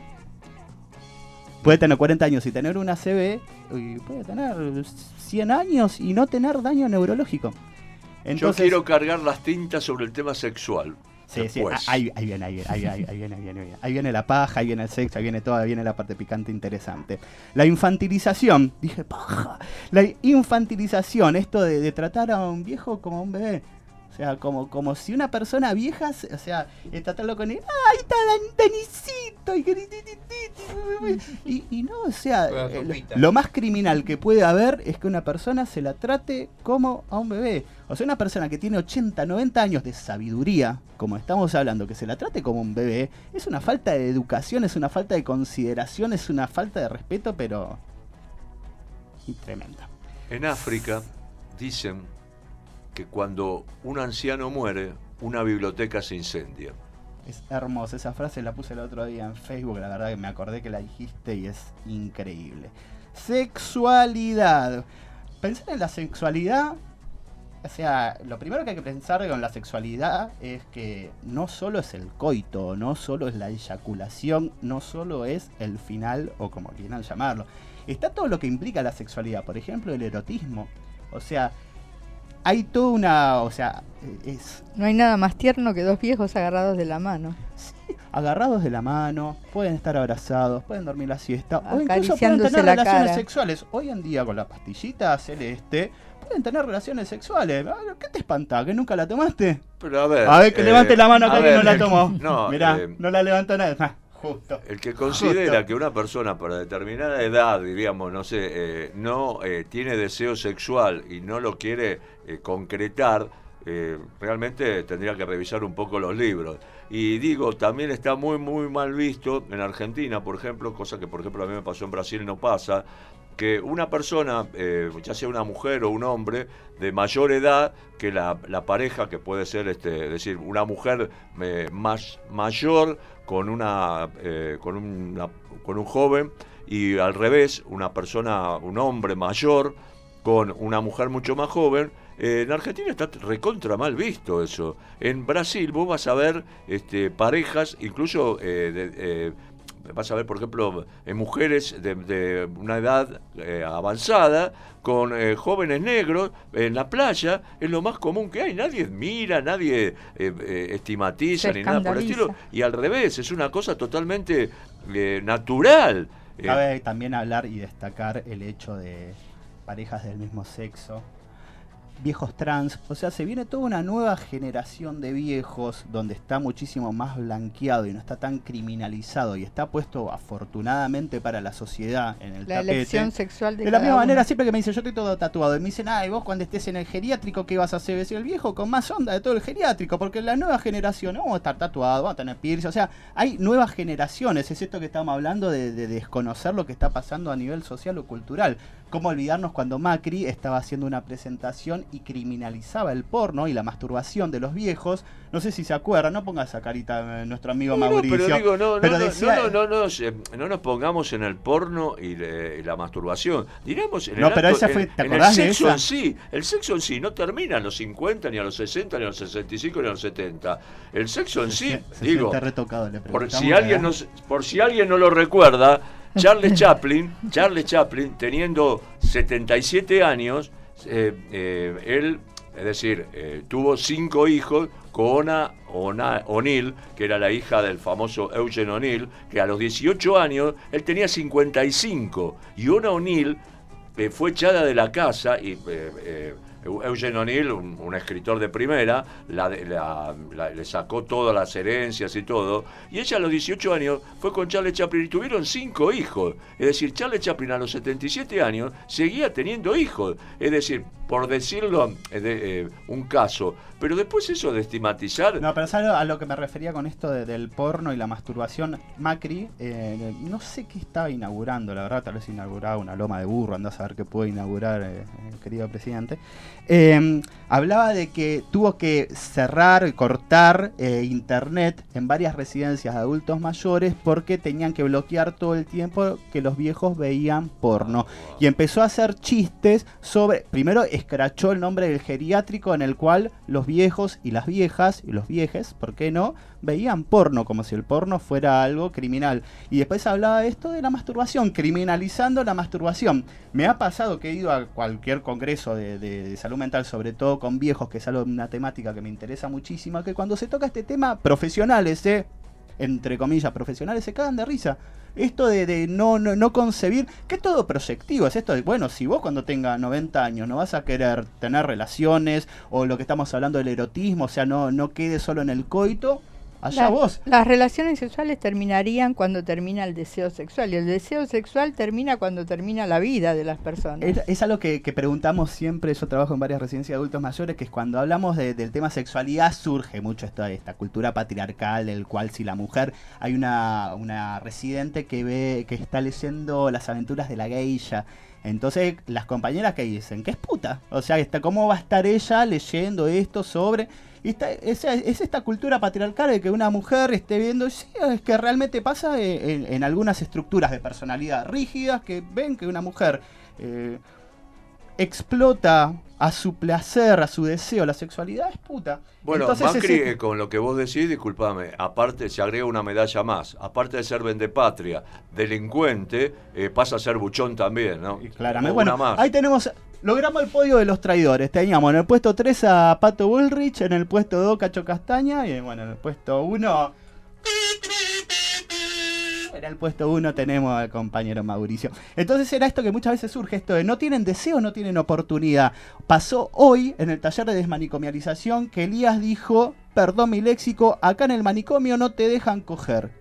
Speaker 4: puede tener cuarenta años y tener una A C V, y puede tener cien años y no tener daño neurológico. Entonces,
Speaker 3: Yo quiero cargar las tintas sobre el tema sexual.
Speaker 4: Sí, sí,
Speaker 3: después.
Speaker 4: ahí, ahí viene, ahí viene, ahí, ahí, ahí viene, ahí viene, ahí viene. Ahí viene la paja, ahí viene el sexo, ahí viene todo, ahí viene la parte picante interesante. La infantilización, dije paja, la infantilización, esto de, de tratar a un viejo como a un bebé. O sea, como, como si una persona vieja, se- o sea, eh, tratarlo con él, ¡ay, está Dan- Danicito! Y, que ti, ti, ti, ti, y, y no, o sea,
Speaker 29: Con la
Speaker 4: eh,
Speaker 29: sopita.
Speaker 4: lo, lo más criminal que puede haber es que una persona se la trate como a un bebé. O sea, una persona que tiene ochenta, noventa años de sabiduría, como estamos hablando, que se la trate como un bebé, es una falta de educación, es una falta de consideración, es una falta de respeto, pero... y tremenda.
Speaker 3: En África dicen que cuando un anciano muere, una biblioteca se incendia.
Speaker 4: Es hermosa, esa frase la puse el otro día en Facebook, la verdad que me acordé que la dijiste y es increíble. Sexualidad. Pensar en la sexualidad, o sea, lo primero que hay que pensar con la sexualidad es que no solo es el coito, no solo es la eyaculación, no solo es el final o como quieran llamarlo. Está todo lo que implica la sexualidad, por ejemplo, el erotismo. O sea, hay toda una, o sea, es
Speaker 5: No hay nada más tierno que dos viejos agarrados de la mano.
Speaker 4: agarrados de la mano, pueden estar abrazados, pueden dormir la siesta, o incluso pueden
Speaker 5: Acariciándose
Speaker 4: tener
Speaker 5: la
Speaker 4: relaciones
Speaker 5: cara.
Speaker 4: sexuales. Hoy en día con la pastillita celeste pueden tener relaciones sexuales. ¿Qué te espanta? ¿Que nunca la tomaste?
Speaker 3: Pero a ver...
Speaker 4: A ver, que
Speaker 3: eh,
Speaker 4: levante la mano acá
Speaker 3: a
Speaker 4: que no
Speaker 3: ver,
Speaker 4: la tomó.
Speaker 3: No,
Speaker 4: Mirá,
Speaker 3: eh,
Speaker 4: no la levanta nadie. Ah, Justo.
Speaker 3: El que considera
Speaker 4: Justo.
Speaker 3: que una persona para determinada edad, diríamos, no sé, eh, no eh, tiene deseo sexual y no lo quiere eh, concretar, eh, realmente tendría que revisar un poco los libros. Y digo, también está muy, muy mal visto en Argentina, por ejemplo, cosa que por ejemplo a mí me pasó en Brasil y no pasa, que una persona, eh, ya sea una mujer o un hombre, de mayor edad que la, la pareja, que puede ser, este, es decir, una mujer eh, más mayor con una, eh, con una, con un joven, y al revés, una persona, un hombre mayor con una mujer mucho más joven. Eh, en Argentina está recontra mal visto eso. En Brasil vos vas a ver este, parejas, incluso eh, de, eh, vas a ver, por ejemplo, eh, mujeres de, de una edad eh, avanzada con eh, jóvenes negros en la playa. Es lo más común que hay. Nadie mira, nadie eh, eh, estigmatiza ni nada por el estilo. Y al revés, es una cosa totalmente eh, natural.
Speaker 4: Cabe eh, también hablar y destacar el hecho de parejas del mismo sexo, viejos trans, o sea, se viene toda una nueva generación de viejos donde está muchísimo más blanqueado y no está tan criminalizado y está puesto afortunadamente para la sociedad en el
Speaker 5: la
Speaker 4: tapete.
Speaker 5: elección sexual de
Speaker 4: De la
Speaker 5: cada
Speaker 4: misma
Speaker 5: uno.
Speaker 4: manera, siempre que me dicen yo estoy todo tatuado y me dicen, ay, vos cuando estés en el geriátrico, ¿qué vas a hacer? Decir, el viejo con más onda de todo el geriátrico, porque la nueva generación, no vamos a estar tatuados, vamos a tener piercing, o sea, hay nuevas generaciones, es esto que estamos hablando de, de desconocer lo que está pasando a nivel social o cultural. ¿Cómo olvidarnos cuando Macri estaba haciendo una presentación y criminalizaba el porno y la masturbación de los viejos? No sé si se acuerdan, no ponga esa carita eh, nuestro amigo
Speaker 3: No, no,
Speaker 4: Mauricio.
Speaker 3: pero digo, no, no,
Speaker 4: pero
Speaker 3: no,
Speaker 4: decía-
Speaker 3: no, no, no, nos, eh, no nos pongamos en el porno y, le- y la masturbación. Diremos en
Speaker 4: No,
Speaker 3: el
Speaker 4: pero
Speaker 3: acto-
Speaker 4: esa fue-
Speaker 3: en-
Speaker 4: ¿te
Speaker 3: en
Speaker 4: acordás
Speaker 3: el
Speaker 4: de
Speaker 3: sexo
Speaker 4: esa?
Speaker 3: en sí. El sexo en sí no termina a los cincuenta, ni a los sesenta, ni a los sesenta y cinco, ni a los setenta. El sexo en sí,
Speaker 4: Se- se
Speaker 3: digo,
Speaker 4: siente retocado, le
Speaker 3: por
Speaker 4: preguntamos
Speaker 3: si,
Speaker 4: la
Speaker 3: alguien
Speaker 4: edad.
Speaker 3: no, se- por si alguien no lo recuerda, Charles Chaplin, Charles Chaplin, teniendo setenta y siete años, eh, eh, él, es decir, eh, tuvo cinco hijos con Ona Ona- O'Neill, que era la hija del famoso Eugene O'Neill, que a los dieciocho años él tenía cincuenta y cinco, y Ona O'Neill eh, fue echada de la casa y... Eh, eh, Eugene O'Neill, un, un escritor de primera, la, la, la, le sacó todas las herencias y todo, y ella a los dieciocho años fue con Charles Chaplin y tuvieron cinco hijos. Es decir, Charles Chaplin a los setenta y siete años seguía teniendo hijos. Es decir, por decirlo, eh, de, eh, un caso. Pero después eso de estigmatizar...
Speaker 4: No, pero ¿sabes a lo que me refería con esto de- del porno y la masturbación? Macri, eh, no sé qué estaba inaugurando, la verdad, tal vez inauguraba una loma de burro, andá a saber qué puede inaugurar eh, el querido presidente. Eh, hablaba de que tuvo que cerrar y cortar eh, internet en varias residencias de adultos mayores porque tenían que bloquear todo el tiempo que los viejos veían porno. Y empezó a hacer chistes sobre, primero escrachó el nombre del geriátrico en el cual los viejos y las viejas, y los viejes, ¿por qué no?, veían porno, como si el porno fuera algo criminal. Y después hablaba de esto de la masturbación, criminalizando la masturbación. Me ha pasado que he ido a cualquier congreso de, de- de salud mental, sobre todo con viejos, que es algo, una temática que me interesa muchísimo, que cuando se toca este tema, profesionales, eh, entre comillas, profesionales, se cagan de risa. Esto de, de no, no, no concebir, que es todo proyectivo, es esto de, bueno, si vos cuando tengas noventa años no vas a querer tener relaciones, o lo que estamos hablando del erotismo, o sea, no, no quede solo en el coito, allá
Speaker 5: La-
Speaker 4: vos.
Speaker 5: Las relaciones sexuales terminarían cuando termina el deseo sexual, y el deseo sexual termina cuando termina la vida de las personas.
Speaker 4: Es, es algo que, que preguntamos siempre, yo trabajo en varias residencias de adultos mayores, que es cuando hablamos de- del tema sexualidad surge mucho esta, esta cultura patriarcal, del cual si la mujer, hay una, una residente que ve, que está leyendo las aventuras de la geisha. Entonces las compañeras que dicen que es puta, o sea, está, ¿cómo va a estar ella leyendo esto sobre? Y esta- es, es esta cultura patriarcal de que una mujer esté viendo, sí, es que realmente pasa en, en algunas estructuras de personalidad rígidas que ven que una mujer eh, explota a su placer, a su deseo, la sexualidad es puta.
Speaker 3: Bueno,
Speaker 4: Entonces,
Speaker 3: Macri,
Speaker 4: ese-
Speaker 3: eh, con lo que vos decís, disculpame, aparte se agrega una medalla más. Aparte de ser vendepatria, delincuente, eh, pasa a ser buchón también, ¿no?
Speaker 4: Claramente.
Speaker 3: Una
Speaker 4: Bueno,
Speaker 3: más.
Speaker 4: ahí tenemos, logramos el podio de los traidores. Teníamos en el puesto tres a Pato Bullrich, en el puesto dos Cacho Castaña, y bueno, en el puesto uno... En el puesto uno tenemos al compañero Mauricio. Entonces era esto que muchas veces surge, esto de no tienen deseo, no tienen oportunidad. Pasó hoy en el taller de desmanicomialización que Elías dijo, perdón mi léxico, acá en el manicomio no te dejan coger.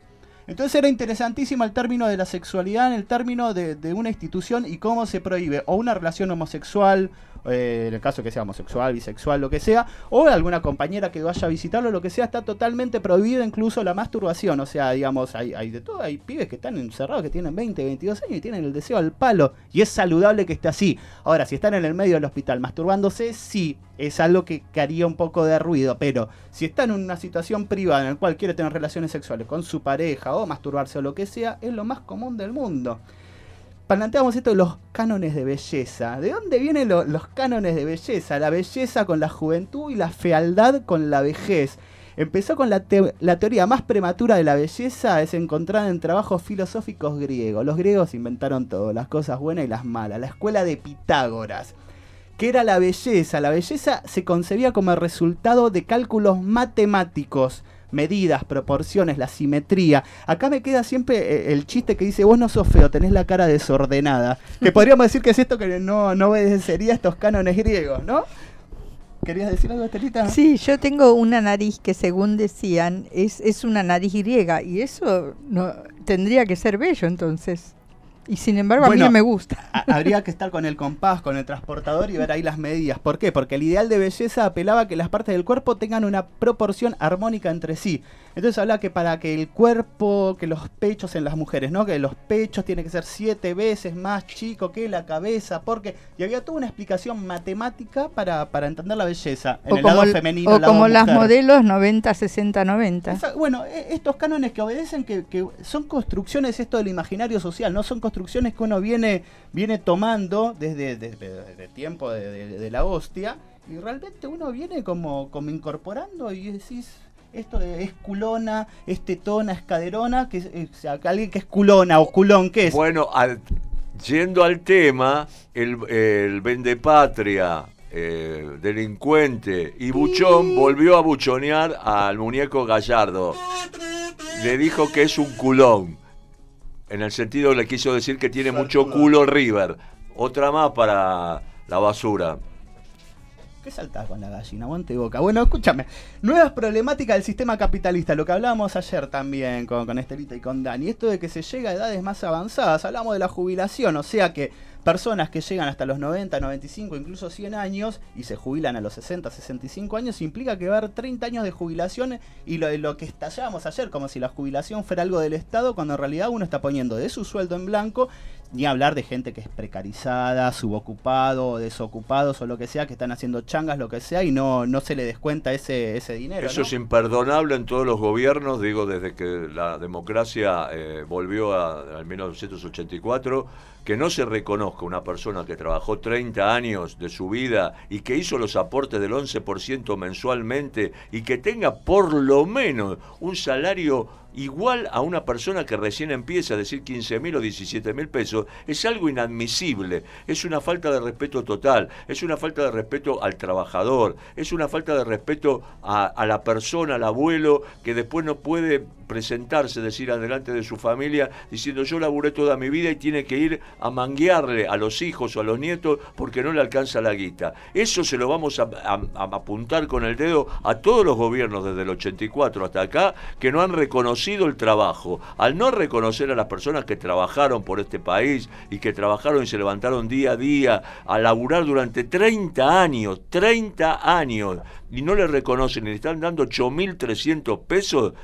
Speaker 4: Entonces era interesantísimo el término de la sexualidad en el término de, de una institución y cómo se prohíbe o una relación homosexual, eh, en el caso que sea homosexual, bisexual, lo que sea, o alguna compañera que vaya a visitarlo, lo que sea, está totalmente prohibido, incluso la masturbación. O sea, digamos, hay, hay de todo, hay pibes que están encerrados, que tienen veinte, veintidós años y tienen el deseo al palo, y es saludable que esté así. Ahora, si están en el medio del hospital masturbándose, sí, es algo que, que haría un poco de ruido, pero si está en una situación privada en la cual quiere tener relaciones sexuales con su pareja o masturbarse o lo que sea, es lo más común del mundo. Planteamos esto de los cánones de belleza. ¿De dónde vienen lo, los cánones de belleza? La belleza con la juventud y la fealdad con la vejez. Empezó con la, te la teoría más prematura de la belleza, es encontrada en trabajos filosóficos griegos. Los griegos inventaron todo, las cosas buenas y las malas. La escuela de Pitágoras. ¿Qué era la belleza? La belleza se concebía como el resultado de cálculos matemáticos. Medidas, proporciones, la simetría. Acá me queda siempre el chiste que dice, vos no sos feo, tenés la cara desordenada. Que podríamos decir que es esto que no, no obedecería a estos cánones griegos, ¿no? ¿Querías decir algo, Estelita?
Speaker 5: Sí, yo tengo una nariz que según decían es, es una nariz griega y eso no tendría que ser bello entonces. Y sin embargo bueno, a mí no me gusta.
Speaker 4: Habría que estar con el compás, con el transportador y ver ahí las medidas. ¿Por qué? Porque el ideal de belleza apelaba a que las partes del cuerpo tengan una proporción armónica entre sí. Entonces hablaba que para que el cuerpo, que los pechos en las mujeres, ¿no? Que los pechos tienen que ser siete veces más chico que la cabeza, porque... Y había toda una explicación matemática para, para entender la belleza. En
Speaker 5: o
Speaker 4: el
Speaker 5: como,
Speaker 4: lado femenino,
Speaker 5: o
Speaker 4: el lado
Speaker 5: como
Speaker 4: mujer.
Speaker 5: Las modelos noventa, sesenta, noventa.
Speaker 4: Esa, bueno, estos cánones que obedecen, que, que son construcciones, esto del imaginario social, no son construcciones que uno viene, viene tomando desde, desde, desde el tiempo de, de, de la hostia, y realmente uno viene como, como incorporando y decís... Esto es culona, es tetona, es caderona, que es, o sea, alguien que es culona o culón, ¿qué es?
Speaker 3: Bueno, al, yendo al tema, el, el vendepatria, eh, delincuente y buchón volvió a buchonear al muñeco Gallardo. Le dijo que es un culón. En el sentido le quiso decir que tiene mucho culo River. Otra más para la basura.
Speaker 4: ¿Qué saltás con la gallina? Aguante boca. Bueno, escúchame. Nuevas problemáticas del sistema capitalista. Lo que hablábamos ayer también con, con Estelita y con Dani. Esto de que se llega a edades más avanzadas. Hablamos de la jubilación. O sea que personas que llegan hasta los noventa, noventa y cinco, incluso cien años y se jubilan a los sesenta, sesenta y cinco años, implica que va a haber treinta años de jubilación y lo, lo que estallábamos ayer, como si la jubilación fuera algo del Estado, cuando en realidad uno está poniendo de su sueldo en blanco, ni hablar de gente que es precarizada, subocupado, desocupados o lo que sea, que están haciendo changas, lo que sea, y no, no se le descuenta ese, ese dinero.
Speaker 3: Eso
Speaker 4: ¿no?
Speaker 3: es imperdonable en todos los gobiernos, digo, desde que la democracia eh, volvió a, a mil novecientos ochenta y cuatro, que no se reconozca una persona que trabajó treinta años de su vida y que hizo los aportes del once por ciento mensualmente y que tenga por lo menos un salario igual a una persona que recién empieza, a decir quince mil o diecisiete mil pesos, es algo inadmisible, es una falta de respeto total, es una falta de respeto al trabajador, es una falta de respeto a, a la persona, al abuelo, que después no puede presentarse, decir adelante de su familia, diciendo yo laburé toda mi vida y tiene que ir a manguearle a los hijos o a los nietos porque no le alcanza la guita. Eso se lo vamos a, a, a apuntar con el dedo a todos los gobiernos desde el ochenta y cuatro hasta acá, que no han reconocido el trabajo. Al no reconocer a las personas que trabajaron por este país y que trabajaron y se levantaron día a día a laburar durante treinta años, treinta años, y no le reconocen y le están dando ocho mil trescientos pesos,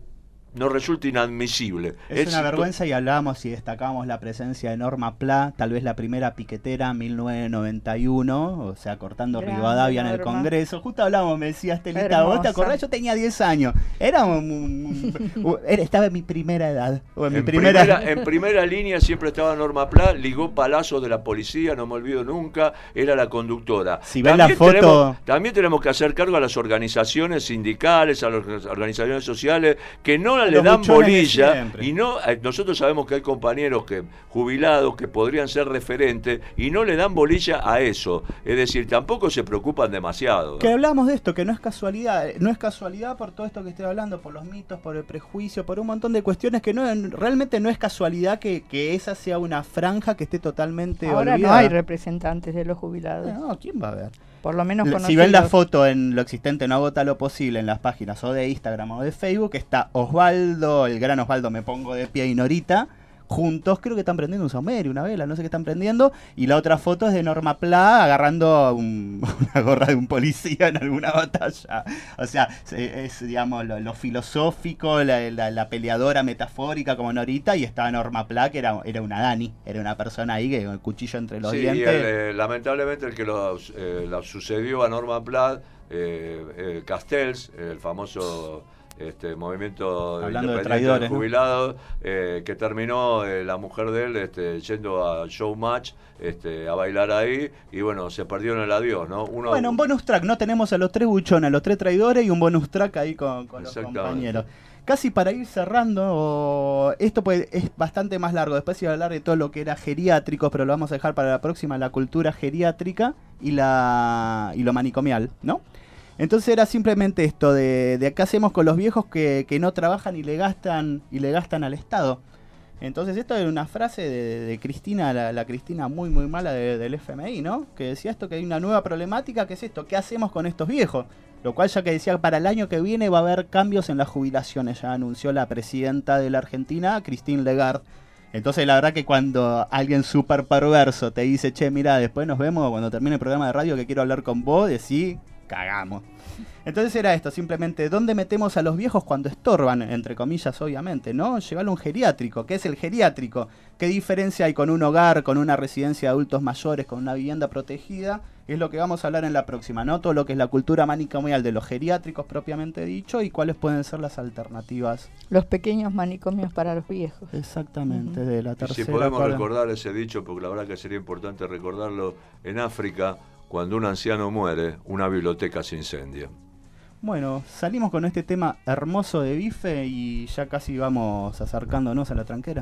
Speaker 3: nos resulta inadmisible.
Speaker 4: Es, es una vergüenza, y hablábamos y destacábamos la presencia de Norma Pla, tal vez la primera piquetera en mil novecientos noventa y uno, o sea, cortando Grande, Rivadavia en el Norma. Congreso. Justo hablábamos, me decía Estelita, hermosa. ¿Vos te acordás? Yo tenía diez años. Era un, un, un, era, estaba en mi primera edad. O en, mi
Speaker 3: en,
Speaker 4: primera...
Speaker 3: Primera, en primera línea siempre estaba Norma Pla, ligó palazos de la policía, no me olvido nunca, era la conductora.
Speaker 4: Si ven la foto...
Speaker 3: Tenemos, también tenemos que hacer cargo a las organizaciones sindicales, a las organizaciones sociales, que no le dan bolilla y no eh, nosotros sabemos que hay compañeros que jubilados que podrían ser referentes y no le dan bolilla a eso, es decir, tampoco se preocupan demasiado, ¿no?
Speaker 4: Que hablamos de esto, que no es casualidad, no es casualidad por todo esto que estoy hablando, por los mitos, por el prejuicio, por un montón de cuestiones que no realmente no es casualidad que, que esa sea una franja que esté totalmente
Speaker 5: ahora
Speaker 4: olvidada.
Speaker 5: No hay representantes de los jubilados.
Speaker 4: No, ¿quién va a ver?
Speaker 5: por lo menos conocidos.
Speaker 4: Si ven la foto en Lo Existente No Agota Lo Posible en las páginas o de Instagram o de Facebook, está Osvaldo, el gran Osvaldo Me Pongo de Pie y Norita, juntos, creo que están prendiendo un saumerio, una vela, no sé qué están prendiendo, y la otra foto es de Norma Pla agarrando un, una gorra de un policía en alguna batalla. O sea, es, digamos, lo, lo filosófico, la, la, la peleadora metafórica como Norita, y estaba Norma Pla, que era, era una Dani, era una persona ahí que con el cuchillo entre los
Speaker 3: sí,
Speaker 4: dientes.
Speaker 3: Y el, eh, lamentablemente el que lo, eh, lo sucedió a Norma Pla, eh, eh, Castells, el famoso... Este movimiento
Speaker 4: Hablando de
Speaker 3: independiente
Speaker 4: traidores,
Speaker 3: de jubilados, ¿no? eh, que terminó eh, la mujer de él este, yendo a Showmatch este, a bailar ahí, y bueno, se perdió en el adiós, ¿no? Uno,
Speaker 4: bueno, un bonus track, ¿no? Tenemos a los tres buchones, a los tres traidores y un bonus track ahí con, con los compañeros. Casi para ir cerrando, esto pues es bastante más largo, después iba a hablar de todo lo que era geriátricos, pero lo vamos a dejar para la próxima, la cultura geriátrica y, la, y lo manicomial, ¿no? Entonces era simplemente esto de, de qué hacemos con los viejos que, que no trabajan y le gastan y le gastan al Estado. Entonces esto era una frase de, de Cristina, la, la Cristina muy muy mala de, del F M I, ¿no? Que decía esto, que hay una nueva problemática, que es esto, ¿qué hacemos con estos viejos? Lo cual ya que decía, para el año que viene va a haber cambios en las jubilaciones, ya anunció la presidenta de la Argentina, Christine Lagarde. Entonces la verdad que cuando alguien súper perverso te dice, che, mira, después nos vemos cuando termine el programa de radio que quiero hablar con vos, decís, cagamos. Entonces era esto, simplemente, ¿dónde metemos a los viejos cuando estorban? Entre comillas, obviamente, ¿no? Llevarlo a un geriátrico. ¿Qué es el geriátrico? ¿Qué diferencia hay con un hogar, con una residencia de adultos mayores, con una vivienda protegida? Es lo que vamos a hablar en la próxima, ¿no? Todo lo que es la cultura manicomial de los geriátricos propiamente dicho y cuáles pueden ser las alternativas.
Speaker 5: Los pequeños manicomios para los viejos.
Speaker 4: Exactamente, uh-huh. de la tercera.
Speaker 3: Y si podemos
Speaker 4: cuadra.
Speaker 3: recordar ese dicho, porque la verdad que sería importante recordarlo, en África, cuando un anciano muere, una biblioteca se incendia.
Speaker 4: Bueno, salimos con este tema hermoso de Bife y ya casi vamos acercándonos a la tranquera.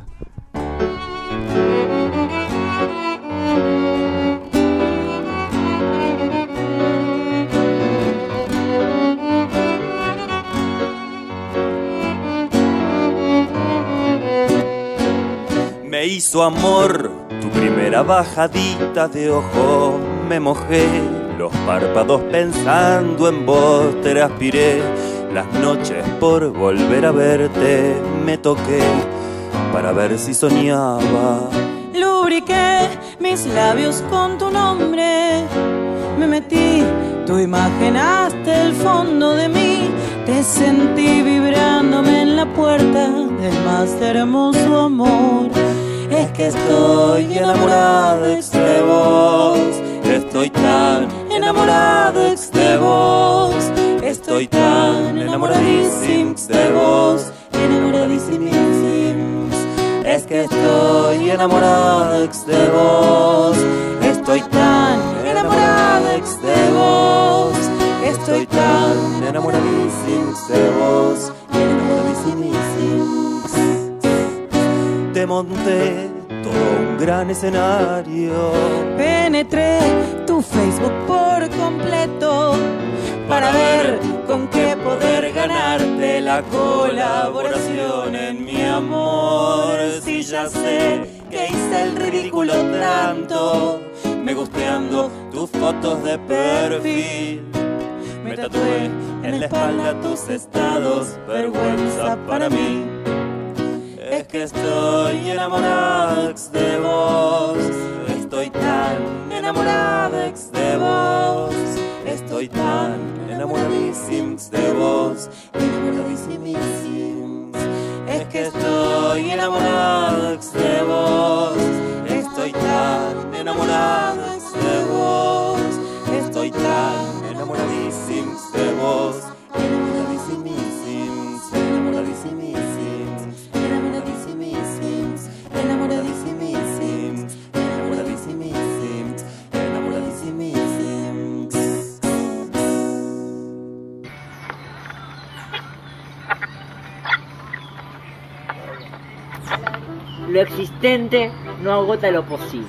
Speaker 1: Me hizo amor tu primera bajadita de ojo, me mojé los párpados pensando en vos, te aspiré las noches por volver a verte, me toqué para ver si soñaba.
Speaker 6: Lubriqué mis labios con tu nombre, me metí tu imagen hasta el fondo de mí, te sentí vibrándome en la puerta del más hermoso amor. Es que estoy enamorado de vos, estoy tan enamorado de vos, estoy tan enamoradísimo de vos, enamoradísimo. Es que estoy enamorado de vos, estoy tan enamorado de vos, estoy tan enamoradísimo de vos, enamoradísimo. Te monté todo un gran escenario, penetré tu Facebook por completo para ver con qué poder ganarte la colaboración en mi amor. Si ya sé que hice el ridículo tanto, me gusteando tus fotos de perfil, me tatué en la espalda tus estados, vergüenza para mí. Es que estoy enamorado de vos, estoy tan enamorado de vos, estoy tan enamoradísimo de vos, enamoradísimo. Es que estoy enamorado de vos, estoy tan enamorado de vos, estoy tan enamoradísimo de vos, enamoradísimo, enamoradísimo.
Speaker 8: Lo existente no agota lo posible.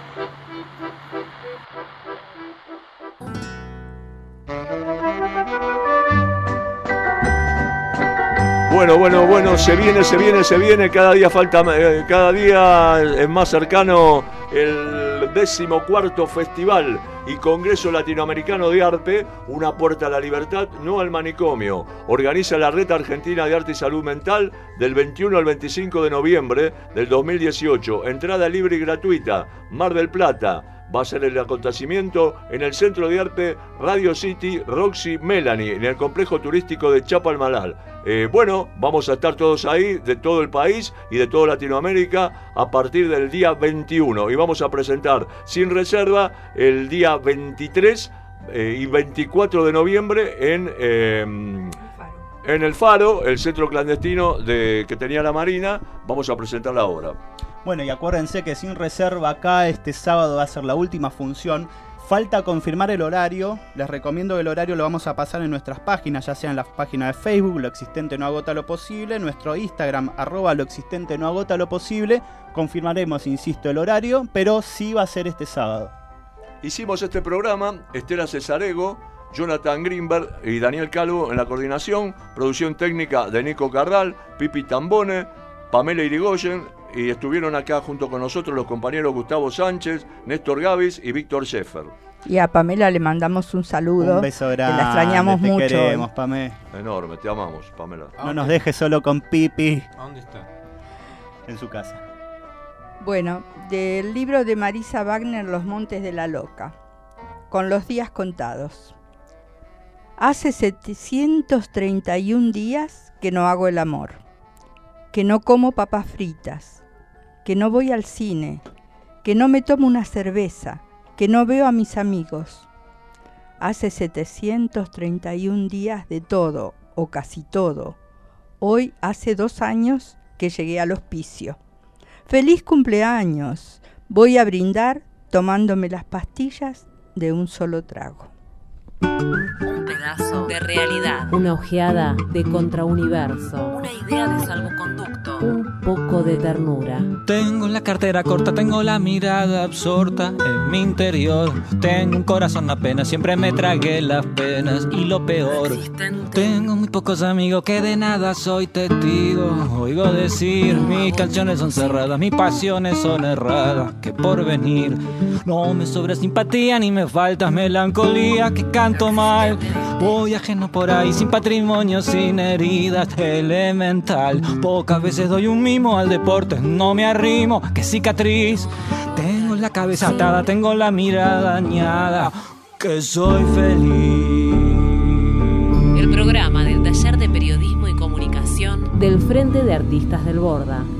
Speaker 3: Bueno, bueno, bueno, se viene, se viene, se viene, cada día falta, eh, cada día es más cercano el decimocuarto Festival y Congreso Latinoamericano de Arte, Una Puerta a la Libertad, no al manicomio. Organiza la Red Argentina de Arte y Salud Mental del veintiuno al veinticinco de noviembre del dos mil dieciocho. Entrada libre y gratuita. Mar del Plata. Va a ser el acontecimiento en el Centro de Arte Radio City Roxy Melanie, en el complejo turístico de Chapalmalal. Eh, bueno, vamos a estar todos ahí, de todo el país y de toda Latinoamérica, a partir del día veintiuno. Y vamos a presentar sin reserva el día veintitrés eh, y veinticuatro de noviembre en... Eh, En el Faro, el centro clandestino de, que tenía la Marina. Vamos a presentar la obra.
Speaker 4: Bueno, y acuérdense que sin reserva acá este sábado va a ser la última función. Falta confirmar el horario. Les recomiendo que el horario lo vamos a pasar en nuestras páginas, ya sea en la página de Facebook, Lo Existente No Agota Lo Posible, nuestro Instagram, arroba Lo Existente No Agota Lo Posible. Confirmaremos, insisto, el horario, pero sí va a ser este sábado.
Speaker 3: Hicimos este programa, Estela Cesarego, Jonathan Greenberg y Daniel Calvo en la coordinación, producción técnica de Nico Carral, Pipi Tambone, Pamela Irigoyen, y estuvieron acá junto con nosotros los compañeros Gustavo Sánchez, Néstor Gavis y Víctor Sheffer.
Speaker 5: Y a Pamela le mandamos un saludo.
Speaker 4: Un beso grande.
Speaker 5: Que la extrañamos
Speaker 4: te
Speaker 5: mucho.
Speaker 4: Te queremos, Pamela.
Speaker 3: Enorme, te amamos, Pamela.
Speaker 4: No nos dejes solo con Pipi.
Speaker 29: ¿Dónde está?
Speaker 4: En su casa.
Speaker 5: Bueno, del libro de Marisa Wagner, Los Montes de la Loca. Con los días contados. Hace setecientos treinta y un días que no hago el amor, que no como papas fritas, que no voy al cine, que no me tomo una cerveza, que no veo a mis amigos. Hace setecientos treinta y un días de todo, o casi todo. Hoy hace dos años que llegué al hospicio. ¡Feliz cumpleaños! Voy a brindar tomándome las pastillas de un solo trago.
Speaker 2: Un pedazo de realidad. Una ojeada de contrauniverso. Una idea de salvoconducto. Un poco de ternura.
Speaker 7: Tengo la cartera corta, tengo la mirada absorta en mi interior. Tengo un corazón apenas, siempre me tragué las penas. Y lo peor, tengo muy pocos amigos que de nada soy testigo. Oigo decir, mis canciones son cerradas, mis pasiones son erradas. Que por venir no me sobra simpatía ni me falta melancolía. Que canto mal, voy ajeno por ahí, sin patrimonio, sin heridas, elemental. Pocas veces doy un mimo al deporte, no me arrimo, que cicatriz. Tengo la cabeza atada, tengo la mirada dañada, que soy feliz.
Speaker 2: El programa del Taller de Periodismo y Comunicación del Frente de Artistas del Borda.